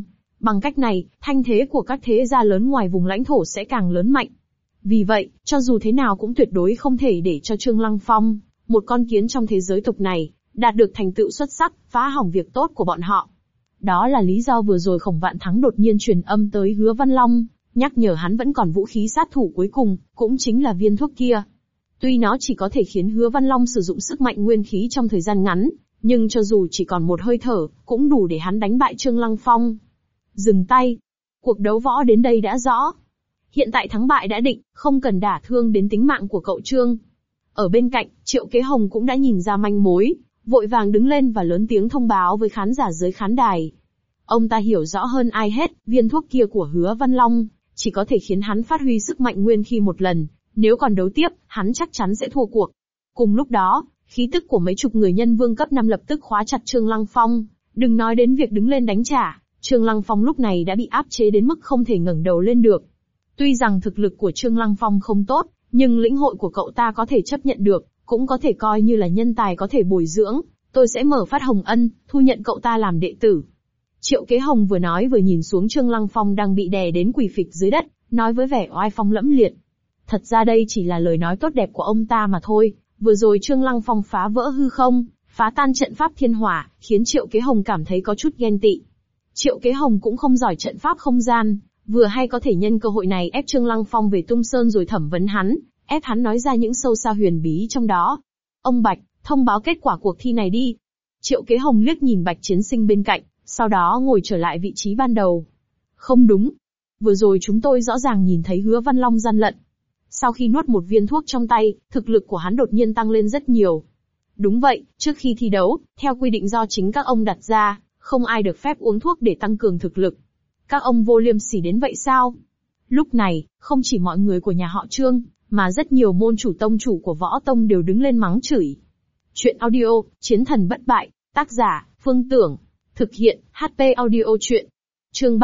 Bằng cách này, thanh thế của các thế gia lớn ngoài vùng lãnh thổ sẽ càng lớn mạnh. Vì vậy, cho dù thế nào cũng tuyệt đối không thể để cho Trương Lăng Phong, một con kiến trong thế giới tục này, đạt được thành tựu xuất sắc, phá hỏng việc tốt của bọn họ. Đó là lý do vừa rồi Khổng Vạn Thắng đột nhiên truyền âm tới Hứa Văn Long, nhắc nhở hắn vẫn còn vũ khí sát thủ cuối cùng, cũng chính là viên thuốc kia. Tuy nó chỉ có thể khiến Hứa Văn Long sử dụng sức mạnh nguyên khí trong thời gian ngắn, nhưng cho dù chỉ còn một hơi thở, cũng đủ để hắn đánh bại Trương Lăng Phong. Dừng tay. Cuộc đấu võ đến đây đã rõ. Hiện tại thắng bại đã định, không cần đả thương đến tính mạng của cậu Trương. Ở bên cạnh, Triệu Kế Hồng cũng đã nhìn ra manh mối, vội vàng đứng lên và lớn tiếng thông báo với khán giả dưới khán đài. Ông ta hiểu rõ hơn ai hết, viên thuốc kia của Hứa Văn Long, chỉ có thể khiến hắn phát huy sức mạnh nguyên khí một lần, nếu còn đấu tiếp, hắn chắc chắn sẽ thua cuộc. Cùng lúc đó, khí tức của mấy chục người nhân vương cấp 5 lập tức khóa chặt Trương Lăng Phong, đừng nói đến việc đứng lên đánh trả, Trương Lăng Phong lúc này đã bị áp chế đến mức không thể ngẩng đầu lên được. Tuy rằng thực lực của Trương Lăng Phong không tốt, nhưng lĩnh hội của cậu ta có thể chấp nhận được, cũng có thể coi như là nhân tài có thể bồi dưỡng, tôi sẽ mở phát hồng ân, thu nhận cậu ta làm đệ tử. Triệu Kế Hồng vừa nói vừa nhìn xuống Trương Lăng Phong đang bị đè đến quỳ phịch dưới đất, nói với vẻ oai phong lẫm liệt. Thật ra đây chỉ là lời nói tốt đẹp của ông ta mà thôi, vừa rồi Trương Lăng Phong phá vỡ hư không, phá tan trận pháp thiên hỏa, khiến Triệu Kế Hồng cảm thấy có chút ghen tị. Triệu Kế Hồng cũng không giỏi trận pháp không gian, vừa hay có thể nhân cơ hội này ép Trương Lăng Phong về Tung Sơn rồi thẩm vấn hắn, ép hắn nói ra những sâu xa huyền bí trong đó. Ông Bạch, thông báo kết quả cuộc thi này đi. Triệu Kế Hồng liếc nhìn Bạch Chiến Sinh bên cạnh, sau đó ngồi trở lại vị trí ban đầu. Không đúng. Vừa rồi chúng tôi rõ ràng nhìn thấy Hứa Văn Long gian lận. Sau khi nuốt một viên thuốc trong tay, thực lực của hắn đột nhiên tăng lên rất nhiều. Đúng vậy, trước khi thi đấu, theo quy định do chính các ông đặt ra, không ai được phép uống thuốc để tăng cường thực lực. Các ông vô liêm sỉ đến vậy sao? Lúc này, không chỉ mọi người của nhà họ Trương, mà rất nhiều môn chủ tông chủ của võ tông đều đứng lên mắng chửi. Chuyện audio, Chiến thần bất bại, tác giả, Phương Tưởng. Thực hiện, HP audio chuyện. Chương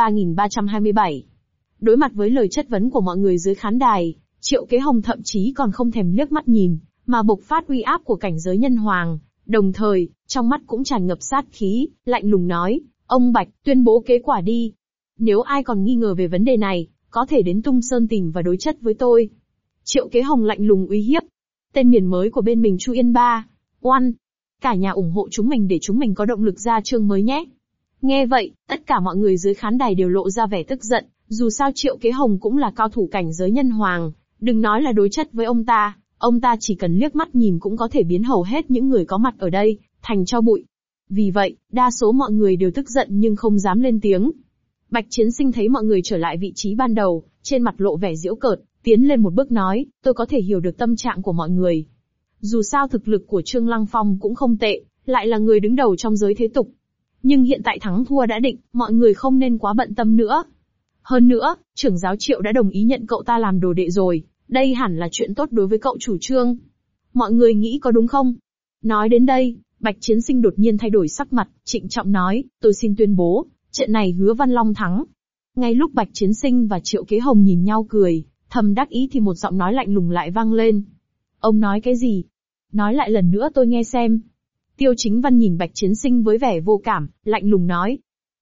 3327. Đối mặt với lời chất vấn của mọi người dưới khán đài, Triệu Kế Hồng thậm chí còn không thèm liếc mắt nhìn, mà bộc phát uy áp của cảnh giới nhân hoàng, đồng thời, trong mắt cũng tràn ngập sát khí, lạnh lùng nói, ông Bạch, tuyên bố kết quả đi. Nếu ai còn nghi ngờ về vấn đề này, có thể đến Tung Sơn tìm và đối chất với tôi. Triệu Kế Hồng lạnh lùng uy hiếp. Tên miền mới của bên mình Chu Yên Ba. Oan. Cả nhà ủng hộ chúng mình để chúng mình có động lực ra chương mới nhé. Nghe vậy, tất cả mọi người dưới khán đài đều lộ ra vẻ tức giận, dù sao Triệu Kế Hồng cũng là cao thủ cảnh giới nhân hoàng, đừng nói là đối chất với ông ta chỉ cần liếc mắt nhìn cũng có thể biến hầu hết những người có mặt ở đây, thành tro bụi. Vì vậy, đa số mọi người đều tức giận nhưng không dám lên tiếng. Bạch Chiến Sinh thấy mọi người trở lại vị trí ban đầu, trên mặt lộ vẻ giễu cợt, tiến lên một bước nói, tôi có thể hiểu được tâm trạng của mọi người. Dù sao thực lực của Trương Lăng Phong cũng không tệ, lại là người đứng đầu trong giới thế tục. Nhưng hiện tại thắng thua đã định, mọi người không nên quá bận tâm nữa. Hơn nữa, trưởng giáo Triệu đã đồng ý nhận cậu ta làm đồ đệ rồi, đây hẳn là chuyện tốt đối với cậu chủ Trương. Mọi người nghĩ có đúng không? Nói đến đây, Bạch Chiến Sinh đột nhiên thay đổi sắc mặt, trịnh trọng nói, tôi xin tuyên bố, trận này Hứa Văn Long thắng. Ngay lúc Bạch Chiến Sinh và Triệu Kế Hồng nhìn nhau cười, thầm đắc ý thì một giọng nói lạnh lùng lại vang lên. Ông nói cái gì? Nói lại lần nữa tôi nghe xem. Tiêu Chính Văn nhìn Bạch Chiến Sinh với vẻ vô cảm, lạnh lùng nói.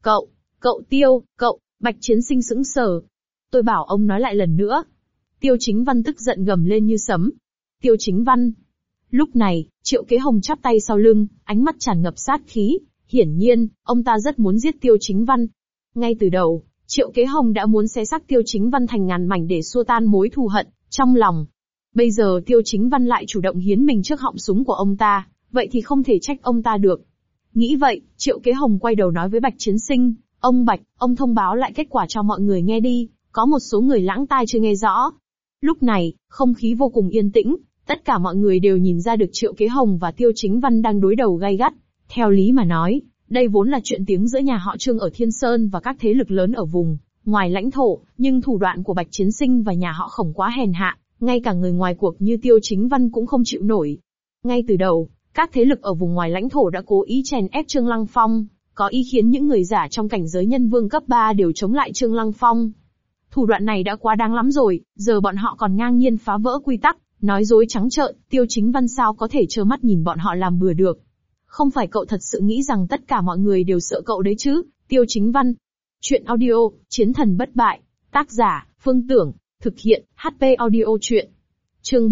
Cậu, Bạch Chiến Sinh sững sờ. Tôi bảo ông nói lại lần nữa. Tiêu Chính Văn tức giận gầm lên như sấm. Tiêu Chính Văn. Lúc này, Triệu Kế Hồng chắp tay sau lưng, ánh mắt tràn ngập sát khí. Hiển nhiên, ông ta rất muốn giết Tiêu Chính Văn. Ngay từ đầu, Triệu Kế Hồng đã muốn xé xác Tiêu Chính Văn thành ngàn mảnh để xua tan mối thù hận trong lòng. Bây giờ Tiêu Chính Văn lại chủ động hiến mình trước họng súng của ông ta, vậy thì không thể trách ông ta được. Nghĩ vậy, Triệu Kế Hồng quay đầu nói với Bạch Chiến Sinh, ông Bạch, ông thông báo lại kết quả cho mọi người nghe đi, có một số người lãng tai chưa nghe rõ. Lúc này, không khí vô cùng yên tĩnh, tất cả mọi người đều nhìn ra được Triệu Kế Hồng và Tiêu Chính Văn đang đối đầu gay gắt. Theo lý mà nói, đây vốn là chuyện tiếng giữa nhà họ Trương ở Thiên Sơn và các thế lực lớn ở vùng ngoài lãnh thổ, nhưng thủ đoạn của Bạch Chiến Sinh và nhà họ Khổng quá hèn hạ, ngay cả người ngoài cuộc như Tiêu Chính Văn cũng không chịu nổi. Ngay từ đầu, các thế lực ở vùng ngoài lãnh thổ đã cố ý chèn ép Trương Lăng Phong, có ý khiến những người giả trong cảnh giới nhân vương cấp 3 đều chống lại Trương Lăng Phong. Thủ đoạn này đã quá đáng lắm rồi, giờ bọn họ còn ngang nhiên phá vỡ quy tắc, nói dối trắng trợn, Tiêu Chính Văn sao có thể trơ mắt nhìn bọn họ làm bừa được. Không phải cậu thật sự nghĩ rằng tất cả mọi người đều sợ cậu đấy chứ, Tiêu Chính Văn. Chuyện audio, Chiến thần bất bại. Tác giả, Phương Tưởng. Thực hiện, HP Audio Chuyện. Chương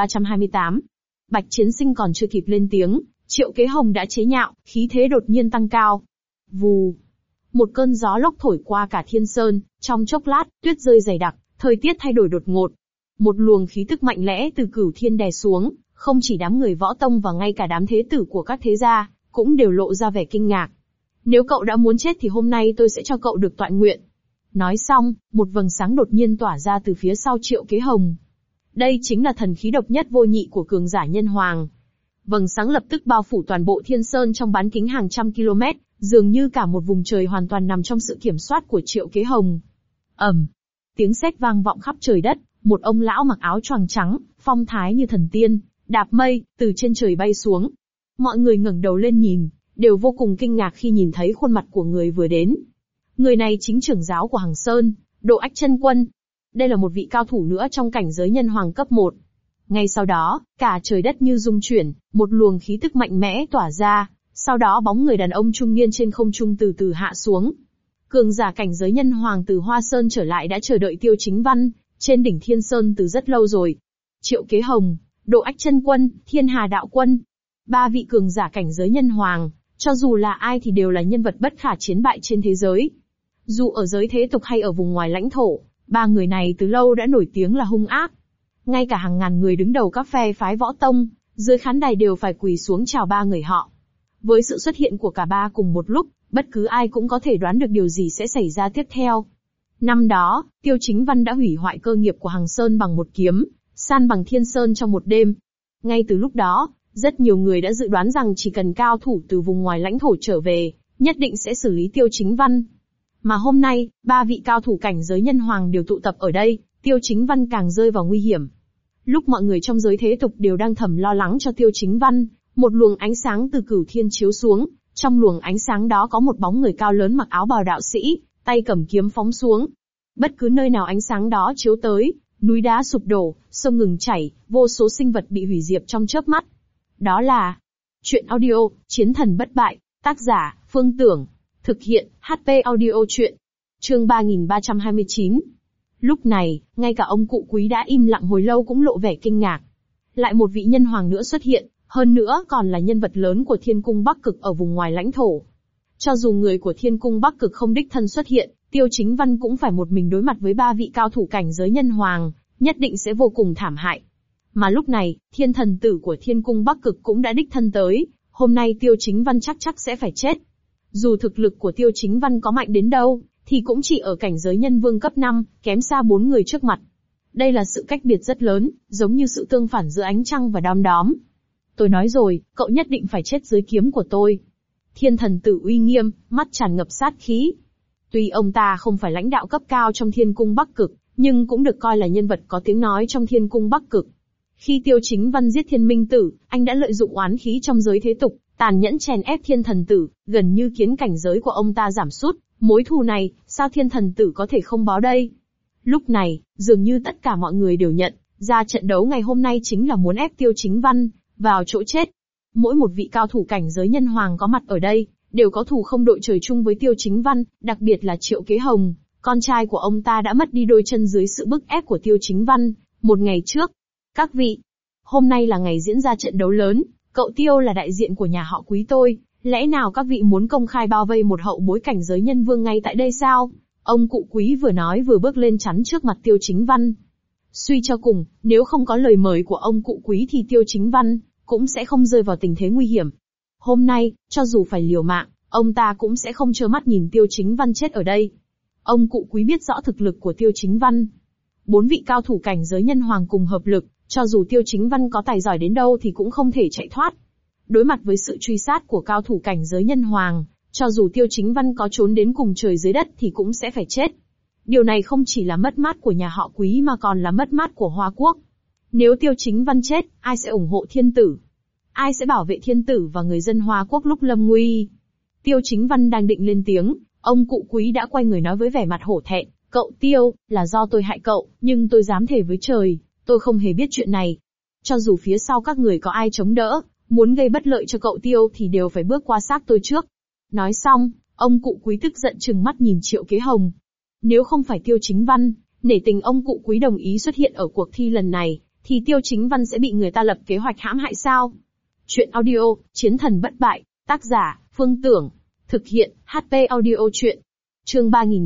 3328. Bạch Chiến Sinh còn chưa kịp lên tiếng, Triệu Kế Hồng đã chế nhạo, khí thế đột nhiên tăng cao. Vù. Một cơn gió lốc thổi qua cả thiên sơn, trong chốc lát, tuyết rơi dày đặc, thời tiết thay đổi đột ngột. Một luồng khí tức mạnh mẽ từ cửu thiên đè xuống, không chỉ đám người võ tông và ngay cả đám thế tử của các thế gia, cũng đều lộ ra vẻ kinh ngạc. Nếu cậu đã muốn chết thì hôm nay tôi sẽ cho cậu được toại nguyện. Nói xong, một vầng sáng đột nhiên tỏa ra từ phía sau Triệu Kế Hồng. Đây chính là thần khí độc nhất vô nhị của cường giả nhân hoàng. Vầng sáng lập tức bao phủ toàn bộ thiên sơn trong bán kính hàng trăm km, dường như cả một vùng trời hoàn toàn nằm trong sự kiểm soát của Triệu Kế Hồng. Ầm, tiếng sét vang vọng khắp trời đất, một ông lão mặc áo choàng trắng, phong thái như thần tiên, đạp mây, từ trên trời bay xuống. Mọi người ngẩng đầu lên nhìn, đều vô cùng kinh ngạc khi nhìn thấy khuôn mặt của người vừa đến. Người này chính trưởng giáo của Hằng Sơn, Độ Ách Chân Quân. Đây là một vị cao thủ nữa trong cảnh giới nhân hoàng cấp 1. Ngay sau đó, cả trời đất như rung chuyển, một luồng khí tức mạnh mẽ tỏa ra, sau đó bóng người đàn ông trung niên trên không trung từ từ hạ xuống. Cường giả cảnh giới nhân hoàng từ Hoa Sơn trở lại đã chờ đợi Tiêu Chính Văn, trên đỉnh Thiên Sơn từ rất lâu rồi. Triệu Kế Hồng, Độ Ách Chân Quân, Thiên Hà Đạo Quân. Ba vị cường giả cảnh giới nhân hoàng, cho dù là ai thì đều là nhân vật bất khả chiến bại trên thế giới. Dù ở giới thế tục hay ở vùng ngoài lãnh thổ, ba người này từ lâu đã nổi tiếng là hung ác. Ngay cả hàng ngàn người đứng đầu các phe phái võ tông, dưới khán đài đều phải quỳ xuống chào ba người họ. Với sự xuất hiện của cả ba cùng một lúc, bất cứ ai cũng có thể đoán được điều gì sẽ xảy ra tiếp theo. Năm đó, Tiêu Chính Văn đã hủy hoại cơ nghiệp của Hằng Sơn bằng một kiếm, san bằng Thiên Sơn trong một đêm. Ngay từ lúc đó, rất nhiều người đã dự đoán rằng chỉ cần cao thủ từ vùng ngoài lãnh thổ trở về, nhất định sẽ xử lý Tiêu Chính Văn. Mà hôm nay, ba vị cao thủ cảnh giới nhân hoàng đều tụ tập ở đây, Tiêu Chính Văn càng rơi vào nguy hiểm. Lúc mọi người trong giới thế tục đều đang thầm lo lắng cho Tiêu Chính Văn, một luồng ánh sáng từ cửu thiên chiếu xuống, trong luồng ánh sáng đó có một bóng người cao lớn mặc áo bào đạo sĩ, tay cầm kiếm phóng xuống. Bất cứ nơi nào ánh sáng đó chiếu tới, núi đá sụp đổ, sông ngừng chảy, vô số sinh vật bị hủy diệt trong chớp mắt. Đó là chuyện audio, Chiến thần bất bại, tác giả, Phương Tưởng. Thực hiện, HP Audio Chuyện. Chương 3329. Lúc này, ngay cả ông cụ Quý đã im lặng hồi lâu cũng lộ vẻ kinh ngạc. Lại một vị nhân hoàng nữa xuất hiện, hơn nữa còn là nhân vật lớn của Thiên Cung Bắc Cực ở vùng ngoài lãnh thổ. Cho dù người của Thiên Cung Bắc Cực không đích thân xuất hiện, Tiêu Chính Văn cũng phải một mình đối mặt với ba vị cao thủ cảnh giới nhân hoàng, nhất định sẽ vô cùng thảm hại. Mà lúc này, Thiên Thần Tử của Thiên Cung Bắc Cực cũng đã đích thân tới, hôm nay Tiêu Chính Văn chắc sẽ phải chết. Dù thực lực của Tiêu Chính Văn có mạnh đến đâu, thì cũng chỉ ở cảnh giới nhân vương cấp 5, kém xa 4 người trước mặt. Đây là sự cách biệt rất lớn, giống như sự tương phản giữa ánh trăng và đom đóm. Tôi nói rồi, cậu nhất định phải chết dưới kiếm của tôi. Thiên Thần Tử uy nghiêm, mắt tràn ngập sát khí. Tuy ông ta không phải lãnh đạo cấp cao trong Thiên Cung Bắc Cực, nhưng cũng được coi là nhân vật có tiếng nói trong Thiên Cung Bắc Cực. Khi Tiêu Chính Văn giết Thiên Minh Tử, anh đã lợi dụng oán khí trong giới thế tục, tàn nhẫn chèn ép Thiên Thần Tử, gần như khiến cảnh giới của ông ta giảm sút. Mối thù này, sao Thiên Thần Tử có thể không báo đây? Lúc này, dường như tất cả mọi người đều nhận ra trận đấu ngày hôm nay chính là muốn ép Tiêu Chính Văn vào chỗ chết. Mỗi một vị cao thủ cảnh giới nhân hoàng có mặt ở đây, đều có thù không đội trời chung với Tiêu Chính Văn, đặc biệt là Triệu Kế Hồng, con trai của ông ta đã mất đi đôi chân dưới sự bức ép của Tiêu Chính Văn, một ngày trước. Các vị, hôm nay là ngày diễn ra trận đấu lớn, cậu Tiêu là đại diện của nhà họ Quý tôi, lẽ nào các vị muốn công khai bao vây một hậu bối cảnh giới nhân vương ngay tại đây sao? Ông cụ Quý vừa nói vừa bước lên chắn trước mặt Tiêu Chính Văn. Suy cho cùng, nếu không có lời mời của ông cụ Quý thì Tiêu Chính Văn cũng sẽ không rơi vào tình thế nguy hiểm. Hôm nay, cho dù phải liều mạng, ông ta cũng sẽ không trơ mắt nhìn Tiêu Chính Văn chết ở đây. Ông cụ Quý biết rõ thực lực của Tiêu Chính Văn. 4 vị cao thủ cảnh giới nhân hoàng cùng hợp lực, cho dù Tiêu Chính Văn có tài giỏi đến đâu thì cũng không thể chạy thoát. Đối mặt với sự truy sát của cao thủ cảnh giới nhân hoàng, cho dù Tiêu Chính Văn có trốn đến cùng trời dưới đất thì cũng sẽ phải chết. Điều này không chỉ là mất mát của nhà họ Quý mà còn là mất mát của Hoa Quốc. Nếu Tiêu Chính Văn chết, ai sẽ ủng hộ thiên tử? Ai sẽ bảo vệ thiên tử và người dân Hoa Quốc lúc lâm nguy? Tiêu Chính Văn đang định lên tiếng, ông cụ Quý đã quay người nói với vẻ mặt hổ thẹn, cậu Tiêu, là do tôi hại cậu, nhưng tôi dám thề với trời, tôi không hề biết chuyện này. Cho dù phía sau các người có ai chống đỡ, muốn gây bất lợi cho cậu Tiêu thì đều phải bước qua xác tôi trước. Nói xong, Ông cụ Quý tức giận trừng mắt nhìn Triệu Kế Hồng. Nếu không phải Tiêu Chính Văn, nể tình ông cụ Quý đồng ý xuất hiện ở cuộc thi lần này, thì Tiêu Chính Văn sẽ bị người ta lập kế hoạch hãm hại sao? Chuyện audio, Chiến thần bất bại, tác giả, Phương Tưởng. Thực hiện, HP audio chuyện. Chương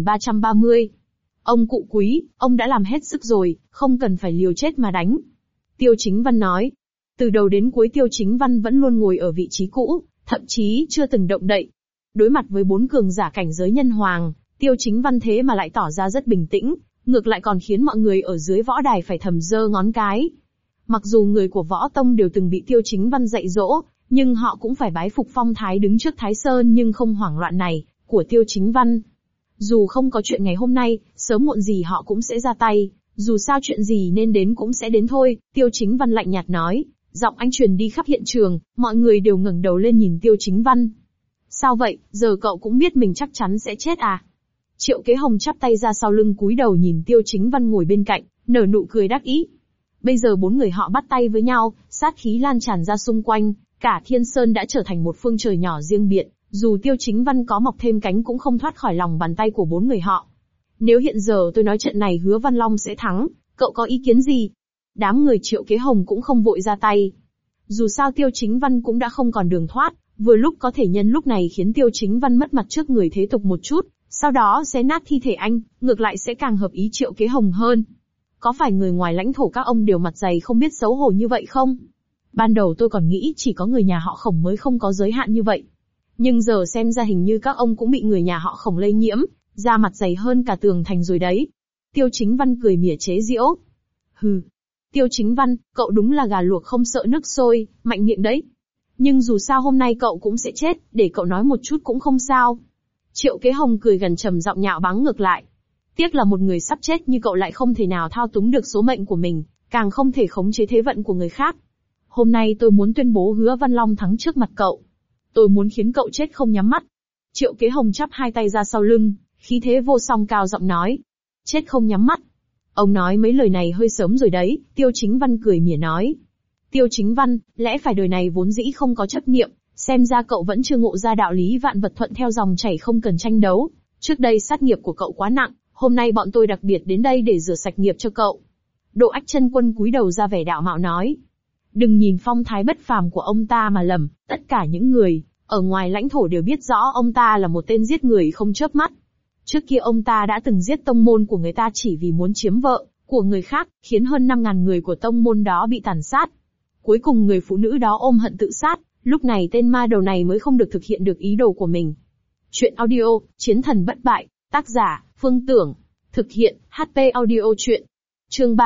3330. Ông cụ Quý, ông đã làm hết sức rồi, không cần phải liều chết mà đánh. Tiêu Chính Văn nói. Từ đầu đến cuối Tiêu Chính Văn vẫn luôn ngồi ở vị trí cũ, thậm chí chưa từng động đậy. Đối mặt với 4 cường giả cảnh giới nhân hoàng, Tiêu Chính Văn thế mà lại tỏ ra rất bình tĩnh, ngược lại còn khiến mọi người ở dưới võ đài phải thầm giơ ngón cái. Mặc dù người của võ tông đều từng bị Tiêu Chính Văn dạy dỗ, nhưng họ cũng phải bái phục phong thái đứng trước Thái Sơn nhưng không hoảng loạn này, của Tiêu Chính Văn. Dù không có chuyện ngày hôm nay, sớm muộn gì họ cũng sẽ ra tay, dù sao chuyện gì nên đến cũng sẽ đến thôi, Tiêu Chính Văn lạnh nhạt nói, giọng anh truyền đi khắp hiện trường, mọi người đều ngẩng đầu lên nhìn Tiêu Chính Văn. Sao vậy, giờ cậu cũng biết mình chắc chắn sẽ chết à? Triệu Kế Hồng chắp tay ra sau lưng cúi đầu nhìn Tiêu Chính Văn ngồi bên cạnh, nở nụ cười đắc ý. Bây giờ 4 người họ bắt tay với nhau, sát khí lan tràn ra xung quanh, cả Thiên Sơn đã trở thành một phương trời nhỏ riêng biệt, dù Tiêu Chính Văn có mọc thêm cánh cũng không thoát khỏi lòng bàn tay của 4 người họ. Nếu hiện giờ tôi nói trận này Hứa Văn Long sẽ thắng, cậu có ý kiến gì? Đám người Triệu Kế Hồng cũng không vội ra tay. Dù sao Tiêu Chính Văn cũng đã không còn đường thoát, vừa lúc có thể nhân lúc này khiến Tiêu Chính Văn mất mặt trước người thế tục một chút, sau đó xé nát thi thể anh, ngược lại sẽ càng hợp ý Triệu Kế Hồng hơn. Có phải người ngoài lãnh thổ các ông đều mặt dày không biết xấu hổ như vậy không? Ban đầu tôi còn nghĩ chỉ có người nhà họ Khổng mới không có giới hạn như vậy. Nhưng giờ xem ra hình như các ông cũng bị người nhà họ Khổng lây nhiễm, da mặt dày hơn cả tường thành rồi đấy. Tiêu Chính Văn cười mỉa chế giễu. Hừ. Tiêu Chính Văn, cậu đúng là gà luộc không sợ nước sôi, mạnh miệng đấy. Nhưng dù sao hôm nay cậu cũng sẽ chết, để cậu nói một chút cũng không sao. Triệu Kế Hồng cười gần trầm giọng nhạo báng ngược lại. Tiếc là một người sắp chết như cậu lại không thể nào thao túng được số mệnh của mình, càng không thể khống chế thế vận của người khác. Hôm nay tôi muốn tuyên bố Hứa Văn Long thắng trước mặt cậu. Tôi muốn khiến cậu chết không nhắm mắt. Triệu Kế Hồng chắp hai tay ra sau lưng, khí thế vô song cao giọng nói. Chết không nhắm mắt. Ông nói mấy lời này hơi sớm rồi đấy, Tiêu Chính Văn cười mỉa nói. Tiêu Chính Văn, lẽ phải đời này vốn dĩ không có chấp niệm, xem ra cậu vẫn chưa ngộ ra đạo lý vạn vật thuận theo dòng chảy không cần tranh đấu. Trước đây sát nghiệp của cậu quá nặng, hôm nay bọn tôi đặc biệt đến đây để rửa sạch nghiệp cho cậu. Độ Ách Chân Quân cúi đầu ra vẻ đạo mạo nói. Đừng nhìn phong thái bất phàm của ông ta mà lầm, tất cả những người ở ngoài lãnh thổ đều biết rõ ông ta là một tên giết người không chớp mắt. Trước kia ông ta đã từng giết tông môn của người ta chỉ vì muốn chiếm vợ của người khác, khiến hơn 5.000 người của tông môn đó bị tàn sát. Cuối cùng người phụ nữ đó ôm hận tự sát, lúc này tên ma đầu này mới không được thực hiện được ý đồ của mình. Chuyện audio, Chiến thần bất bại, tác giả, Phương Tưởng. Thực hiện, HP audio chuyện. Chương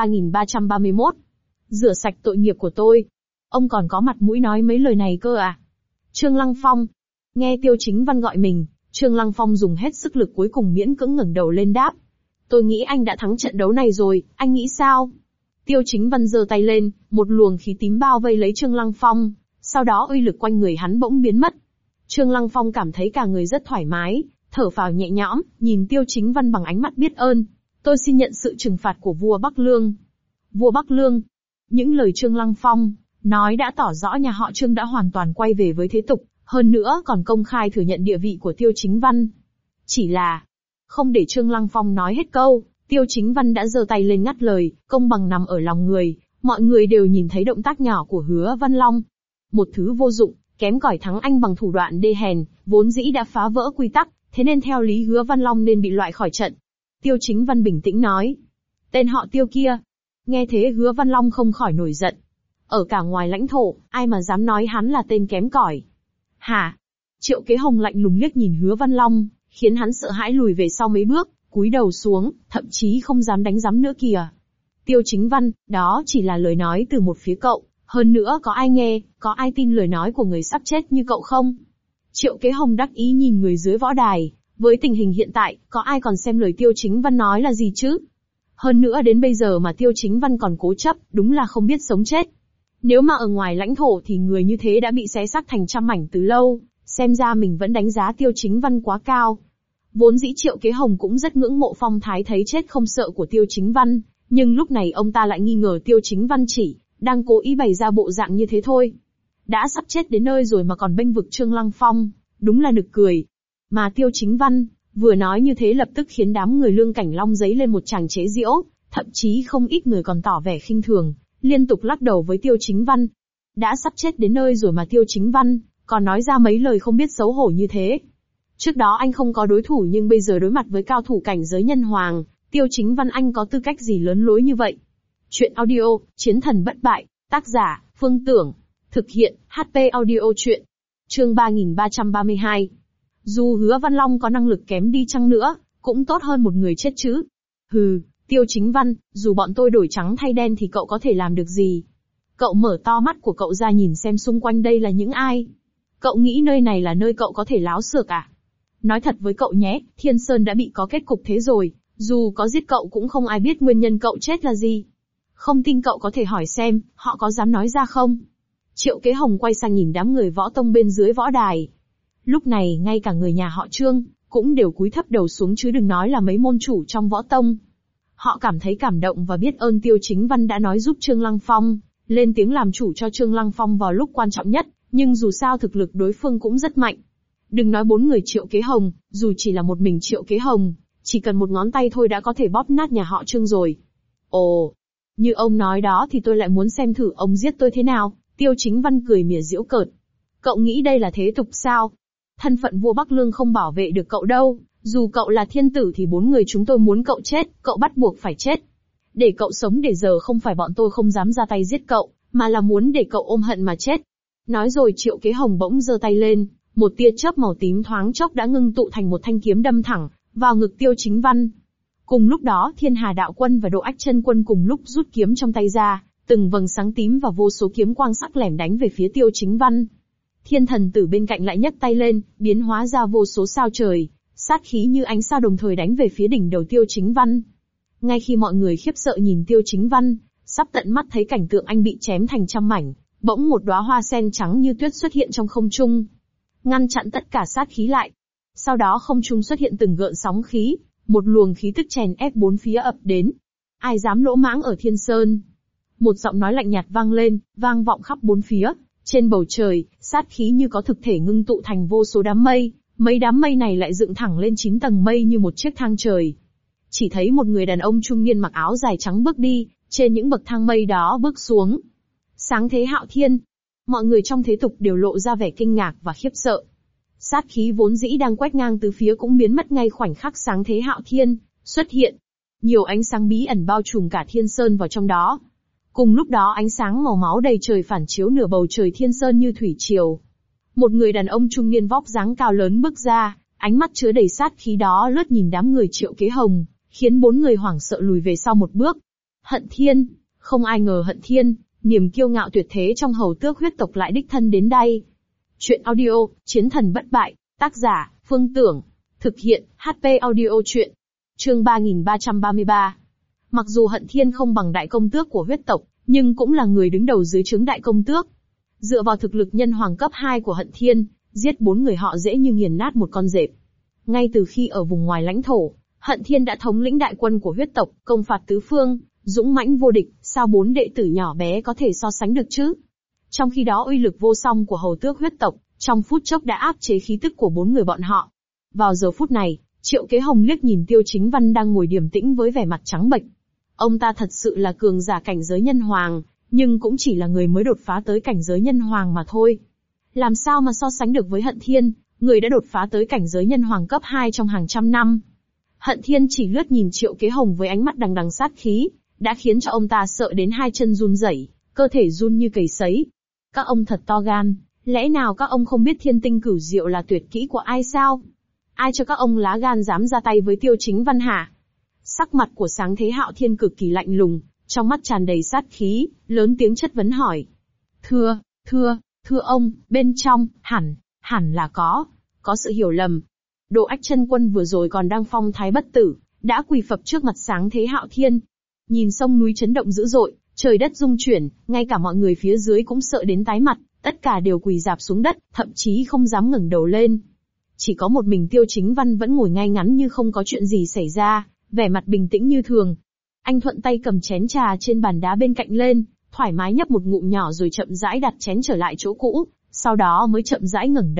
3331. Rửa sạch tội nghiệp của tôi. Ông còn có mặt mũi nói mấy lời này cơ à? Trương Lăng Phong. Nghe Tiêu Chính Văn gọi mình, Trương Lăng Phong dùng hết sức lực cuối cùng miễn cưỡng ngẩng đầu lên đáp. Tôi nghĩ anh đã thắng trận đấu này rồi, anh nghĩ sao? Tiêu Chính Văn giơ tay lên, một luồng khí tím bao vây lấy Trương Lăng Phong, sau đó uy lực quanh người hắn bỗng biến mất. Trương Lăng Phong cảm thấy cả người rất thoải mái, thở phào nhẹ nhõm, nhìn Tiêu Chính Văn bằng ánh mắt biết ơn. Tôi xin nhận sự trừng phạt của vua Bắc Lương. Vua Bắc Lương. Những lời Trương Lăng Phong nói đã tỏ rõ nhà họ Trương đã hoàn toàn quay về với thế tục, hơn nữa còn công khai thừa nhận địa vị của Tiêu Chính Văn. Chỉ là, không để Trương Lăng Phong nói hết câu, Tiêu Chính Văn đã giơ tay lên ngắt lời, công bằng nằm ở lòng người, mọi người đều nhìn thấy động tác nhỏ của Hứa Văn Long. Một thứ vô dụng, kém cỏi thắng anh bằng thủ đoạn đê hèn, vốn dĩ đã phá vỡ quy tắc, thế nên theo lý Hứa Văn Long nên bị loại khỏi trận. Tiêu Chính Văn bình tĩnh nói. Tên họ Tiêu kia. Nghe thế Hứa Văn Long không khỏi nổi giận. Ở cả ngoài lãnh thổ, ai mà dám nói hắn là tên kém cỏi? Hả? Triệu Kế Hồng lạnh lùng liếc nhìn Hứa Văn Long, khiến hắn sợ hãi lùi về sau mấy bước, cúi đầu xuống, thậm chí không dám đánh giám nữa kìa. Tiêu Chính Văn, đó chỉ là lời nói từ một phía cậu, hơn nữa có ai nghe, có ai tin lời nói của người sắp chết như cậu không? Triệu Kế Hồng đắc ý nhìn người dưới võ đài, với tình hình hiện tại, có ai còn xem lời Tiêu Chính Văn nói là gì chứ? Hơn nữa đến bây giờ mà Tiêu Chính Văn còn cố chấp, đúng là không biết sống chết. Nếu mà ở ngoài lãnh thổ thì người như thế đã bị xé xác thành trăm mảnh từ lâu, xem ra mình vẫn đánh giá Tiêu Chính Văn quá cao. Vốn dĩ Triệu Kế Hồng cũng rất ngưỡng mộ phong thái thấy chết không sợ của Tiêu Chính Văn, nhưng lúc này ông ta lại nghi ngờ Tiêu Chính Văn chỉ đang cố ý bày ra bộ dạng như thế thôi. Đã sắp chết đến nơi rồi mà còn bênh vực Trương Lăng Phong, đúng là nực cười. Mà Tiêu Chính Văn, vừa nói như thế lập tức khiến đám người Lương Cảnh Long giấy lên một tràng chế giễu, thậm chí không ít người còn tỏ vẻ khinh thường, liên tục lắc đầu với Tiêu Chính Văn. Đã sắp chết đến nơi rồi mà Tiêu Chính Văn còn nói ra mấy lời không biết xấu hổ như thế. Trước đó anh không có đối thủ nhưng bây giờ đối mặt với cao thủ cảnh giới nhân hoàng, Tiêu Chính Văn anh có tư cách gì lớn lối như vậy? Chuyện audio, Chiến thần bất bại, tác giả, Phương Tưởng, thực hiện, HP audio chuyện. Chương 3332. Dù Hứa Văn Long có năng lực kém đi chăng nữa, cũng tốt hơn một người chết chứ. Hừ, Tiêu Chính Văn, dù bọn tôi đổi trắng thay đen thì cậu có thể làm được gì? Cậu mở to mắt của cậu ra nhìn xem xung quanh đây là những ai? Cậu nghĩ nơi này là nơi cậu có thể láo xược à? Nói thật với cậu nhé, Thiên Sơn đã bị có kết cục thế rồi, dù có giết cậu cũng không ai biết nguyên nhân cậu chết là gì. Không tin cậu có thể hỏi xem, họ có dám nói ra không? Triệu Kế Hồng quay sang nhìn đám người võ tông bên dưới võ đài. Lúc này ngay cả người nhà họ Trương, cũng đều cúi thấp đầu xuống chứ đừng nói là mấy môn chủ trong võ tông. Họ cảm thấy cảm động và biết ơn Tiêu Chính Văn đã nói giúp Trương Lăng Phong, lên tiếng làm chủ cho Trương Lăng Phong vào lúc quan trọng nhất, nhưng dù sao thực lực đối phương cũng rất mạnh. Đừng nói 4 người Triệu Kế Hồng, dù chỉ là một mình Triệu Kế Hồng, chỉ cần một ngón tay thôi đã có thể bóp nát nhà họ Trương rồi. Ồ, như ông nói đó thì tôi lại muốn xem thử ông giết tôi thế nào, Tiêu Chính Văn cười mỉa giễu cợt. Cậu nghĩ đây là thế tục sao? Thân phận vua Bắc Lương không bảo vệ được cậu đâu, dù cậu là thiên tử thì 4 người chúng tôi muốn cậu chết, cậu bắt buộc phải chết. Để cậu sống để giờ không phải bọn tôi không dám ra tay giết cậu, mà là muốn để cậu ôm hận mà chết. Nói rồi Triệu Kế Hồng bỗng giơ tay lên, một tia chớp màu tím thoáng chốc đã ngưng tụ thành một thanh kiếm đâm thẳng vào ngực Tiêu Chính Văn. Cùng lúc đó Thiên Hà Đạo Quân và Độ Ách Chân Quân cùng lúc rút kiếm trong tay ra, từng vầng sáng tím và vô số kiếm quang sắc lẻm đánh về phía Tiêu Chính Văn. Thiên Thần Tử bên cạnh lại nhấc tay lên, biến hóa ra vô số sao trời, sát khí như ánh sao đồng thời đánh về phía đỉnh đầu Tiêu Chính Văn. Ngay khi mọi người khiếp sợ nhìn Tiêu Chính Văn, sắp tận mắt thấy cảnh tượng anh bị chém thành trăm mảnh, bỗng một đóa hoa sen trắng như tuyết xuất hiện trong không trung, ngăn chặn tất cả sát khí lại. Sau đó không trung xuất hiện từng gợn sóng khí, một luồng khí tức chèn ép bốn phía ập đến. Ai dám lỗ mãng ở Thiên Sơn? Một giọng nói lạnh nhạt vang lên, vang vọng khắp bốn phía. Trên bầu trời, sát khí như có thực thể ngưng tụ thành vô số đám mây, mấy đám mây này lại dựng thẳng lên 9 tầng mây như một chiếc thang trời. Chỉ thấy một người đàn ông trung niên mặc áo dài trắng bước đi, trên những bậc thang mây đó bước xuống. Sáng Thế Hạo Thiên. Mọi người trong thế tục đều lộ ra vẻ kinh ngạc và khiếp sợ. Sát khí vốn dĩ đang quét ngang tứ phía cũng biến mất ngay khoảnh khắc Sáng Thế Hạo Thiên xuất hiện. Nhiều ánh sáng bí ẩn bao trùm cả Thiên Sơn vào trong đó. Cùng lúc đó ánh sáng màu máu đầy trời phản chiếu nửa bầu trời Thiên Sơn như thủy triều. Một người đàn ông trung niên vóc dáng cao lớn bước ra, ánh mắt chứa đầy sát khí đó lướt nhìn đám người Triệu Kế Hồng, khiến 4 người hoảng sợ lùi về sau một bước. Hận Thiên, không ai ngờ Hận Thiên, niềm kiêu ngạo tuyệt thế trong hầu tước huyết tộc lại đích thân đến đây. Chuyện audio, Chiến thần bất bại, tác giả, Phương Tưởng, thực hiện, HP audio chuyện. Chương 3333. Mặc dù Hận Thiên không bằng đại công tước của huyết tộc, nhưng cũng là người đứng đầu dưới trướng đại công tước. Dựa vào thực lực nhân hoàng cấp 2 của Hận Thiên, giết 4 người họ dễ như nghiền nát một con dẹp. Ngay từ khi ở vùng ngoài lãnh thổ, Hận Thiên đã thống lĩnh đại quân của huyết tộc, công phạt tứ phương, dũng mãnh vô địch, sao 4 đệ tử nhỏ bé có thể so sánh được chứ? Trong khi đó uy lực vô song của hầu tước huyết tộc, trong phút chốc đã áp chế khí tức của 4 người bọn họ. Vào giờ phút này, Triệu Kế Hồng liếc nhìn Tiêu Chính Văn đang ngồi điềm tĩnh với vẻ mặt trắng bệch. Ông ta thật sự là cường giả cảnh giới nhân hoàng, nhưng cũng chỉ là người mới đột phá tới cảnh giới nhân hoàng mà thôi. Làm sao mà so sánh được với Hận Thiên, người đã đột phá tới cảnh giới nhân hoàng cấp 2 trong hàng trăm năm. Hận Thiên chỉ lướt nhìn Triệu Kế Hồng với ánh mắt đằng đằng sát khí, đã khiến cho ông ta sợ đến hai chân run rẩy, cơ thể run như cầy sấy. Các ông thật to gan, lẽ nào các ông không biết Thiên Tinh Cửu Diệu là tuyệt kỹ của ai sao? Ai cho các ông lá gan dám ra tay với Tiêu Chính Văn hả? Sắc mặt của Sáng Thế Hạo Thiên cực kỳ lạnh lùng, trong mắt tràn đầy sát khí, lớn tiếng chất vấn hỏi. Thưa ông, bên trong, hẳn là có sự hiểu lầm. Độ Ách Chân Quân vừa rồi còn đang phong thái bất tử, đã quỳ phập trước mặt Sáng Thế Hạo Thiên. Nhìn sông núi chấn động dữ dội, trời đất rung chuyển, ngay cả mọi người phía dưới cũng sợ đến tái mặt, tất cả đều quỳ rạp xuống đất, thậm chí không dám ngẩng đầu lên. Chỉ có một mình Tiêu Chính Văn vẫn ngồi ngay ngắn như không có chuyện gì xảy ra, vẻ mặt bình tĩnh như thường. Anh thuận tay cầm chén trà trên bàn đá bên cạnh lên, thoải mái nhấp một ngụm nhỏ rồi chậm rãi đặt chén trở lại chỗ cũ, sau đó mới chậm rãi ngẩng đầu,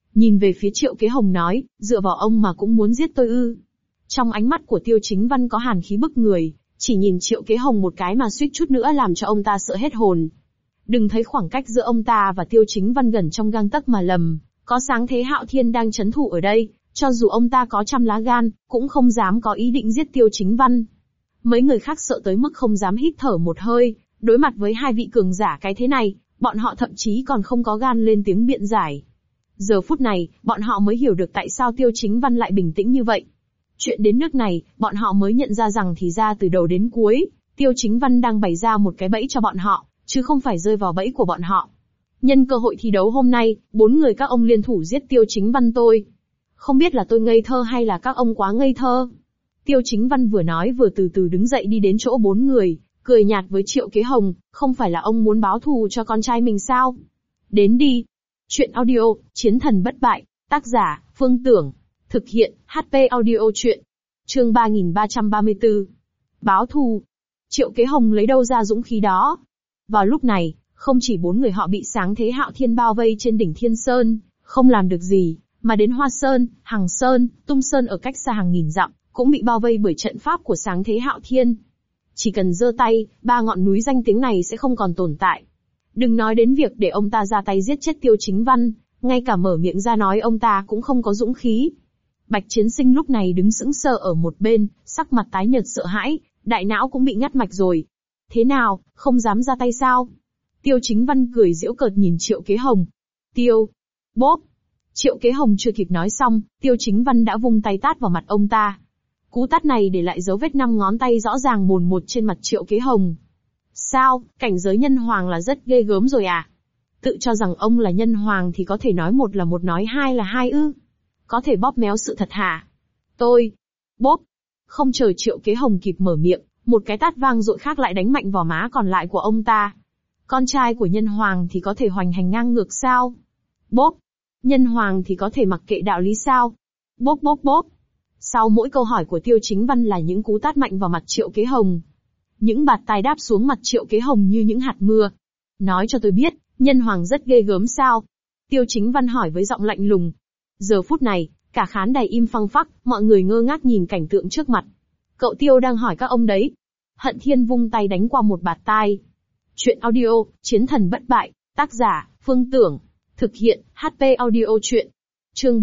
Nhìn về phía Triệu Kế Hồng nói, dựa vào ông mà cũng muốn giết tôi ư? Trong ánh mắt của Tiêu Chính Văn có hàn khí bức người, chỉ nhìn Triệu Kế Hồng một cái mà suýt chút nữa làm cho ông ta sợ hết hồn. Đừng thấy khoảng cách giữa ông ta và Tiêu Chính Văn gần trong gang tấc mà lầm, có Sáng Thế Hạo Thiên đang trấn thủ ở đây, cho dù ông ta có trăm lá gan, cũng không dám có ý định giết Tiêu Chính Văn. Mấy người khác sợ tới mức không dám hít thở một hơi, đối mặt với hai vị cường giả cái thế này, bọn họ thậm chí còn không có gan lên tiếng biện giải. Giờ phút này, bọn họ mới hiểu được tại sao Tiêu Chính Văn lại bình tĩnh như vậy. Chuyện đến nước này, bọn họ mới nhận ra rằng thì ra từ đầu đến cuối, Tiêu Chính Văn đang bày ra một cái bẫy cho bọn họ, chứ không phải rơi vào bẫy của bọn họ. Nhân cơ hội thi đấu hôm nay, 4 người các ông liên thủ giết Tiêu Chính Văn tôi. Không biết là tôi ngây thơ hay là các ông quá ngây thơ. Tiêu Chính Văn vừa nói vừa từ từ đứng dậy đi đến chỗ 4 người, cười nhạt với Triệu Kế Hồng, không phải là ông muốn báo thù cho con trai mình sao? Đến đi. Chuyện audio, Chiến thần bất bại, tác giả, Phương Tưởng. Thực hiện, HP audio chuyện. Chương 3334. Báo thù. Triệu Kế Hồng lấy đâu ra dũng khí đó? Vào lúc này, không chỉ 4 người họ bị Sáng Thế Hạo Thiên bao vây trên đỉnh Thiên Sơn, không làm được gì, mà đến Hoa Sơn, Hằng Sơn, Tung Sơn ở cách xa hàng nghìn dặm, cũng bị bao vây bởi trận pháp của Sáng Thế Hạo Thiên. Chỉ cần giơ tay, 3 ngọn núi danh tiếng này sẽ không còn tồn tại. Đừng nói đến việc để ông ta ra tay giết chết Tiêu Chính Văn, ngay cả mở miệng ra nói ông ta cũng không có dũng khí. Bạch Chiến Sinh lúc này đứng sững sờ ở một bên, sắc mặt tái nhợt sợ hãi, đại não cũng bị ngắt mạch rồi. Thế nào, không dám ra tay sao? Tiêu Chính Văn cười giễu cợt nhìn Triệu Kế Hồng. Tiêu. Bốp. Triệu Kế Hồng chưa kịp nói xong, Tiêu Chính Văn đã vung tay tát vào mặt ông ta. Cú tát này để lại dấu vết 5 ngón tay rõ ràng mồn một trên mặt Triệu Kế Hồng. Sao, cảnh giới nhân hoàng là rất ghê gớm rồi à? Tự cho rằng ông là nhân hoàng thì có thể nói một là một nói hai là hai ư? Có thể bóp méo sự thật hả? Tôi. Bốp. Không chờ Triệu Kế Hồng kịp mở miệng, một cái tát vang dội khác lại đánh mạnh vào má còn lại của ông ta. Con trai của nhân hoàng thì có thể hoành hành ngang ngược sao? Bốp. Nhân hoàng thì có thể mặc kệ đạo lý sao? Bốp bốp bốp. Sau mỗi câu hỏi của Tiêu Chính Văn là những cú tát mạnh vào mặt Triệu Kế Hồng. Những bạt tai đáp xuống mặt Triệu Kế Hồng như những hạt mưa. Nói cho tôi biết, nhân hoàng rất ghê gớm sao? Tiêu Chính Văn hỏi với giọng lạnh lùng. Giờ phút này, cả khán đài im phăng phắc, mọi người ngơ ngác nhìn cảnh tượng trước mặt. Cậu Tiêu đang hỏi các ông đấy. Hận Thiên vung tay đánh qua một bạt tai. Chuyện audio, Chiến thần bất bại, tác giả, Phương Tưởng. Thực hiện, HP audio chuyện. Chương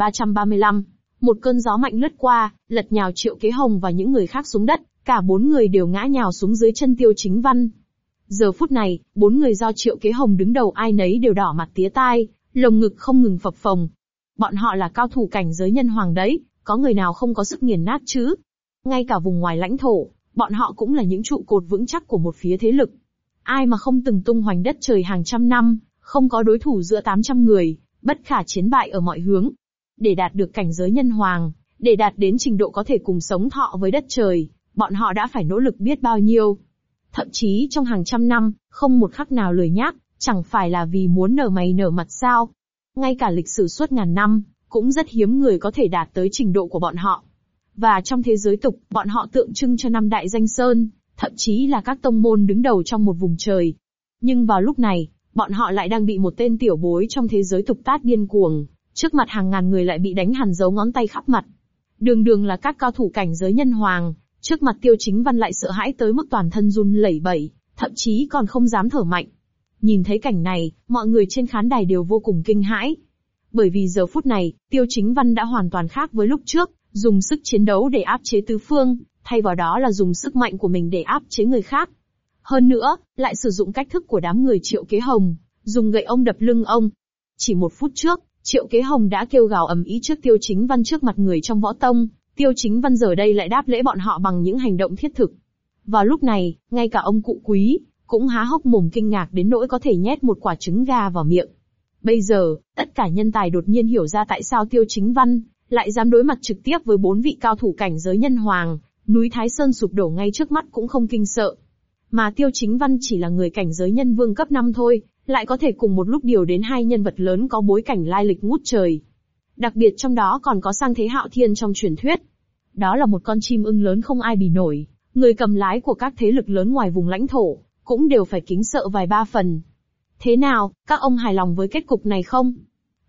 3335. Một cơn gió mạnh lướt qua, lật nhào Triệu Kế Hồng và những người khác xuống đất, cả 4 người đều ngã nhào xuống dưới chân Tiêu Chính Văn. Giờ phút này, 4 người do Triệu Kế Hồng đứng đầu ai nấy đều đỏ mặt tía tai, lồng ngực không ngừng phập phồng. Bọn họ là cao thủ cảnh giới nhân hoàng đấy, có người nào không có sức nghiền nát chứ? Ngay cả vùng ngoài lãnh thổ, bọn họ cũng là những trụ cột vững chắc của một phía thế lực. Ai mà không từng tung hoành đất trời hàng trăm năm, không có đối thủ giữa 800 người, bất khả chiến bại ở mọi hướng. Để đạt được cảnh giới nhân hoàng, để đạt đến trình độ có thể cùng sống thọ với đất trời, bọn họ đã phải nỗ lực biết bao nhiêu. Thậm chí trong hàng trăm năm, không một khắc nào lười nhác, chẳng phải là vì muốn nở mày nở mặt sao. Ngay cả lịch sử suốt ngàn năm, cũng rất hiếm người có thể đạt tới trình độ của bọn họ. Và trong thế giới tục, bọn họ tượng trưng cho 5 đại danh sơn, thậm chí là các tông môn đứng đầu trong một vùng trời. Nhưng vào lúc này, bọn họ lại đang bị một tên tiểu bối trong thế giới tục tát điên cuồng, trước mặt hàng ngàn người lại bị đánh hằn dấu ngón tay khắp mặt. Đường đường là các cao thủ cảnh giới nhân hoàng, trước mặt Tiêu Chính Văn lại sợ hãi tới mức toàn thân run lẩy bẩy, thậm chí còn không dám thở mạnh. Nhìn thấy cảnh này, mọi người trên khán đài đều vô cùng kinh hãi. Bởi vì giờ phút này, Tiêu Chính Văn đã hoàn toàn khác với lúc trước, dùng sức chiến đấu để áp chế tứ phương, thay vào đó là dùng sức mạnh của mình để áp chế người khác. Hơn nữa, lại sử dụng cách thức của đám người Triệu Kế Hồng, dùng gậy ông đập lưng ông. Chỉ 1 phút trước, Triệu Kế Hồng đã kêu gào ầm ĩ trước Tiêu Chính Văn trước mặt người trong võ tông, Tiêu Chính Văn giờ đây lại đáp lễ bọn họ bằng những hành động thiết thực. Vào lúc này, ngay cả ông cụ Quý cũng há hốc mồm kinh ngạc đến nỗi có thể nhét một quả trứng gà vào miệng. Bây giờ, tất cả nhân tài đột nhiên hiểu ra tại sao Tiêu Chính Văn lại dám đối mặt trực tiếp với 4 vị cao thủ cảnh giới nhân hoàng, núi Thái Sơn sụp đổ ngay trước mắt cũng không kinh sợ. Mà Tiêu Chính Văn chỉ là người cảnh giới nhân vương cấp 5 thôi, lại có thể cùng một lúc điều đến 2 nhân vật lớn có bối cảnh lai lịch ngút trời. Đặc biệt trong đó còn có Sang Thế Hạo Thiên trong truyền thuyết. Đó là một con chim ưng lớn không ai bì nổi, người cầm lái của các thế lực lớn ngoài vùng lãnh thổ, cũng đều phải kính sợ vài ba phần. Thế nào, các ông hài lòng với kết cục này không?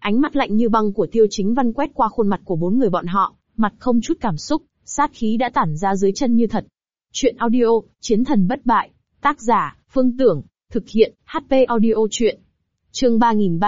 Ánh mắt lạnh như băng của Tiêu Chính Văn quét qua khuôn mặt của bốn người bọn họ, mặt không chút cảm xúc, sát khí đã tản ra dưới chân như thật. Chuyện audio, Chiến thần bất bại. Tác giả, Phương Tưởng. Thực hiện, HP audio chuyện. Chương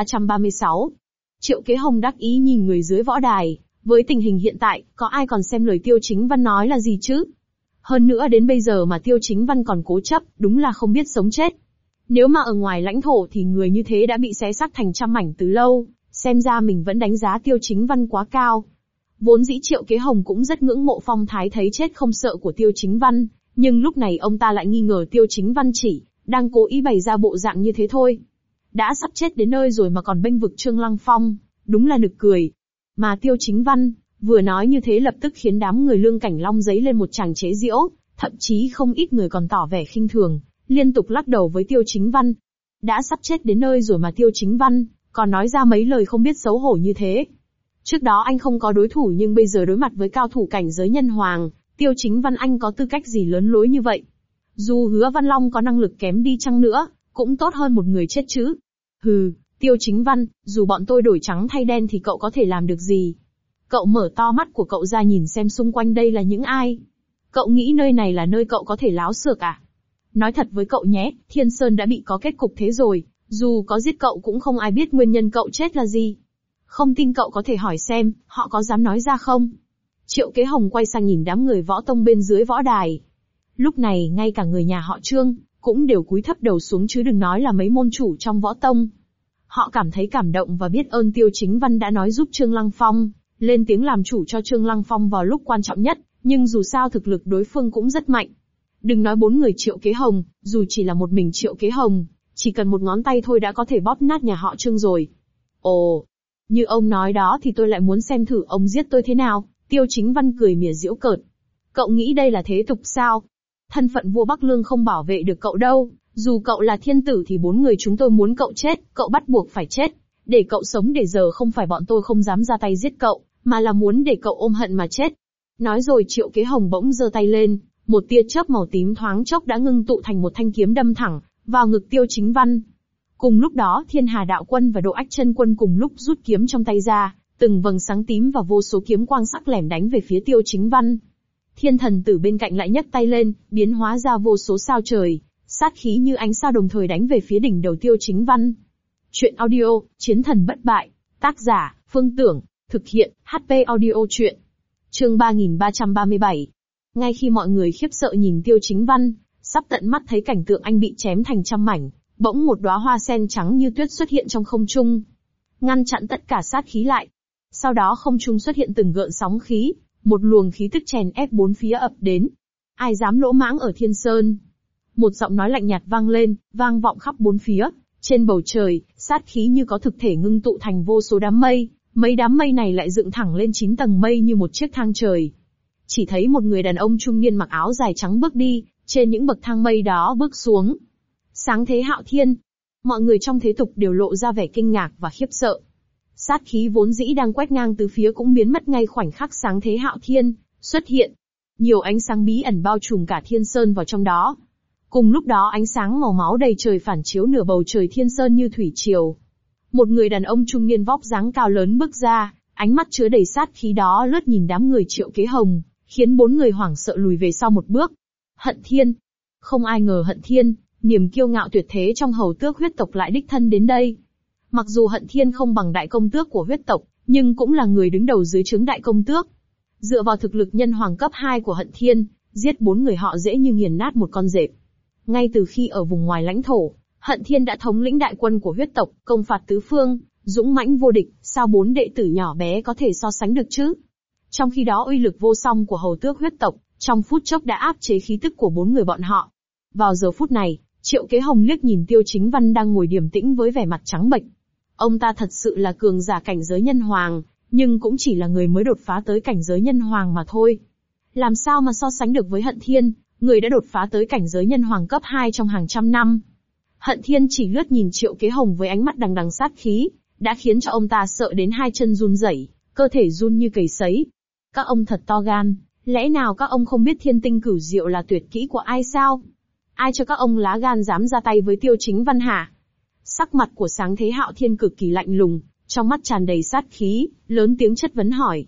3336. Triệu Kế Hồng đắc ý nhìn người dưới võ đài. Với tình hình hiện tại, có ai còn xem lời Tiêu Chính Văn nói là gì chứ? Hơn nữa đến bây giờ mà Tiêu Chính Văn còn cố chấp, đúng là không biết sống chết. Nếu mà ở ngoài lãnh thổ thì người như thế đã bị xé xác thành trăm mảnh từ lâu, xem ra mình vẫn đánh giá Tiêu Chính Văn quá cao. Vốn dĩ Triệu Kế Hồng cũng rất ngưỡng mộ phong thái thấy chết không sợ của Tiêu Chính Văn, nhưng lúc này ông ta lại nghi ngờ Tiêu Chính Văn chỉ đang cố ý bày ra bộ dạng như thế thôi. Đã sắp chết đến nơi rồi mà còn bênh vực Trương Lăng Phong, đúng là nực cười. Mà Tiêu Chính Văn vừa nói như thế lập tức khiến đám người Lương Cảnh Long giấy lên một tràng chế giễu, thậm chí không ít người còn tỏ vẻ khinh thường, liên tục lắc đầu với Tiêu Chính Văn. Đã sắp chết đến nơi rồi mà Tiêu Chính Văn còn nói ra mấy lời không biết xấu hổ như thế. Trước đó anh không có đối thủ nhưng bây giờ đối mặt với cao thủ cảnh giới nhân hoàng, Tiêu Chính Văn anh có tư cách gì lớn lối như vậy? Dù Hứa Văn Long có năng lực kém đi chăng nữa, cũng tốt hơn một người chết chứ. Hừ, Tiêu Chính Văn, dù bọn tôi đổi trắng thay đen thì cậu có thể làm được gì? Cậu mở to mắt của cậu ra nhìn xem xung quanh đây là những ai? Cậu nghĩ nơi này là nơi cậu có thể láo xược à? Nói thật với cậu nhé, Thiên Sơn đã bị có kết cục thế rồi, dù có giết cậu cũng không ai biết nguyên nhân cậu chết là gì. Không tin cậu có thể hỏi xem, họ có dám nói ra không? Triệu Kế Hồng quay sang nhìn đám người võ tông bên dưới võ đài. Lúc này ngay cả người nhà họ Trương cũng đều cúi thấp đầu xuống chứ đừng nói là mấy môn chủ trong võ tông. Họ cảm thấy cảm động và biết ơn Tiêu Chính Văn đã nói giúp Trương Lăng Phong lên tiếng làm chủ cho Trương Lăng Phong vào lúc quan trọng nhất, nhưng dù sao thực lực đối phương cũng rất mạnh. Đừng nói bốn người Triệu Kế Hồng, dù chỉ là một mình Triệu Kế Hồng, chỉ cần một ngón tay thôi đã có thể bóp nát nhà họ Trương rồi. Ồ, như ông nói đó thì tôi lại muốn xem thử ông giết tôi thế nào. Tiêu Chính Văn cười mỉa giễu cợt. Cậu nghĩ đây là thế tục sao? Thân phận vua Bắc Lương không bảo vệ được cậu đâu, dù cậu là thiên tử thì bốn người chúng tôi muốn cậu chết, cậu bắt buộc phải chết. Để cậu sống để giờ không phải bọn tôi không dám ra tay giết cậu, mà là muốn để cậu ôm hận mà chết. Nói rồi Triệu Kế Hồng bỗng giơ tay lên, một tia chớp màu tím thoáng chốc đã ngưng tụ thành một thanh kiếm đâm thẳng vào ngực Tiêu Chính Văn. Cùng lúc đó Thiên Hà Đạo Quân và Độ Ách Chân Quân cùng lúc rút kiếm trong tay ra, từng vầng sáng tím và vô số kiếm quang sắc lẻm đánh về phía Tiêu Chính Văn. Thiên Thần Tử bên cạnh lại nhấc tay lên, biến hóa ra vô số sao trời, sát khí như ánh sao đồng thời đánh về phía đỉnh đầu Tiêu Chính Văn. Chuyện audio, Chiến thần bất bại. Tác giả, Phương Tưởng. Thực hiện, HP audio chuyện. Chương 3337. Ngay khi mọi người khiếp sợ nhìn Tiêu Chính Văn, sắp tận mắt thấy cảnh tượng anh bị chém thành trăm mảnh, bỗng một đóa hoa sen trắng như tuyết xuất hiện trong không trung, ngăn chặn tất cả sát khí lại. Sau đó không trung xuất hiện từng gợn sóng khí, một luồng khí tức chèn ép bốn phía ập đến. Ai dám lỗ mãng ở Thiên Sơn? Một giọng nói lạnh nhạt vang lên, vang vọng khắp bốn phía. Trên bầu trời, sát khí như có thực thể ngưng tụ thành vô số đám mây, mấy đám mây này lại dựng thẳng lên 9 tầng mây như một chiếc thang trời. Chỉ thấy một người đàn ông trung niên mặc áo dài trắng bước đi, trên những bậc thang mây đó bước xuống. Sáng Thế Hạo Thiên. Mọi người trong thế tục đều lộ ra vẻ kinh ngạc và khiếp sợ. Sát khí vốn dĩ đang quét ngang tứ phía cũng biến mất ngay khoảnh khắc Sáng Thế Hạo Thiên xuất hiện. Nhiều ánh sáng bí ẩn bao trùm cả Thiên Sơn vào trong đó. Cùng lúc đó ánh sáng màu máu đầy trời phản chiếu nửa bầu trời Thiên Sơn như thủy triều. Một người đàn ông trung niên vóc dáng cao lớn bước ra, ánh mắt chứa đầy sát khí đó lướt nhìn đám người Triệu Kế Hồng, khiến bốn người hoảng sợ lùi về sau một bước. Hận Thiên. Không ai ngờ Hận Thiên, niềm kiêu ngạo tuyệt thế trong hầu tước huyết tộc lại đích thân đến đây. Mặc dù Hận Thiên không bằng đại công tước của huyết tộc, nhưng cũng là người đứng đầu dưới trướng đại công tước. Dựa vào thực lực nhân hoàng cấp 2 của Hận Thiên, giết bốn người họ dễ như nghiền nát một con dẹp. Ngay từ khi ở vùng ngoài lãnh thổ, Hận Thiên đã thống lĩnh đại quân của huyết tộc, công phạt tứ phương, dũng mãnh vô địch, sao bốn đệ tử nhỏ bé có thể so sánh được chứ? Trong khi đó uy lực vô song của hầu tước huyết tộc, trong phút chốc đã áp chế khí tức của bốn người bọn họ. Vào giờ phút này, Triệu Kế Hồng liếc nhìn Tiêu Chính Văn đang ngồi điềm tĩnh với vẻ mặt trắng bệch. Ông ta thật sự là cường giả cảnh giới nhân hoàng, nhưng cũng chỉ là người mới đột phá tới cảnh giới nhân hoàng mà thôi. Làm sao mà so sánh được với Hận Thiên, người đã đột phá tới cảnh giới nhân hoàng cấp 2 trong hàng trăm năm. Hận Thiên chỉ lướt nhìn Triệu Kế Hồng với ánh mắt đằng đằng sát khí, đã khiến cho ông ta sợ đến hai chân run rẩy, cơ thể run như cầy sấy. Các ông thật to gan, lẽ nào các ông không biết Thiên Tinh Cửu Diệu là tuyệt kỹ của ai sao? Ai cho các ông lá gan dám ra tay với Tiêu Chính Văn hả? Sắc mặt của Sáng Thế Hạo Thiên cực kỳ lạnh lùng, Trong mắt tràn đầy sát khí, lớn tiếng chất vấn hỏi.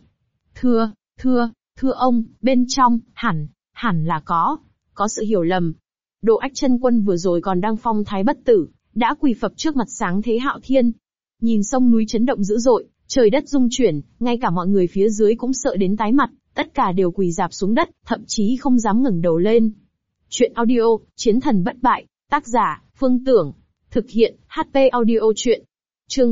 Thưa ông, bên trong, hẳn là có sự hiểu lầm. Đồ Ách Chân Quân vừa rồi còn đang phong thái bất tử, đã quỳ phập trước mặt Sáng Thế Hạo Thiên. Nhìn sông núi chấn động dữ dội, trời đất rung chuyển, ngay cả mọi người phía dưới cũng sợ đến tái mặt, tất cả đều quỳ rạp xuống đất, thậm chí không dám ngẩng đầu lên. Chuyện audio, Chiến Thần Bất Bại, tác giả, Phương Tưởng, thực hiện, HP Audio Chuyện. Chương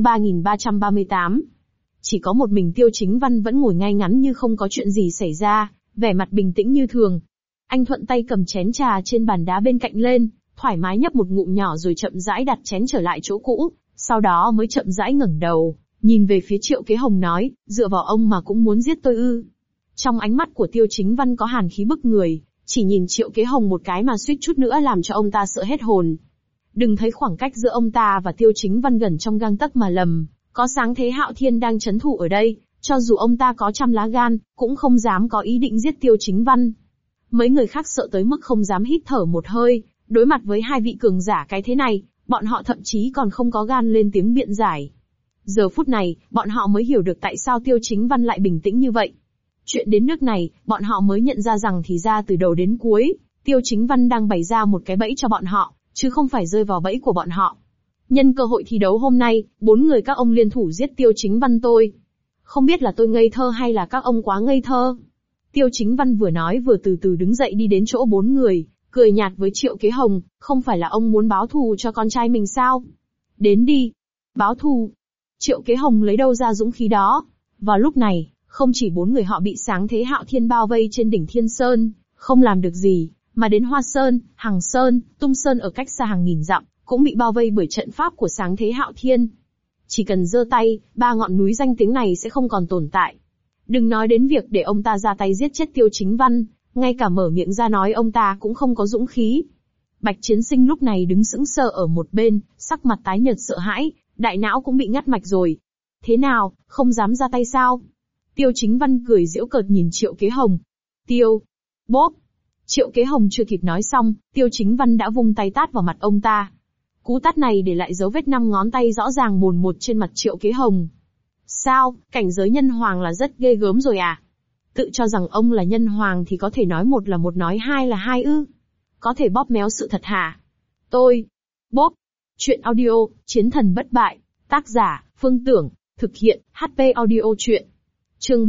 3338. Chỉ có một mình Tiêu Chính Văn vẫn ngồi ngay ngắn như không có chuyện gì xảy ra, vẻ mặt bình tĩnh như thường. Anh thuận tay cầm chén trà trên bàn đá bên cạnh lên, thoải mái nhấp một ngụm nhỏ rồi chậm rãi đặt chén trở lại chỗ cũ, sau đó mới chậm rãi ngẩng đầu, nhìn về phía Triệu Kế Hồng nói, dựa vào ông mà cũng muốn giết tôi ư? Trong ánh mắt của Tiêu Chính Văn có hàn khí bức người, chỉ nhìn Triệu Kế Hồng một cái mà suýt chút nữa làm cho ông ta sợ hết hồn. Đừng thấy khoảng cách giữa ông ta và Tiêu Chính Văn gần trong gang tấc mà lầm, có Sáng Thế Hạo Thiên đang trấn thủ ở đây, cho dù ông ta có trăm lá gan, cũng không dám có ý định giết Tiêu Chính Văn. Mấy người khác sợ tới mức không dám hít thở một hơi, đối mặt với hai vị cường giả cái thế này, bọn họ thậm chí còn không có gan lên tiếng biện giải. Giờ phút này, bọn họ mới hiểu được tại sao Tiêu Chính Văn lại bình tĩnh như vậy. Chuyện đến nước này, bọn họ mới nhận ra rằng thì ra từ đầu đến cuối, Tiêu Chính Văn đang bày ra một cái bẫy cho bọn họ, chứ không phải rơi vào bẫy của bọn họ. Nhân cơ hội thi đấu hôm nay, 4 người các ông liên thủ giết Tiêu Chính Văn tôi. Không biết là tôi ngây thơ hay là các ông quá ngây thơ. Tiêu Chính Văn vừa nói vừa từ từ đứng dậy đi đến chỗ 4 người, cười nhạt với Triệu Kế Hồng, không phải là ông muốn báo thù cho con trai mình sao? Đến đi. Báo thù. Triệu Kế Hồng lấy đâu ra dũng khí đó? Vào lúc này, không chỉ 4 người họ bị Sáng Thế Hạo Thiên bao vây trên đỉnh Thiên Sơn, không làm được gì, mà đến Hoa Sơn, Hằng Sơn, Tung Sơn ở cách xa hàng nghìn dặm, cũng bị bao vây bởi trận pháp của Sáng Thế Hạo Thiên. Chỉ cần giơ tay, 3 ngọn núi danh tiếng này sẽ không còn tồn tại. Đừng nói đến việc để ông ta ra tay giết chết Tiêu Chính Văn, ngay cả mở miệng ra nói ông ta cũng không có dũng khí. Bạch Chiến Sinh lúc này đứng sững sờ ở một bên, sắc mặt tái nhợt sợ hãi, đại não cũng bị ngắt mạch rồi. Thế nào, không dám ra tay sao? Tiêu Chính Văn cười giễu cợt nhìn Triệu Kế Hồng. Bốp. Triệu Kế Hồng chưa kịp nói xong, Tiêu Chính Văn đã vung tay tát vào mặt ông ta. Cú tát này để lại dấu vết 5 ngón tay rõ ràng mồn một trên mặt Triệu Kế Hồng. Sao, cảnh giới nhân hoàng là rất ghê gớm rồi à? Tự cho rằng ông là nhân hoàng thì có thể nói một là một nói hai là hai ư? Có thể bóp méo sự thật hả? Bốp. Chuyện audio, Chiến Thần Bất Bại, tác giả, Phương Tưởng, thực hiện, HP Audio Chuyện. Chương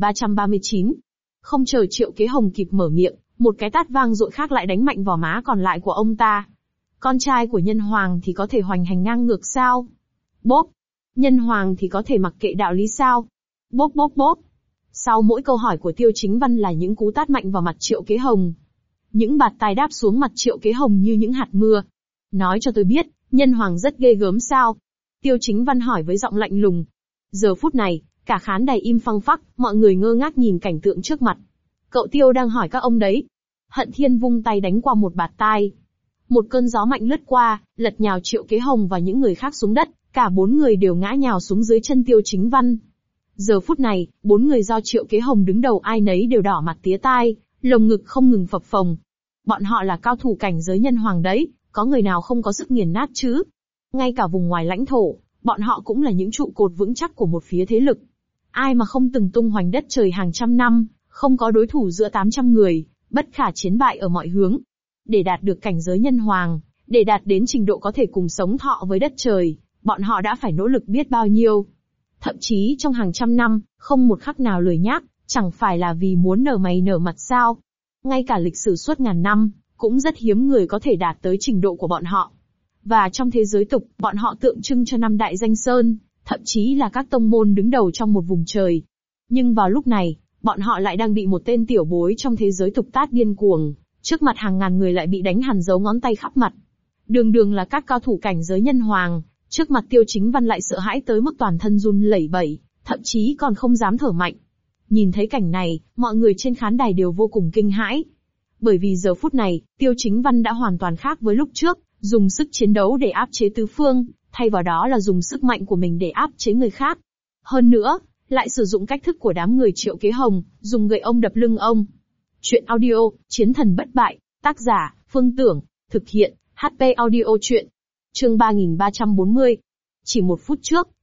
3339. Không chờ Triệu Kế Hồng kịp mở miệng, một cái tát vang dội khác lại đánh mạnh vào má còn lại của ông ta. Con trai của nhân hoàng thì có thể hoành hành ngang ngược sao? Bốp. Nhân hoàng thì có thể mặc kệ đạo lý sao? Bốp. Sau mỗi câu hỏi của Tiêu Chính Văn là những cú tát mạnh vào mặt Triệu Kế Hồng. Những bạt tai đáp xuống mặt Triệu Kế Hồng như những hạt mưa. Nói cho tôi biết, nhân hoàng rất ghê gớm sao? Tiêu Chính Văn hỏi với giọng lạnh lùng. Giờ phút này, cả khán đài im phăng phắc, mọi người ngơ ngác nhìn cảnh tượng trước mặt. Cậu Tiêu đang hỏi các ông đấy. Hận Thiên vung tay đánh qua một bạt tai. Một cơn gió mạnh lướt qua, lật nhào Triệu Kế Hồng và những người khác xuống đất, cả 4 người đều ngã nhào xuống dưới chân Tiêu Chính Văn. Giờ phút này, 4 người do Triệu Kế Hồng đứng đầu ai nấy đều đỏ mặt tía tai, lồng ngực không ngừng phập phồng. Bọn họ là cao thủ cảnh giới nhân hoàng đấy, có người nào không có sức nghiền nát chứ? Ngay cả vùng ngoài lãnh thổ, bọn họ cũng là những trụ cột vững chắc của một phía thế lực. Ai mà không từng tung hoành đất trời hàng trăm năm, không có đối thủ giữa 800 người, bất khả chiến bại ở mọi hướng. Để đạt được cảnh giới nhân hoàng, để đạt đến trình độ có thể cùng sống thọ với đất trời, bọn họ đã phải nỗ lực biết bao nhiêu. Thậm chí trong hàng trăm năm, không một khắc nào lười nhác, chẳng phải là vì muốn nở mày nở mặt sao. Ngay cả lịch sử suốt ngàn năm, cũng rất hiếm người có thể đạt tới trình độ của bọn họ. Và trong thế giới tục, bọn họ tượng trưng cho 5 đại danh sơn, thậm chí là các tông môn đứng đầu trong một vùng trời. Nhưng vào lúc này, bọn họ lại đang bị một tên tiểu bối trong thế giới tục tát điên cuồng, trước mặt hàng ngàn người lại bị đánh hằn dấu ngón tay khắp mặt. Đường là các cao thủ cảnh giới nhân hoàng, trước mặt Tiêu Chính Văn lại sợ hãi tới mức toàn thân run lẩy bẩy, thậm chí còn không dám thở mạnh. Nhìn thấy cảnh này, mọi người trên khán đài đều vô cùng kinh hãi. Bởi vì giờ phút này, Tiêu Chính Văn đã hoàn toàn khác với lúc trước, dùng sức chiến đấu để áp chế tứ phương, thay vào đó là dùng sức mạnh của mình để áp chế người khác. Hơn nữa, lại sử dụng cách thức của đám người Triệu Kế Hồng, dùng gậy ông đập lưng ông. Chuyện audio, Chiến Thần Bất Bại, tác giả, Phương Tưởng, thực hiện, HP Audio Chuyện. Chương 3340. Chỉ 1 phút trước,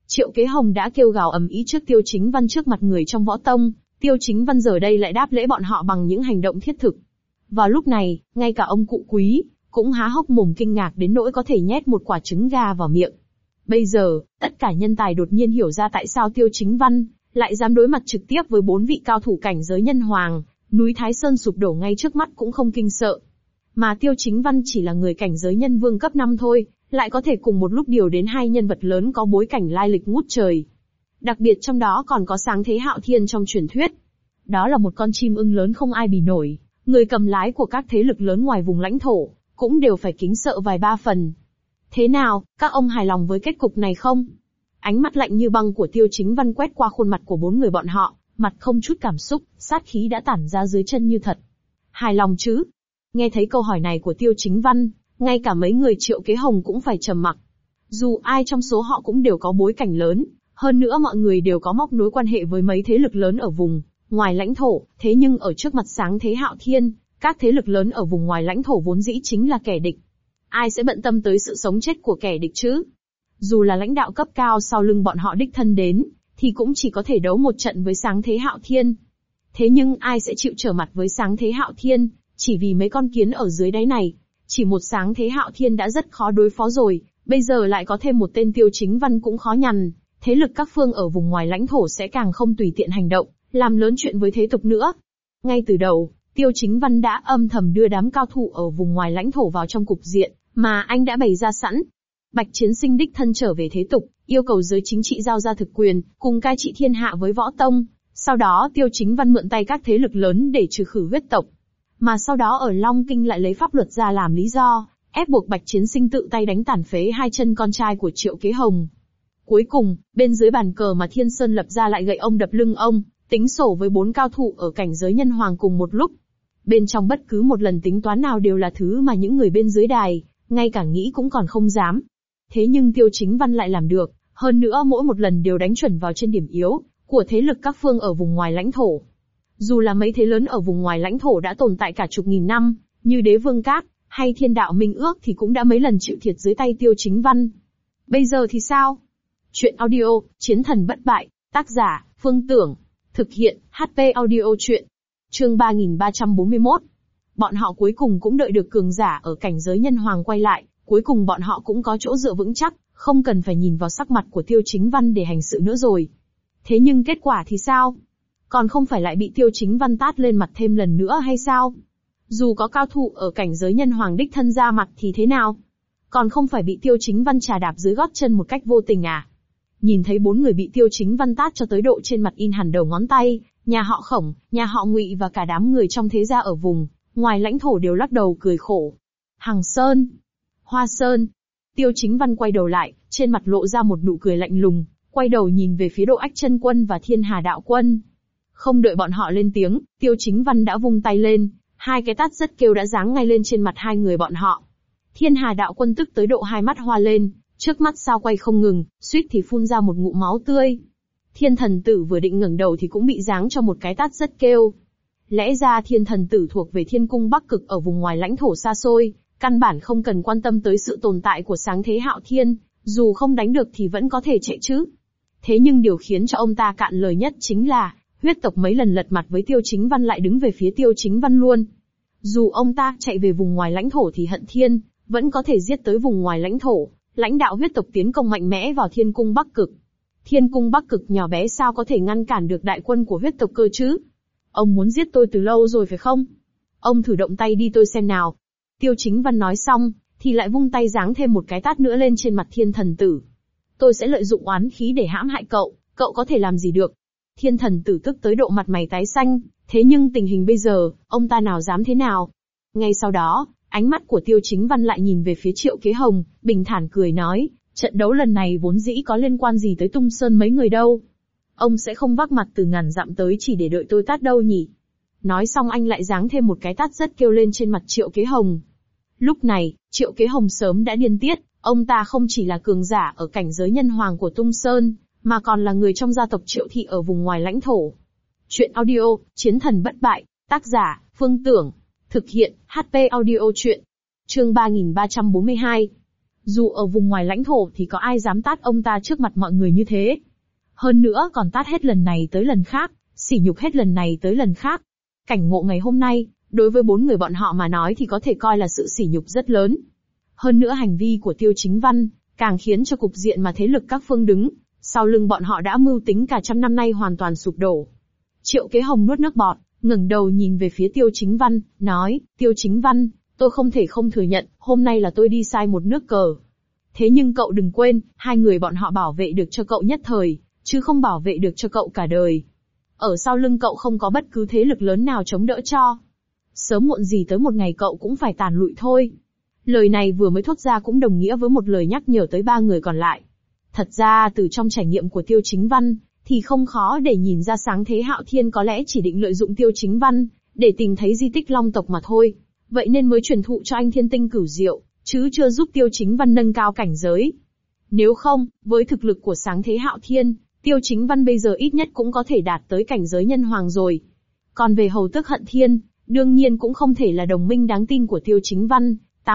Triệu Kế Hồng đã kêu gào ầm ĩ trước Tiêu Chính Văn trước mặt người trong võ tông, Tiêu Chính Văn giờ đây lại đáp lễ bọn họ bằng những hành động thiết thực. Vào lúc này, ngay cả ông cụ Quý cũng há hốc mồm kinh ngạc đến nỗi có thể nhét một quả trứng gà vào miệng. Bây giờ, tất cả nhân tài đột nhiên hiểu ra tại sao Tiêu Chính Văn lại dám đối mặt trực tiếp với 4 vị cao thủ cảnh giới nhân hoàng, núi Thái Sơn sụp đổ ngay trước mắt cũng không kinh sợ. Mà Tiêu Chính Văn chỉ là người cảnh giới nhân vương cấp 5 thôi, lại có thể cùng một lúc điều đến 2 nhân vật lớn có bối cảnh lai lịch ngút trời. Đặc biệt trong đó còn có Sáng Thế Hạo Thiên trong truyền thuyết. Đó là một con chim ưng lớn không ai bì nổi, người cầm lái của các thế lực lớn ngoài vùng lãnh thổ, cũng đều phải kính sợ vài ba phần. Thế nào, các ông hài lòng với kết cục này không? Ánh mắt lạnh như băng của Tiêu Chính Văn quét qua khuôn mặt của 4 người bọn họ, mặt không chút cảm xúc, sát khí đã tản ra dưới chân như thật. Hài lòng chứ? Nghe thấy câu hỏi này của Tiêu Chính Văn, ngay cả mấy người Triệu Kế Hồng cũng phải trầm mặc. Dù ai trong số họ cũng đều có bối cảnh lớn, hơn nữa mọi người đều có móc nối quan hệ với mấy thế lực lớn ở vùng ngoài lãnh thổ, thế nhưng ở trước mặt Sáng Thế Hạo Thiên, các thế lực lớn ở vùng ngoài lãnh thổ vốn dĩ chính là kẻ địch. Ai sẽ bận tâm tới sự sống chết của kẻ địch chứ? Dù là lãnh đạo cấp cao sau lưng bọn họ đích thân đến, thì cũng chỉ có thể đấu một trận với Sáng Thế Hạo Thiên. Thế nhưng ai sẽ chịu trở mặt với Sáng Thế Hạo Thiên, chỉ vì mấy con kiến ở dưới đáy này? Chỉ một Sáng Thế Hạo Thiên đã rất khó đối phó rồi, bây giờ lại có thêm một tên Tiêu Chính Văn cũng khó nhằn. Thế lực các phương ở vùng ngoài lãnh thổ sẽ càng không tùy tiện hành động, làm lớn chuyện với thế tục nữa. Ngay từ đầu, Tiêu Chính Văn đã âm thầm đưa đám cao thủ ở vùng ngoài lãnh thổ vào trong cục diện mà anh đã bày ra sẵn. Bạch Chiến Sinh đích thân trở về thế tục, yêu cầu giới chính trị giao ra thực quyền, cùng cai trị thiên hạ với võ tông. Sau đó Tiêu Chính Văn mượn tay các thế lực lớn để trừ khử huyết tộc. Mà sau đó ở Long Kinh lại lấy pháp luật ra làm lý do, ép buộc Bạch Chiến Sinh tự tay đánh tàn phế 2 chân con trai của Triệu Kế Hồng. Cuối cùng, bên dưới bàn cờ mà Thiên Sơn lập ra lại gậy ông đập lưng ông, tính sổ với 4 cao thủ ở cảnh giới nhân hoàng cùng một lúc. Bên trong bất cứ một lần tính toán nào đều là thứ mà những người bên dưới đài, ngay cả nghĩ cũng còn không dám. Thế nhưng Tiêu Chính Văn lại làm được, hơn nữa mỗi một lần đều đánh chuẩn vào trên điểm yếu của thế lực các phương ở vùng ngoài lãnh thổ. Dù là mấy thế lớn ở vùng ngoài lãnh thổ đã tồn tại cả chục nghìn năm, như Đế Vương Các hay Thiên Đạo Minh Ước thì cũng đã mấy lần chịu thiệt dưới tay Tiêu Chính Văn. Bây giờ thì sao? Chuyện audio, Chiến Thần Bất Bại, tác giả, Phương Tưởng, thực hiện, HP Audio Chuyện. Chương 3341. Bọn họ cuối cùng cũng đợi được cường giả ở cảnh giới nhân hoàng quay lại, cuối cùng bọn họ cũng có chỗ dựa vững chắc, không cần phải nhìn vào sắc mặt của Tiêu Chính Văn để hành sự nữa rồi. Thế nhưng kết quả thì sao? Còn không phải lại bị Tiêu Chính Văn tát lên mặt thêm lần nữa hay sao? Dù có cao thủ ở cảnh giới nhân hoàng đích thân ra mặt thì thế nào? Còn không phải bị Tiêu Chính Văn trà đạp dưới gót chân một cách vô tình à? Nhìn thấy 4 người bị Tiêu Chính Văn tát cho tới độ trên mặt in hẳn đầu ngón tay, nhà họ Khổng, nhà họ Ngụy và cả đám người trong thế gia ở vùng ngoài lãnh thổ đều lắc đầu cười khổ. Hằng Sơn, Hoa Sơn. Tiêu Chính Văn quay đầu lại, trên mặt lộ ra một nụ cười lạnh lùng, quay đầu nhìn về phía Độ Ách Chân Quân và Thiên Hà Đạo Quân. Không đợi bọn họ lên tiếng, Tiêu Chính Văn đã vung tay lên, 2 cái tát rất kêu đã giáng ngay lên trên mặt 2 người bọn họ. Thiên Hà Đạo Quân tức tới độ 2 mắt hoa lên, trước mắt sao quay không ngừng, suýt thì phun ra một ngụm máu tươi. Thiên Thần Tử vừa định ngẩng đầu thì cũng bị giáng cho một cái tát rất kêu. Lẽ ra Thiên Thần Tử thuộc về Thiên Cung Bắc Cực ở vùng ngoài lãnh thổ xa xôi, căn bản không cần quan tâm tới sự tồn tại của Sáng Thế Hạo Thiên, dù không đánh được thì vẫn có thể chạy chứ. Thế nhưng điều khiến cho ông ta cạn lời nhất chính là, huyết tộc mấy lần lật mặt với Tiêu Chính Văn lại đứng về phía Tiêu Chính Văn luôn. Dù ông ta chạy về vùng ngoài lãnh thổ thì Hận Thiên vẫn có thể giết tới vùng ngoài lãnh thổ, lãnh đạo huyết tộc tiến công mạnh mẽ vào Thiên Cung Bắc Cực. Thiên Cung Bắc Cực nhỏ bé sao có thể ngăn cản được đại quân của huyết tộc cơ chứ? Ông muốn giết tôi từ lâu rồi phải không? Ông thử động tay đi tôi xem nào. Tiêu Chính Văn nói xong, thì lại vung tay giáng thêm một cái tát nữa lên trên mặt Thiên Thần Tử. Tôi sẽ lợi dụng oán khí để hãm hại cậu, cậu có thể làm gì được? Thiên Thần Tử tức tới độ mặt mày tái xanh, thế nhưng tình hình bây giờ, ông ta nào dám thế nào? Ngay sau đó, ánh mắt của Tiêu Chính Văn lại nhìn về phía Triệu Kế Hồng, bình thản cười nói, trận đấu lần này vốn dĩ có liên quan gì tới Tung Sơn mấy người đâu. Ông sẽ không vác mặt từ ngàn dặm tới chỉ để đợi tôi tát đâu nhỉ? Nói xong anh lại giáng thêm một cái tát rất kêu lên trên mặt Triệu Kế Hồng. Lúc này, Triệu Kế Hồng sớm đã điên tiết, ông ta không chỉ là cường giả ở cảnh giới nhân hoàng của Tung Sơn, mà còn là người trong gia tộc Triệu Thị ở vùng ngoài lãnh thổ. Chuyện audio, Chiến Thần Bất Bại, tác giả, Phương Tưởng, thực hiện, HP Audio Chuyện. Chương 3342. Dù ở vùng ngoài lãnh thổ thì có ai dám tát ông ta trước mặt mọi người như thế. Hơn nữa còn tát hết lần này tới lần khác, sỉ nhục hết lần này tới lần khác. Cảnh ngộ ngày hôm nay, đối với 4 người bọn họ mà nói thì có thể coi là sự sỉ nhục rất lớn. Hơn nữa hành vi của Tiêu Chính Văn, càng khiến cho cục diện mà thế lực các phương đứng sau lưng bọn họ đã mưu tính cả trăm năm nay hoàn toàn sụp đổ. Triệu Kế Hồng nuốt nước bọt, ngẩng đầu nhìn về phía Tiêu Chính Văn, nói, Tiêu Chính Văn, tôi không thể không thừa nhận, hôm nay là tôi đi sai một nước cờ. Thế nhưng cậu đừng quên, 2 người bọn họ bảo vệ được cho cậu nhất thời, chứ không bảo vệ được cho cậu cả đời. Ở sau lưng cậu không có bất cứ thế lực lớn nào chống đỡ cho. Sớm muộn gì tới một ngày cậu cũng phải tàn lụi thôi. Lời này vừa mới thốt ra cũng đồng nghĩa với một lời nhắc nhở tới 3 người còn lại. Thật ra từ trong trải nghiệm của Tiêu Chính Văn, thì không khó để nhìn ra Sáng Thế Hạo Thiên có lẽ chỉ định lợi dụng Tiêu Chính Văn, để tìm thấy di tích Long tộc mà thôi. Vậy nên mới truyền thụ cho anh Thiên Tinh Cửu Diệu, chứ chưa giúp Tiêu Chính Văn nâng cao cảnh giới. Nếu không, với thực lực của Sáng Thế Hạo Thiên, Tiêu Chính Văn bây giờ ít nhất cũng có thể đạt tới cảnh giới nhân hoàng rồi. Còn về Hầu Tước Hận Thiên, đương nhiên cũng không thể là đồng minh đáng tin của Tiêu Chính Văn,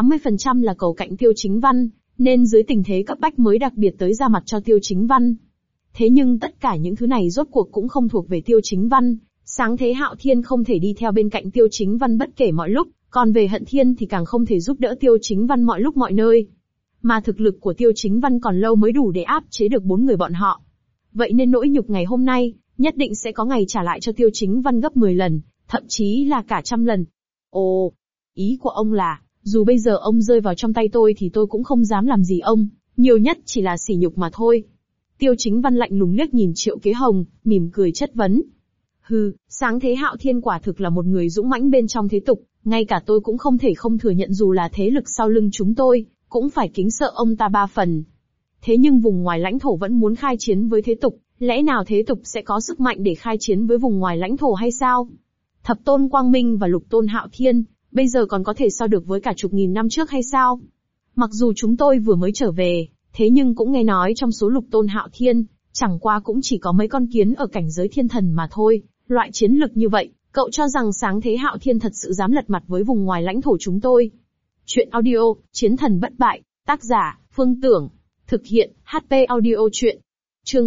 80% là cầu cạnh Tiêu Chính Văn, nên dưới tình thế cấp bách mới đặc biệt tới ra mặt cho Tiêu Chính Văn. Thế nhưng tất cả những thứ này rốt cuộc cũng không thuộc về Tiêu Chính Văn, Sáng Thế Hạo Thiên không thể đi theo bên cạnh Tiêu Chính Văn bất kể mọi lúc, còn về Hận Thiên thì càng không thể giúp đỡ Tiêu Chính Văn mọi lúc mọi nơi. Mà thực lực của Tiêu Chính Văn còn lâu mới đủ để áp chế được 4 người bọn họ. Vậy nên nỗi nhục ngày hôm nay, nhất định sẽ có ngày trả lại cho Tiêu Chính Văn gấp 10 lần, thậm chí là cả 100 lần. Ồ, ý của ông là, dù bây giờ ông rơi vào trong tay tôi thì tôi cũng không dám làm gì ông, nhiều nhất chỉ là sỉ nhục mà thôi. Tiêu Chính Văn lạnh lùng liếc nhìn Triệu Kế Hồng, mỉm cười chất vấn. Hừ, Sáng Thế Hạo Thiên quả thực là một người dũng mãnh bên trong thế tục, ngay cả tôi cũng không thể không thừa nhận dù là thế lực sau lưng chúng tôi, cũng phải kính sợ ông ta 3 phần. Thế nhưng vùng ngoài lãnh thổ vẫn muốn khai chiến với thế tục, lẽ nào thế tục sẽ có sức mạnh để khai chiến với vùng ngoài lãnh thổ hay sao? Thập Tôn Quang Minh và Lục Tôn Hạo Thiên, bây giờ còn có thể so được với cả chục nghìn năm trước hay sao? Mặc dù chúng tôi vừa mới trở về, thế nhưng cũng nghe nói trong số Lục Tôn Hạo Thiên, chẳng qua cũng chỉ có mấy con kiến ở cảnh giới thiên thần mà thôi. Loại chiến lực như vậy, cậu cho rằng Sáng Thế Hạo Thiên thật sự dám lật mặt với vùng ngoài lãnh thổ chúng tôi? Chuyện audio, Chiến thần bất bại, tác giả, Phương Tưởng. Thực hiện, HP audio chuyện. Chương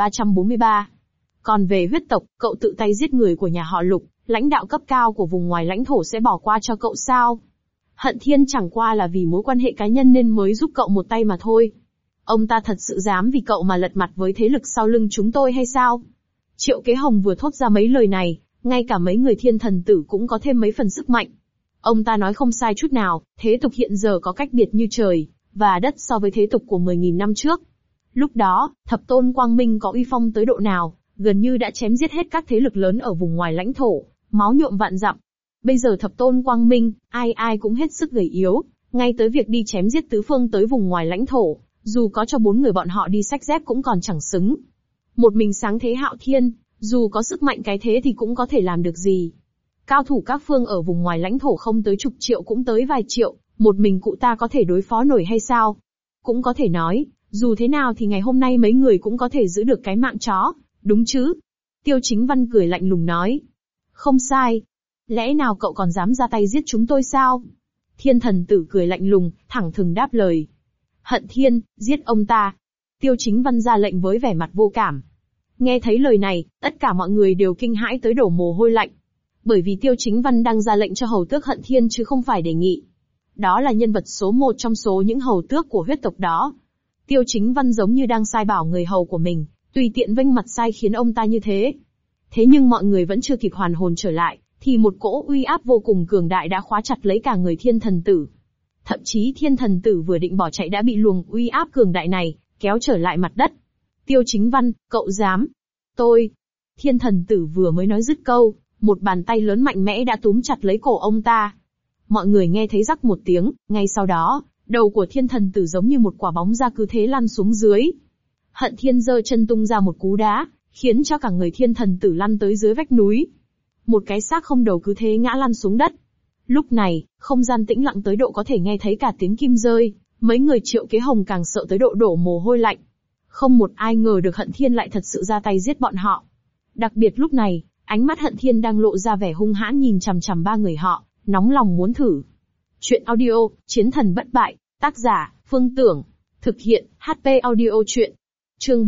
3343. Còn về huyết tộc, cậu tự tay giết người của nhà họ Lục, lãnh đạo cấp cao của vùng ngoài lãnh thổ sẽ bỏ qua cho cậu sao? Hận Thiên chẳng qua là vì mối quan hệ cá nhân nên mới giúp cậu một tay mà thôi. Ông ta thật sự dám vì cậu mà lật mặt với thế lực sau lưng chúng tôi hay sao? Triệu Kế Hồng vừa thốt ra mấy lời này, ngay cả mấy người thiên thần tử cũng có thêm mấy phần sức mạnh. Ông ta nói không sai chút nào, thế tục hiện giờ có cách biệt như trời và đất so với thế tục của 10.000 năm trước. Lúc đó, Thập Tôn Quang Minh có uy phong tới độ nào, gần như đã chém giết hết các thế lực lớn ở vùng ngoài lãnh thổ, máu nhuộm vạn dặm. Bây giờ Thập Tôn Quang Minh, ai ai cũng hết sức gầy yếu, ngay tới việc đi chém giết tứ phương tới vùng ngoài lãnh thổ, dù có cho 4 người bọn họ đi xách dép cũng còn chẳng xứng. Một mình Sáng Thế Hạo Thiên, dù có sức mạnh cái thế thì cũng có thể làm được gì. Cao thủ các phương ở vùng ngoài lãnh thổ không tới chục triệu cũng tới vài triệu, một mình cụ ta có thể đối phó nổi hay sao? Cũng có thể nói, dù thế nào thì ngày hôm nay mấy người cũng có thể giữ được cái mạng chó, đúng chứ? Tiêu Chính Văn cười lạnh lùng nói. Không sai. Lẽ nào cậu còn dám ra tay giết chúng tôi sao? Thiên thần tử cười lạnh lùng, thẳng thừng đáp lời. Hận Thiên, giết ông ta. Tiêu Chính Văn ra lệnh với vẻ mặt vô cảm. Nghe thấy lời này, tất cả mọi người đều kinh hãi tới đổ mồ hôi lạnh. Bởi vì Tiêu Chính Văn đang ra lệnh cho Hầu Tước Hận Thiên chứ không phải đề nghị. Đó là nhân vật số 1 trong số những hầu tước của huyết tộc đó. Tiêu Chính Văn giống như đang sai bảo người hầu của mình, tùy tiện vênh mặt sai khiến ông ta như thế. Thế nhưng mọi người vẫn chưa kịp hoàn hồn trở lại, thì một cỗ uy áp vô cùng cường đại đã khóa chặt lấy cả người thiên thần tử. Thậm chí thiên thần tử vừa định bỏ chạy đã bị luồng uy áp cường đại này kéo trở lại mặt đất. Tiêu Chính Văn, cậu dám? Tôi. Thiên thần tử vừa mới nói dứt câu, một bàn tay lớn mạnh mẽ đã túm chặt lấy cổ ông ta. Mọi người nghe thấy rắc một tiếng, ngay sau đó, đầu của thiên thần tử giống như một quả bóng ra cứ thế lăn xuống dưới. Hận Thiên giơ chân tung ra một cú đá, khiến cho cả người thiên thần tử lăn tới dưới vách núi. Một cái xác không đầu cứ thế ngã lăn xuống đất. Lúc này, không gian tĩnh lặng tới độ có thể nghe thấy cả tiếng kim rơi, mấy người Triệu Kế Hồng càng sợ tới độ đổ mồ hôi lạnh. Không một ai ngờ được Hận Thiên lại thật sự ra tay giết bọn họ. Đặc biệt lúc này, ánh mắt Hận Thiên đang lộ ra vẻ hung hãn nhìn chằm chằm 3 người họ, nóng lòng muốn thử. Chuyện audio, Chiến thần bất bại, tác giả, Phương Tưởng. Thực hiện, HP Audio Chuyện. Chương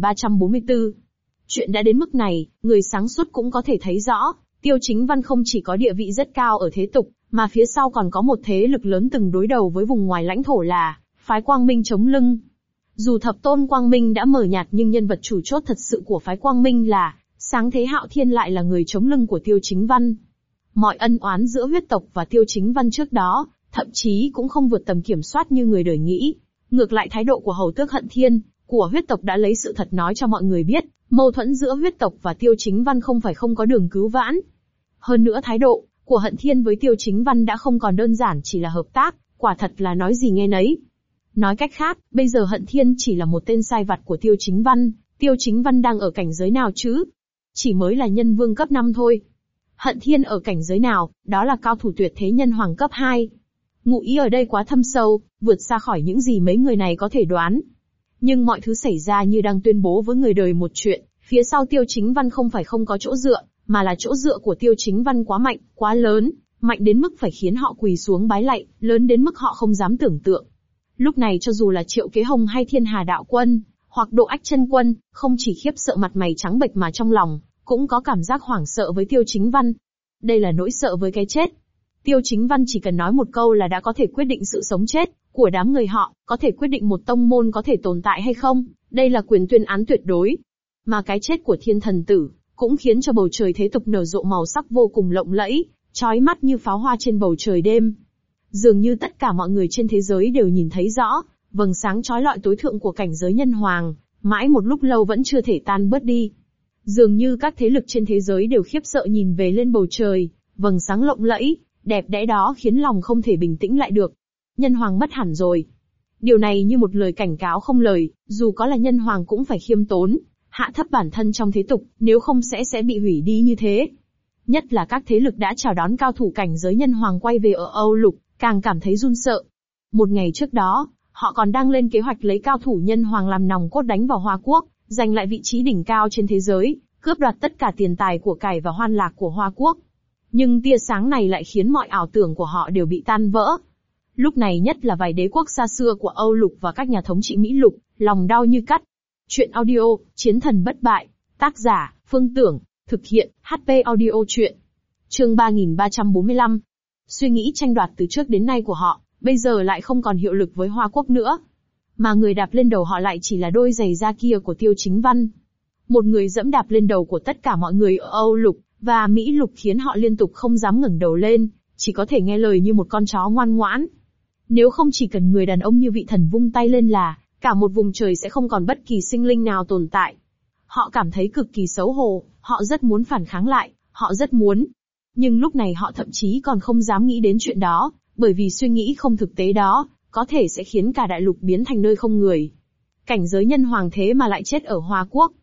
3344. Chuyện đã đến mức này, người sáng suốt cũng có thể thấy rõ, Tiêu Chính Văn không chỉ có địa vị rất cao ở thế tục, mà phía sau còn có một thế lực lớn từng đối đầu với vùng ngoài lãnh thổ là phái Quang Minh chống lưng. Dù thập tôn Quang Minh đã mờ nhạt nhưng nhân vật chủ chốt thật sự của phái Quang Minh là Sáng Thế Hạo Thiên lại là người chống lưng của Tiêu Chính Văn. Mọi ân oán giữa huyết tộc và Tiêu Chính Văn trước đó, thậm chí cũng không vượt tầm kiểm soát như người đời nghĩ. Ngược lại thái độ của Hầu Tước Hận Thiên, của huyết tộc đã lấy sự thật nói cho mọi người biết, mâu thuẫn giữa huyết tộc và Tiêu Chính Văn không phải không có đường cứu vãn. Hơn nữa thái độ của Hận Thiên với Tiêu Chính Văn đã không còn đơn giản chỉ là hợp tác, quả thật là nói gì nghe nấy. Nói cách khác, bây giờ Hận Thiên chỉ là một tên sai vặt của Tiêu Chính Văn. Tiêu Chính Văn đang ở cảnh giới nào chứ? Chỉ mới là nhân vương cấp 5 thôi. Hận Thiên ở cảnh giới nào? Đó là cao thủ tuyệt thế nhân hoàng cấp 2. Ngụ ý ở đây quá thâm sâu, vượt xa khỏi những gì mấy người này có thể đoán. Nhưng mọi thứ xảy ra như đang tuyên bố với người đời một chuyện, phía sau Tiêu Chính Văn không phải không có chỗ dựa, mà là chỗ dựa của Tiêu Chính Văn quá mạnh, quá lớn, mạnh đến mức phải khiến họ quỳ xuống bái lạy, lớn đến mức họ không dám tưởng tượng. Lúc này cho dù là Triệu Kế Hồng hay Thiên Hà Đạo Quân, hoặc Độ Ách Chân Quân, không chỉ khiếp sợ mặt mày trắng bệch mà trong lòng cũng có cảm giác hoảng sợ với Tiêu Chính Văn. Đây là nỗi sợ với cái chết. Tiêu Chính Văn chỉ cần nói một câu là đã có thể quyết định sự sống chết của đám người họ, có thể quyết định một tông môn có thể tồn tại hay không, đây là quyền tuyên án tuyệt đối. Mà cái chết của Thiên Thần Tử cũng khiến cho bầu trời thế tục nở rộ màu sắc vô cùng lộng lẫy, chói mắt như pháo hoa trên bầu trời đêm. Dường như tất cả mọi người trên thế giới đều nhìn thấy rõ, vầng sáng chói lọi tối thượng của cảnh giới nhân hoàng, mãi một lúc lâu vẫn chưa thể tan bớt đi. Dường như các thế lực trên thế giới đều khiếp sợ nhìn về lên bầu trời, vầng sáng lộng lẫy, đẹp đẽ đó khiến lòng không thể bình tĩnh lại được. Nhân hoàng mất hẳn rồi. Điều này như một lời cảnh cáo không lời, dù có là nhân hoàng cũng phải khiêm tốn, hạ thấp bản thân trong thế tục, nếu không sẽ bị hủy đi như thế. Nhất là các thế lực đã chào đón cao thủ cảnh giới nhân hoàng quay về ở Âu Lục, càng cảm thấy run sợ. Một ngày trước đó, họ còn đang lên kế hoạch lấy cao thủ nhân hoàng làm nòng cốt đánh vào Hoa Quốc, giành lại vị trí đỉnh cao trên thế giới, cướp đoạt tất cả tiền tài của cải và hoan lạc của Hoa Quốc. Nhưng tia sáng này lại khiến mọi ảo tưởng của họ đều bị tan vỡ. Lúc này nhất là vài đế quốc xa xưa của Âu Lục và các nhà thống trị Mỹ Lục, lòng đau như cắt. Chuyện audio, Chiến thần bất bại. Tác giả, Phương Tưởng. Thực hiện, HP Audio Chuyện. Chương 3345. Suy nghĩ tranh đoạt từ trước đến nay của họ, bây giờ lại không còn hiệu lực với Hoa Quốc nữa. Mà người đạp lên đầu họ lại chỉ là đôi giày da kia của Tiêu Chính Văn. Một người dẫm đạp lên đầu của tất cả mọi người ở Âu Lục và Mỹ Lục khiến họ liên tục không dám ngẩng đầu lên, chỉ có thể nghe lời như một con chó ngoan ngoãn. Nếu không chỉ cần người đàn ông như vị thần vung tay lên là, cả một vùng trời sẽ không còn bất kỳ sinh linh nào tồn tại. Họ cảm thấy cực kỳ xấu hổ, họ rất muốn phản kháng lại, họ rất muốn. Nhưng lúc này họ thậm chí còn không dám nghĩ đến chuyện đó, bởi vì suy nghĩ không thực tế đó, có thể sẽ khiến cả đại lục biến thành nơi không người. Cảnh giới nhân hoàng thế mà lại chết ở Hoa Quốc.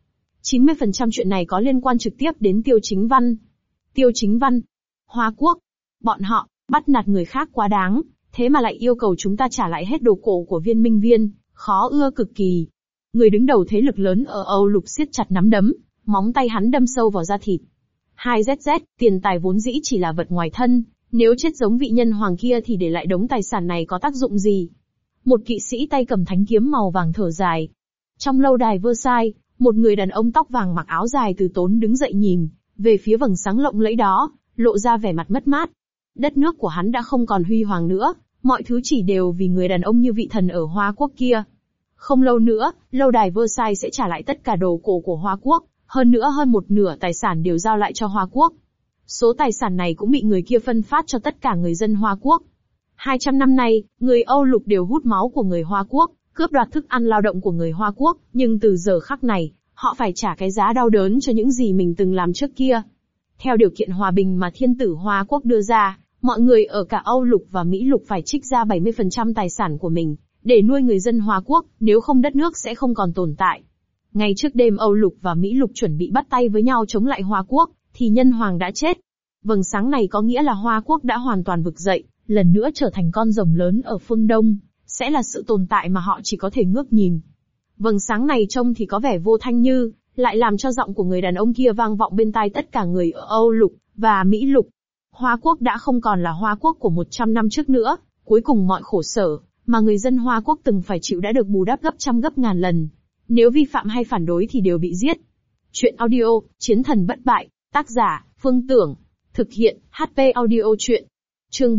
90% chuyện này có liên quan trực tiếp đến Tiêu Chính Văn. Tiêu Chính Văn, Hoa Quốc, bọn họ bắt nạt người khác quá đáng, thế mà lại yêu cầu chúng ta trả lại hết đồ cổ của Viên Minh Viên, khó ưa cực kỳ. Người đứng đầu thế lực lớn ở Âu Lục siết chặt nắm đấm, móng tay hắn đâm sâu vào da thịt. 2ZZ, tiền tài vốn dĩ chỉ là vật ngoài thân, nếu chết giống vị nhân hoàng kia thì để lại đống tài sản này có tác dụng gì? Một kỵ sĩ tay cầm thánh kiếm màu vàng thở dài. Trong lâu đài Versailles, một người đàn ông tóc vàng mặc áo dài từ tốn đứng dậy nhìn về phía vầng sáng lộng lẫy đó, lộ ra vẻ mặt mất mát. Đất nước của hắn đã không còn huy hoàng nữa, mọi thứ chỉ đều vì người đàn ông như vị thần ở Hoa Quốc kia. Không lâu nữa, lâu đài Versailles sẽ trả lại tất cả đồ cổ của Hoa Quốc, hơn nữa hơn một nửa tài sản đều giao lại cho Hoa Quốc. Số tài sản này cũng bị người kia phân phát cho tất cả người dân Hoa Quốc. 200 năm nay, người Âu Lục đều hút máu của người Hoa Quốc, cướp đoạt thức ăn lao động của người Hoa Quốc, nhưng từ giờ khắc này, họ phải trả cái giá đau đớn cho những gì mình từng làm trước kia. Theo điều kiện hòa bình mà thiên tử Hoa Quốc đưa ra, mọi người ở cả Âu Lục và Mỹ Lục phải trích ra 70% tài sản của mình, để nuôi người dân Hoa Quốc, nếu không đất nước sẽ không còn tồn tại. Ngay trước đêm Âu Lục và Mỹ Lục chuẩn bị bắt tay với nhau chống lại Hoa Quốc, thì nhân hoàng đã chết. Vầng sáng này có nghĩa là Hoa Quốc đã hoàn toàn vực dậy, lần nữa trở thành con rồng lớn ở phương Đông, sẽ là sự tồn tại mà họ chỉ có thể ngước nhìn. Vầng sáng này trông thì có vẻ vô thanh như, lại làm cho giọng của người đàn ông kia vang vọng bên tai tất cả người ở Âu Lục và Mỹ Lục. Hoa Quốc đã không còn là Hoa Quốc của 100 năm trước nữa, cuối cùng mọi khổ sở mà người dân Hoa Quốc từng phải chịu đã được bù đắp gấp trăm gấp ngàn lần. Nếu vi phạm hay phản đối thì đều bị giết. Chuyện audio, Chiến thần bất bại, tác giả, Phương Tưởng. Thực hiện, HP Audio Chuyện. Chương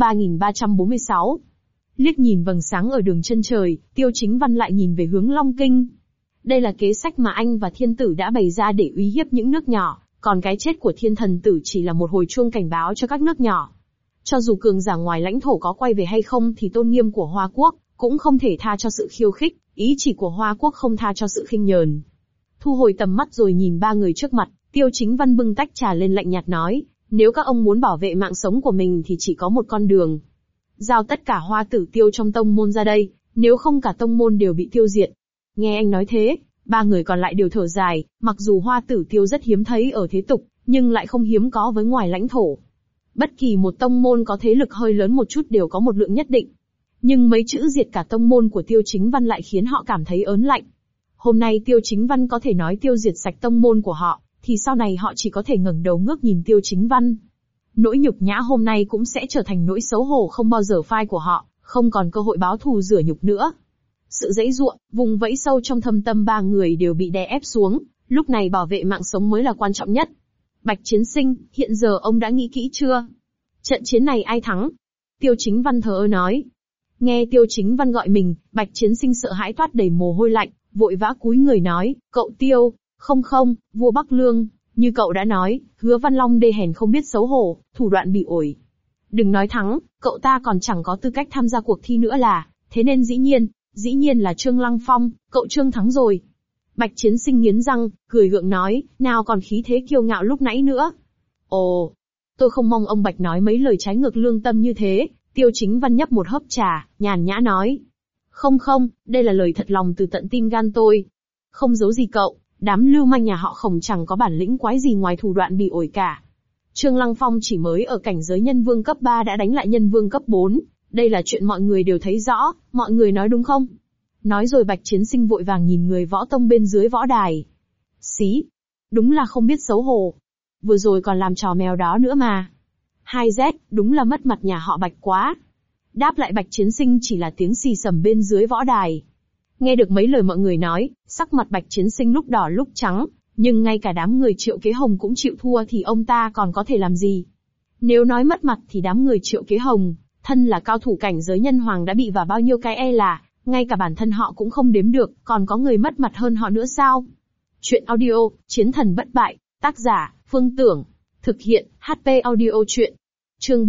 3346. Liếc nhìn vầng sáng ở đường chân trời, Tiêu Chính Văn lại nhìn về hướng Long Kinh. Đây là kế sách mà anh và thiên tử đã bày ra để uy hiếp những nước nhỏ, còn cái chết của thiên thần tử chỉ là một hồi chuông cảnh báo cho các nước nhỏ. Cho dù cường giả ngoài lãnh thổ có quay về hay không thì tôn nghiêm của Hoa Quốc cũng không thể tha cho sự khiêu khích, ý chỉ của Hoa Quốc không tha cho sự khinh nhờn. Thu hồi tầm mắt rồi nhìn ba người trước mặt, Tiêu Chính Văn bưng tách trà lên lạnh nhạt nói, nếu các ông muốn bảo vệ mạng sống của mình thì chỉ có một con đường. Giao tất cả Hoa Tử Tiêu trong tông môn ra đây, nếu không cả tông môn đều bị tiêu diệt. Nghe anh nói thế, ba người còn lại đều thở dài, mặc dù Hoa Tử Tiêu rất hiếm thấy ở thế tục, nhưng lại không hiếm có với ngoài lãnh thổ. Bất kỳ một tông môn có thế lực hơi lớn một chút đều có một lượng nhất định. Nhưng mấy chữ diệt cả tông môn của Tiêu Chính Văn lại khiến họ cảm thấy ớn lạnh. Hôm nay Tiêu Chính Văn có thể nói tiêu diệt sạch tông môn của họ, thì sau này họ chỉ có thể ngẩng đầu ngước nhìn Tiêu Chính Văn. Nỗi nhục nhã hôm nay cũng sẽ trở thành nỗi xấu hổ không bao giờ phai của họ, không còn cơ hội báo thù rửa nhục nữa. Sự giãy giụa, vùng vẫy sâu trong thâm tâm ba người đều bị đè ép xuống, lúc này bảo vệ mạng sống mới là quan trọng nhất. Bạch Chiến Sinh, hiện giờ ông đã nghĩ kỹ chưa? Trận chiến này ai thắng? Tiêu Chính Văn thờ ơ nói. Nghe Tiêu Chính Văn gọi mình, Bạch Chiến Sinh sợ hãi toát đầy mồ hôi lạnh, vội vã cúi người nói, cậu Tiêu, không, vua Bắc Lương, như cậu đã nói, Hứa Văn Long đê hèn không biết xấu hổ, thủ đoạn bị ổi. Đừng nói thắng, cậu ta còn chẳng có tư cách tham gia cuộc thi nữa là, thế nên dĩ nhiên là Trương Lăng Phong, cậu Trương thắng rồi. Bạch Chiến Sinh nghiến răng, cười gượng nói, nào còn khí thế kiêu ngạo lúc nãy nữa. Ồ, tôi không mong ông Bạch nói mấy lời trái ngược lương tâm như thế. Tiêu Chính Văn nhấp một hớp trà, nhàn nhã nói. Không, đây là lời thật lòng từ tận tim gan tôi. Không giấu gì cậu, đám lưu manh nhà họ Khổng chẳng có bản lĩnh quái gì ngoài thủ đoạn bị ổi cả. Trương Lăng Phong chỉ mới ở cảnh giới nhân vương cấp 3 đã đánh lại nhân vương cấp 4, đây là chuyện mọi người đều thấy rõ, mọi người nói đúng không? Nói rồi Bạch Chiến Sinh vội vàng nhìn người võ tông bên dưới võ đài. Xí, đúng là không biết xấu hổ. Vừa rồi còn làm trò mèo đó nữa mà. 2Z, đúng là mất mặt nhà họ Bạch quá. Đáp lại Bạch Chiến Sinh chỉ là tiếng xì xầm bên dưới võ đài. Nghe được mấy lời mọi người nói, sắc mặt Bạch Chiến Sinh lúc đỏ lúc trắng, nhưng ngay cả đám người Triệu Kế Hồng cũng chịu thua thì ông ta còn có thể làm gì? Nếu nói mất mặt thì đám người Triệu Kế Hồng, thân là cao thủ cảnh giới nhân hoàng đã bị vào bao nhiêu cái là, ngay cả bản thân họ cũng không đếm được, còn có người mất mặt hơn họ nữa sao? Chuyện audio, Chiến thần bất bại, tác giả, Phương Tưởng. Thực hiện, HP Audio Chuyện. Chương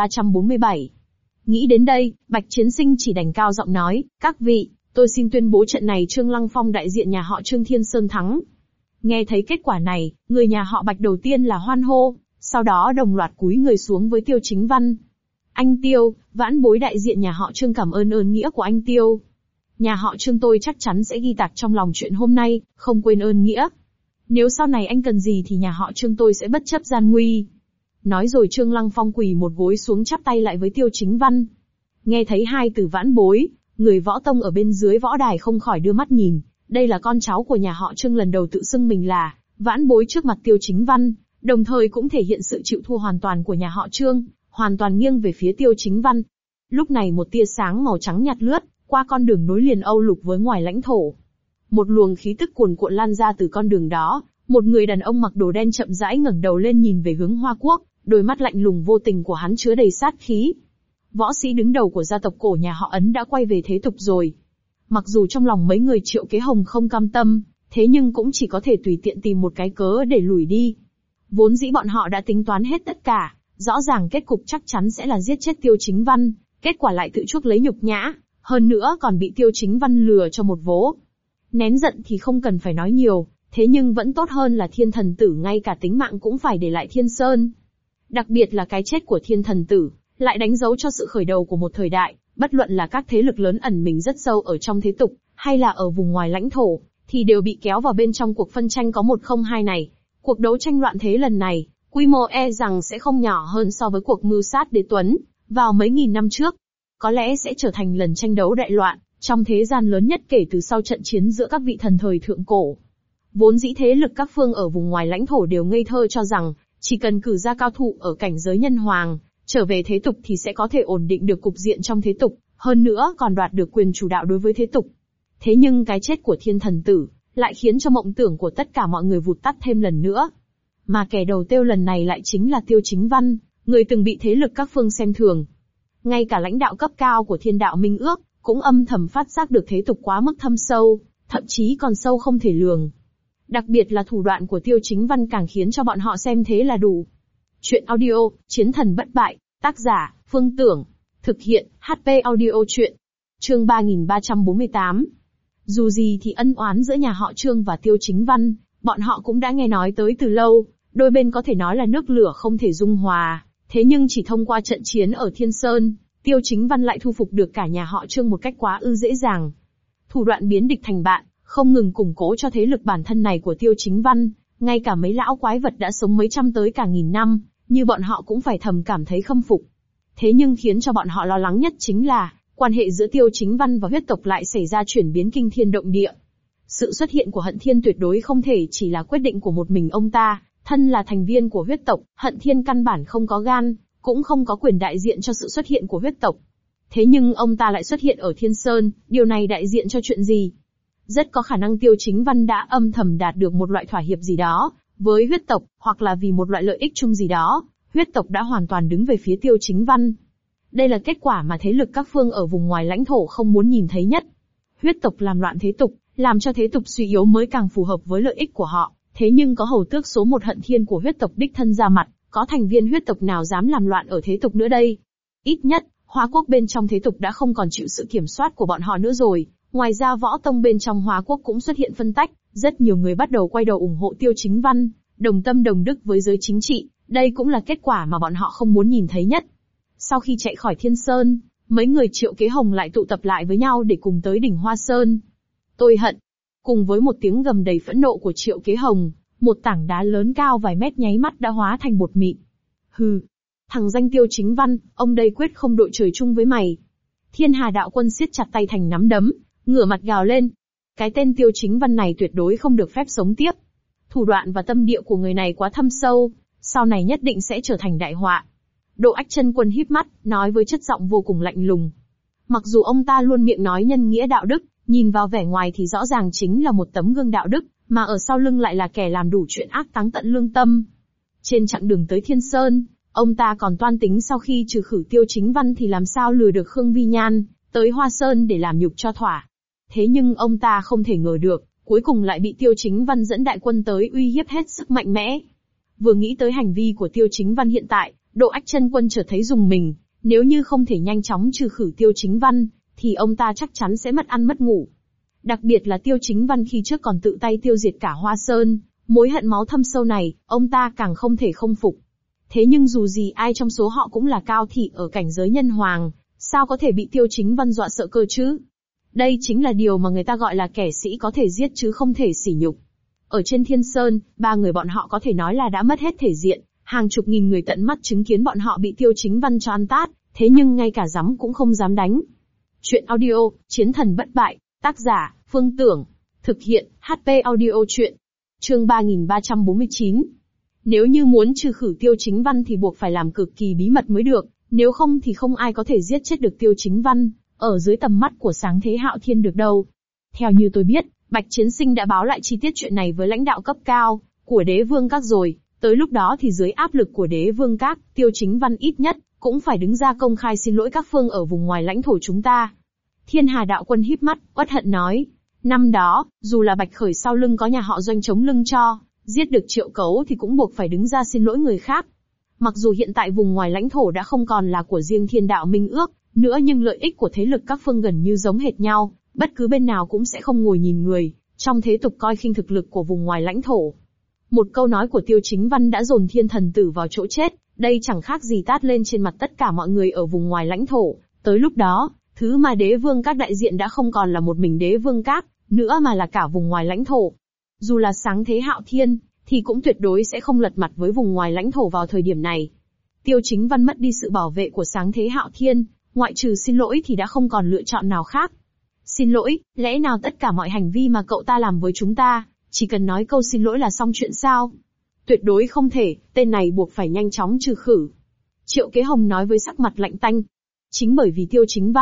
3347. Nghĩ đến đây, Bạch Chiến Sinh chỉ đành cao giọng nói, các vị, tôi xin tuyên bố trận này Trương Lăng Phong đại diện nhà họ Trương Thiên Sơn thắng. Nghe thấy kết quả này, người nhà họ Bạch đầu tiên là hoan hô, sau đó đồng loạt cúi người xuống với Tiêu Chính Văn. Anh Tiêu, vãn bối đại diện nhà họ Trương cảm ơn ơn nghĩa của anh Tiêu. Nhà họ Trương tôi chắc chắn sẽ ghi tạc trong lòng chuyện hôm nay, không quên ơn nghĩa. Nếu sau này anh cần gì thì nhà họ Trương tôi sẽ bất chấp gian nguy. Nói rồi Trương Lăng Phong quỳ một gối xuống chắp tay lại với Tiêu Chính Văn. Nghe thấy hai từ vãn bối, người võ tông ở bên dưới võ đài không khỏi đưa mắt nhìn. Đây là con cháu của nhà họ Trương lần đầu tự xưng mình là vãn bối trước mặt Tiêu Chính Văn, đồng thời cũng thể hiện sự chịu thua hoàn toàn của nhà họ Trương, hoàn toàn nghiêng về phía Tiêu Chính Văn. Lúc này một tia sáng màu trắng nhạt lướt qua con đường nối liền Âu Lục với ngoài lãnh thổ. Một luồng khí tức cuồn cuộn lan ra từ con đường đó, một người đàn ông mặc đồ đen chậm rãi ngẩng đầu lên nhìn về hướng Hoa Quốc, đôi mắt lạnh lùng vô tình của hắn chứa đầy sát khí. Võ sĩ đứng đầu của gia tộc cổ nhà họ Ấn đã quay về thế tục rồi. Mặc dù trong lòng mấy người Triệu Kế Hồng không cam tâm, thế nhưng cũng chỉ có thể tùy tiện tìm một cái cớ để lùi đi. Vốn dĩ bọn họ đã tính toán hết tất cả, rõ ràng kết cục chắc chắn sẽ là giết chết Tiêu Chính Văn, kết quả lại tự chuốc lấy nhục nhã, hơn nữa còn bị Tiêu Chính Văn lừa cho một vố. Nén giận thì không cần phải nói nhiều, thế nhưng vẫn tốt hơn là thiên thần tử ngay cả tính mạng cũng phải để lại Thiên Sơn. Đặc biệt là cái chết của thiên thần tử, lại đánh dấu cho sự khởi đầu của một thời đại, bất luận là các thế lực lớn ẩn mình rất sâu ở trong thế tục, hay là ở vùng ngoài lãnh thổ, thì đều bị kéo vào bên trong cuộc phân tranh có 1-0-2 này. Cuộc đấu tranh loạn thế lần này, quy mô e rằng sẽ không nhỏ hơn so với cuộc mưu sát đế tuấn, vào mấy nghìn năm trước. Có lẽ sẽ trở thành lần tranh đấu đại loạn, trong thế gian lớn nhất kể từ sau trận chiến giữa các vị thần thời thượng cổ. Vốn dĩ thế lực các phương ở vùng ngoài lãnh thổ đều ngây thơ cho rằng, chỉ cần cử ra cao thủ ở cảnh giới nhân hoàng, trở về thế tục thì sẽ có thể ổn định được cục diện trong thế tục, hơn nữa còn đoạt được quyền chủ đạo đối với thế tục. Thế nhưng cái chết của thiên thần tử, lại khiến cho mộng tưởng của tất cả mọi người vụt tắt thêm lần nữa. Mà kẻ đầu tiêu lần này lại chính là Tiêu Chính Văn, người từng bị thế lực các phương xem thường. Ngay cả lãnh đạo cấp cao của Thiên Đạo Minh Ước, cũng âm thầm phát giác được thế tục quá mức thâm sâu, thậm chí còn sâu không thể lường. Đặc biệt là thủ đoạn của Tiêu Chính Văn càng khiến cho bọn họ xem thế là đủ. Chuyện audio, Chiến thần bất bại, tác giả, Phương Tưởng, thực hiện, HP audio chuyện. Chương 3348. Dù gì thì ân oán giữa nhà họ Trương và Tiêu Chính Văn, bọn họ cũng đã nghe nói tới từ lâu, đôi bên có thể nói là nước lửa không thể dung hòa, thế nhưng chỉ thông qua trận chiến ở Thiên Sơn, Tiêu Chính Văn lại thu phục được cả nhà họ Trương một cách quá ư dễ dàng. Thủ đoạn biến địch thành bạn, không ngừng củng cố cho thế lực bản thân này của Tiêu Chính Văn, ngay cả mấy lão quái vật đã sống mấy trăm tới cả nghìn năm, như bọn họ cũng phải thầm cảm thấy khâm phục. Thế nhưng khiến cho bọn họ lo lắng nhất chính là, quan hệ giữa Tiêu Chính Văn và huyết tộc lại xảy ra chuyển biến kinh thiên động địa. Sự xuất hiện của Hận Thiên tuyệt đối không thể chỉ là quyết định của một mình ông ta, thân là thành viên của huyết tộc, Hận Thiên căn bản không có gan, cũng không có quyền đại diện cho sự xuất hiện của huyết tộc. Thế nhưng ông ta lại xuất hiện ở Thiên Sơn, điều này đại diện cho chuyện gì? Rất có khả năng Tiêu Chính Văn đã âm thầm đạt được một loại thỏa hiệp gì đó, với huyết tộc, hoặc là vì một loại lợi ích chung gì đó, huyết tộc đã hoàn toàn đứng về phía Tiêu Chính Văn. Đây là kết quả mà thế lực các phương ở vùng ngoài lãnh thổ không muốn nhìn thấy nhất. Huyết tộc làm loạn thế tục, làm cho thế tục suy yếu mới càng phù hợp với lợi ích của họ. Thế nhưng có hầu tước số 1 Hận Thiên của huyết tộc đích thân ra mặt, có thành viên huyết tộc nào dám làm loạn ở thế tục nữa đây? Ít nhất, Hóa Quốc bên trong thế tục đã không còn chịu sự kiểm soát của bọn họ nữa rồi. Ngoài ra võ tông bên trong Hóa Quốc cũng xuất hiện phân tách, rất nhiều người bắt đầu quay đầu ủng hộ Tiêu Chính Văn, đồng tâm đồng đức với giới chính trị. Đây cũng là kết quả mà bọn họ không muốn nhìn thấy nhất. Sau khi chạy khỏi Thiên Sơn, mấy người Triệu Kế Hồng lại tụ tập lại với nhau để cùng tới đỉnh Hoa Sơn. Tôi hận. Cùng với một tiếng gầm đầy phẫn nộ của Triệu Kế Hồng, một tảng đá lớn cao vài mét nháy mắt đã hóa thành bột mịn. Hừ, thằng danh Tiêu Chính Văn, ông đây quyết không đội trời chung với mày. Thiên Hà Đạo Quân siết chặt tay thành nắm đấm, ngửa mặt gào lên. Cái tên Tiêu Chính Văn này tuyệt đối không được phép sống tiếp. Thủ đoạn và tâm địa của người này quá thâm sâu, sau này nhất định sẽ trở thành đại họa. Độ Ách Chân Quân híp mắt, nói với chất giọng vô cùng lạnh lùng. Mặc dù ông ta luôn miệng nói nhân nghĩa đạo đức, nhìn vào vẻ ngoài thì rõ ràng chính là một tấm gương đạo đức, mà ở sau lưng lại là kẻ làm đủ chuyện ác táng tận lương tâm. Trên chặng đường tới Thiên Sơn, ông ta còn toan tính sau khi trừ khử Tiêu Chính Văn thì làm sao lừa được Khương Vi Nhan tới Hoa Sơn để làm nhục cho thỏa. Thế nhưng ông ta không thể ngờ được, cuối cùng lại bị Tiêu Chính Văn dẫn đại quân tới uy hiếp hết sức mạnh mẽ. Vừa nghĩ tới hành vi của Tiêu Chính Văn hiện tại, Độ Ách Chân Quân chợt thấy rùng mình, nếu như không thể nhanh chóng trừ khử Tiêu Chính Văn, thì ông ta chắc chắn sẽ mất ăn mất ngủ. Đặc biệt là Tiêu Chính Văn khi trước còn tự tay tiêu diệt cả Hoa Sơn, mối hận máu thâm sâu này, ông ta càng không thể không phục. Thế nhưng dù gì ai trong số họ cũng là cao thị ở cảnh giới nhân hoàng, sao có thể bị Tiêu Chính Văn dọa sợ cơ chứ? Đây chính là điều mà người ta gọi là kẻ sĩ có thể giết chứ không thể sỉ nhục. Ở trên Thiên Sơn, ba người bọn họ có thể nói là đã mất hết thể diện, hàng chục nghìn người tận mắt chứng kiến bọn họ bị Tiêu Chính Văn cho ăn tát, thế nhưng ngay cả dám cũng không dám đánh. Chuyện audio, Chiến thần bất bại, tác giả, Phương Tưởng, thực hiện, HP audio chuyện. Chương 3349. Nếu như muốn trừ khử Tiêu Chính Văn thì buộc phải làm cực kỳ bí mật mới được, nếu không thì không ai có thể giết chết được Tiêu Chính Văn, ở dưới tầm mắt của Sáng Thế Hạo Thiên được đâu. Theo như tôi biết, Bạch Chiến Sinh đã báo lại chi tiết chuyện này với lãnh đạo cấp cao của Đế Vương Các rồi, tới lúc đó thì dưới áp lực của Đế Vương Các, Tiêu Chính Văn ít nhất cũng phải đứng ra công khai xin lỗi các phương ở vùng ngoài lãnh thổ chúng ta. Thiên Hà Đạo Quân híp mắt, uất hận nói, năm đó, dù là Bạch Khởi sau lưng có nhà họ Doanh chống lưng cho, giết được Triệu Cấu thì cũng buộc phải đứng ra xin lỗi người khác. Mặc dù hiện tại vùng ngoài lãnh thổ đã không còn là của riêng Thiên Đạo Minh Ước nữa, nhưng lợi ích của thế lực các phương gần như giống hệt nhau, bất cứ bên nào cũng sẽ không ngồi nhìn người, trong thế tục coi khinh thực lực của vùng ngoài lãnh thổ. Một câu nói của Tiêu Chính Văn đã dồn Thiên Thần Tử vào chỗ chết, đây chẳng khác gì tát lên trên mặt tất cả mọi người ở vùng ngoài lãnh thổ. Tới lúc đó, thứ mà Đế Vương Các đại diện đã không còn là một mình Đế Vương Các nữa mà là cả vùng ngoài lãnh thổ. Dù là Sáng Thế Hạo Thiên, thì cũng tuyệt đối sẽ không lật mặt với vùng ngoài lãnh thổ vào thời điểm này. Tiêu Chính Văn mất đi sự bảo vệ của Sáng Thế Hạo Thiên, ngoại trừ xin lỗi thì đã không còn lựa chọn nào khác. Xin lỗi, lẽ nào tất cả mọi hành vi mà cậu ta làm với chúng ta, chỉ cần nói câu xin lỗi là xong chuyện sao? Tuyệt đối không thể, tên này buộc phải nhanh chóng trừ khử. Triệu Kế Hồng nói với sắc mặt lạnh tanh. Chính bởi vì Tiêu Chính Văn,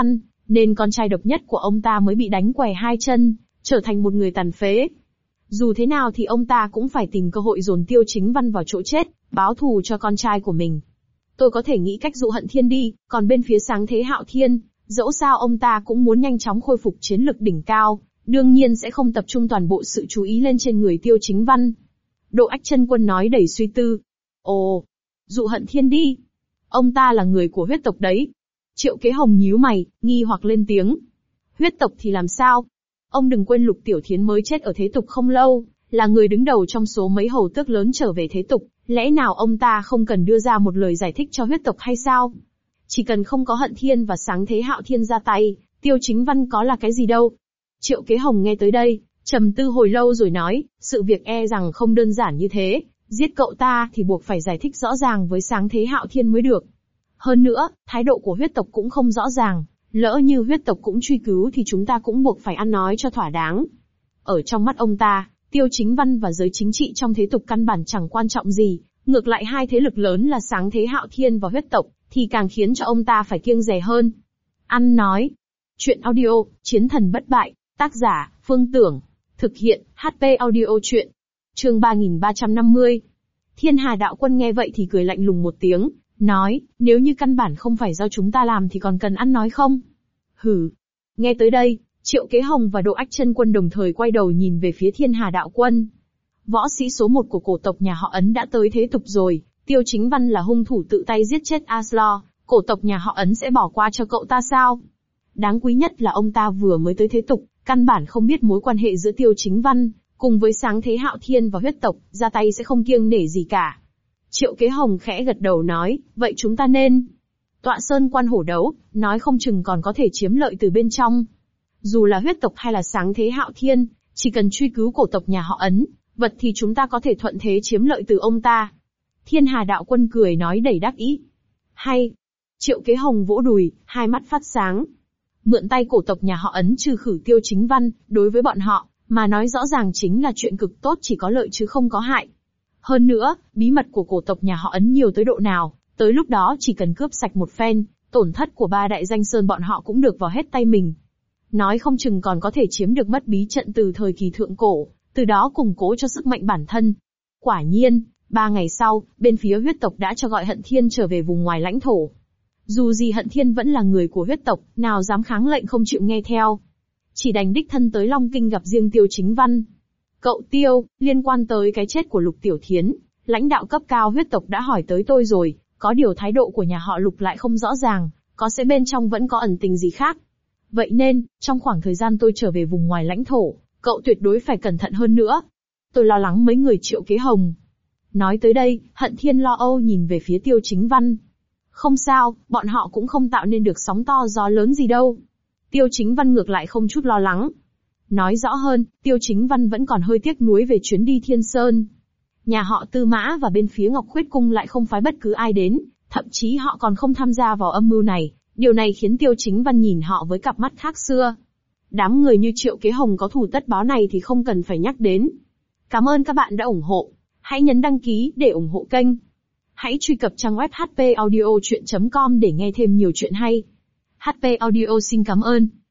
nên con trai độc nhất của ông ta mới bị đánh què hai chân, trở thành một người tàn phế. Dù thế nào thì ông ta cũng phải tìm cơ hội dồn Tiêu Chính Văn vào chỗ chết, báo thù cho con trai của mình. Tôi có thể nghĩ cách dụ Hận Thiên đi, còn bên phía Sáng Thế Hạo Thiên, dẫu sao ông ta cũng muốn nhanh chóng khôi phục chiến lực đỉnh cao, đương nhiên sẽ không tập trung toàn bộ sự chú ý lên trên người Tiêu Chính Văn. Độ Ách Chân Quân nói đầy suy tư. Ồ, dụ Hận Thiên đi. Ông ta là người của huyết tộc đấy. Triệu Kế Hồng nhíu mày, nghi hoặc lên tiếng. Huyết tộc thì làm sao? Ông đừng quên Lục Tiểu Thiến mới chết ở thế tục không lâu, là người đứng đầu trong số mấy hầu tước lớn trở về thế tục, lẽ nào ông ta không cần đưa ra một lời giải thích cho huyết tộc hay sao? Chỉ cần không có Hận Thiên và Sáng Thế Hạo Thiên ra tay, Tiêu Chính Văn có là cái gì đâu. Triệu Kế Hồng nghe tới đây, trầm tư hồi lâu rồi nói, sự việc e rằng không đơn giản như thế, giết cậu ta thì buộc phải giải thích rõ ràng với Sáng Thế Hạo Thiên mới được. Hơn nữa, thái độ của huyết tộc cũng không rõ ràng, lỡ như huyết tộc cũng truy cứu thì chúng ta cũng buộc phải ăn nói cho thỏa đáng. Ở trong mắt ông ta, Tiêu Chính Văn và giới chính trị trong thế tục căn bản chẳng quan trọng gì, ngược lại hai thế lực lớn là Sáng Thế Hạo Thiên và huyết tộc, thì càng khiến cho ông ta phải kiêng dè hơn. Ăn nói. Chuyện audio, Chiến Thần Bất Bại, tác giả, Phương Tưởng, thực hiện, HP Audio Chuyện. Chương 3350. Thiên Hà Đạo Quân nghe vậy thì cười lạnh lùng một tiếng, nói, nếu như căn bản không phải do chúng ta làm thì còn cần ăn nói không? Hừ. Nghe tới đây, Triệu Kế Hồng và Độ Ách Chân Quân đồng thời quay đầu nhìn về phía Thiên Hà Đạo Quân. Võ sĩ số 1 của cổ tộc nhà họ Ấn đã tới thế tục rồi, Tiêu Chính Văn là hung thủ tự tay giết chết Aslo, cổ tộc nhà họ Ấn sẽ bỏ qua cho cậu ta sao? Đáng quý nhất là ông ta vừa mới tới thế tục, căn bản không biết mối quan hệ giữa Tiêu Chính Văn, cùng với Sáng Thế Hạo Thiên và huyết tộc, ra tay sẽ không kiêng nể gì cả. Triệu Kế Hồng khẽ gật đầu nói, vậy chúng ta nên tọa sơn quan hổ đấu, nói không chừng còn có thể chiếm lợi từ bên trong. Dù là huyết tộc hay là Sáng Thế Hạo Thiên, chỉ cần truy cứu cổ tộc nhà họ Ấn, vật thì chúng ta có thể thuận thế chiếm lợi từ ông ta. Thiên Hà Đạo Quân cười nói đầy đắc ý. Hay. Triệu Kế Hồng vỗ đùi, hai mắt phát sáng. Mượn tay cổ tộc nhà họ Ấn trừ khử Tiêu Chính Văn, đối với bọn họ, mà nói rõ ràng chính là chuyện cực tốt, chỉ có lợi chứ không có hại. Hơn nữa, bí mật của cổ tộc nhà họ Ấn nhiều tới độ nào, tới lúc đó chỉ cần cướp sạch một phen, tổn thất của ba đại danh sơn bọn họ cũng được vào hết tay mình. Nói không chừng còn có thể chiếm được mất bí trận từ thời kỳ thượng cổ, từ đó củng cố cho sức mạnh bản thân. Quả nhiên, 3 ngày sau, bên phía huyết tộc đã cho gọi Hận Thiên trở về vùng ngoài lãnh thổ. Dù gì Hận Thiên vẫn là người của huyết tộc, nào dám kháng lệnh không chịu nghe theo. Chỉ đành đích thân tới Long Kinh gặp riêng Tiêu Chính Văn. Cậu Tiêu, liên quan tới cái chết của Lục Tiểu Thiến, lãnh đạo cấp cao huyết tộc đã hỏi tới tôi rồi, có điều thái độ của nhà họ Lục lại không rõ ràng, có sẽ bên trong vẫn có ẩn tình gì khác. Vậy nên, trong khoảng thời gian tôi trở về vùng ngoài lãnh thổ, cậu tuyệt đối phải cẩn thận hơn nữa. Tôi lo lắng mấy người Triệu Kế Hồng. Nói tới đây, Hận Thiên lo âu nhìn về phía Tiêu Chính Văn. Không sao, bọn họ cũng không tạo nên được sóng to gió lớn gì đâu. Tiêu Chính Văn ngược lại không chút lo lắng. Nói rõ hơn, Tiêu Chính Văn vẫn còn hơi tiếc nuối về chuyến đi Thiên Sơn. Nhà họ Tư Mã và bên phía Ngọc Khuyết Cung lại không phái bất cứ ai đến, thậm chí họ còn không tham gia vào âm mưu này. Điều này khiến Tiêu Chính Văn nhìn họ với cặp mắt khác xưa. Đám người như Triệu Kế Hồng có thù tất báo này thì không cần phải nhắc đến. Cảm ơn các bạn đã ủng hộ. Hãy nhấn đăng ký để ủng hộ kênh. Hãy truy cập trang web hpaudiochuyen.com để nghe thêm nhiều chuyện hay. HP Audio xin cảm ơn.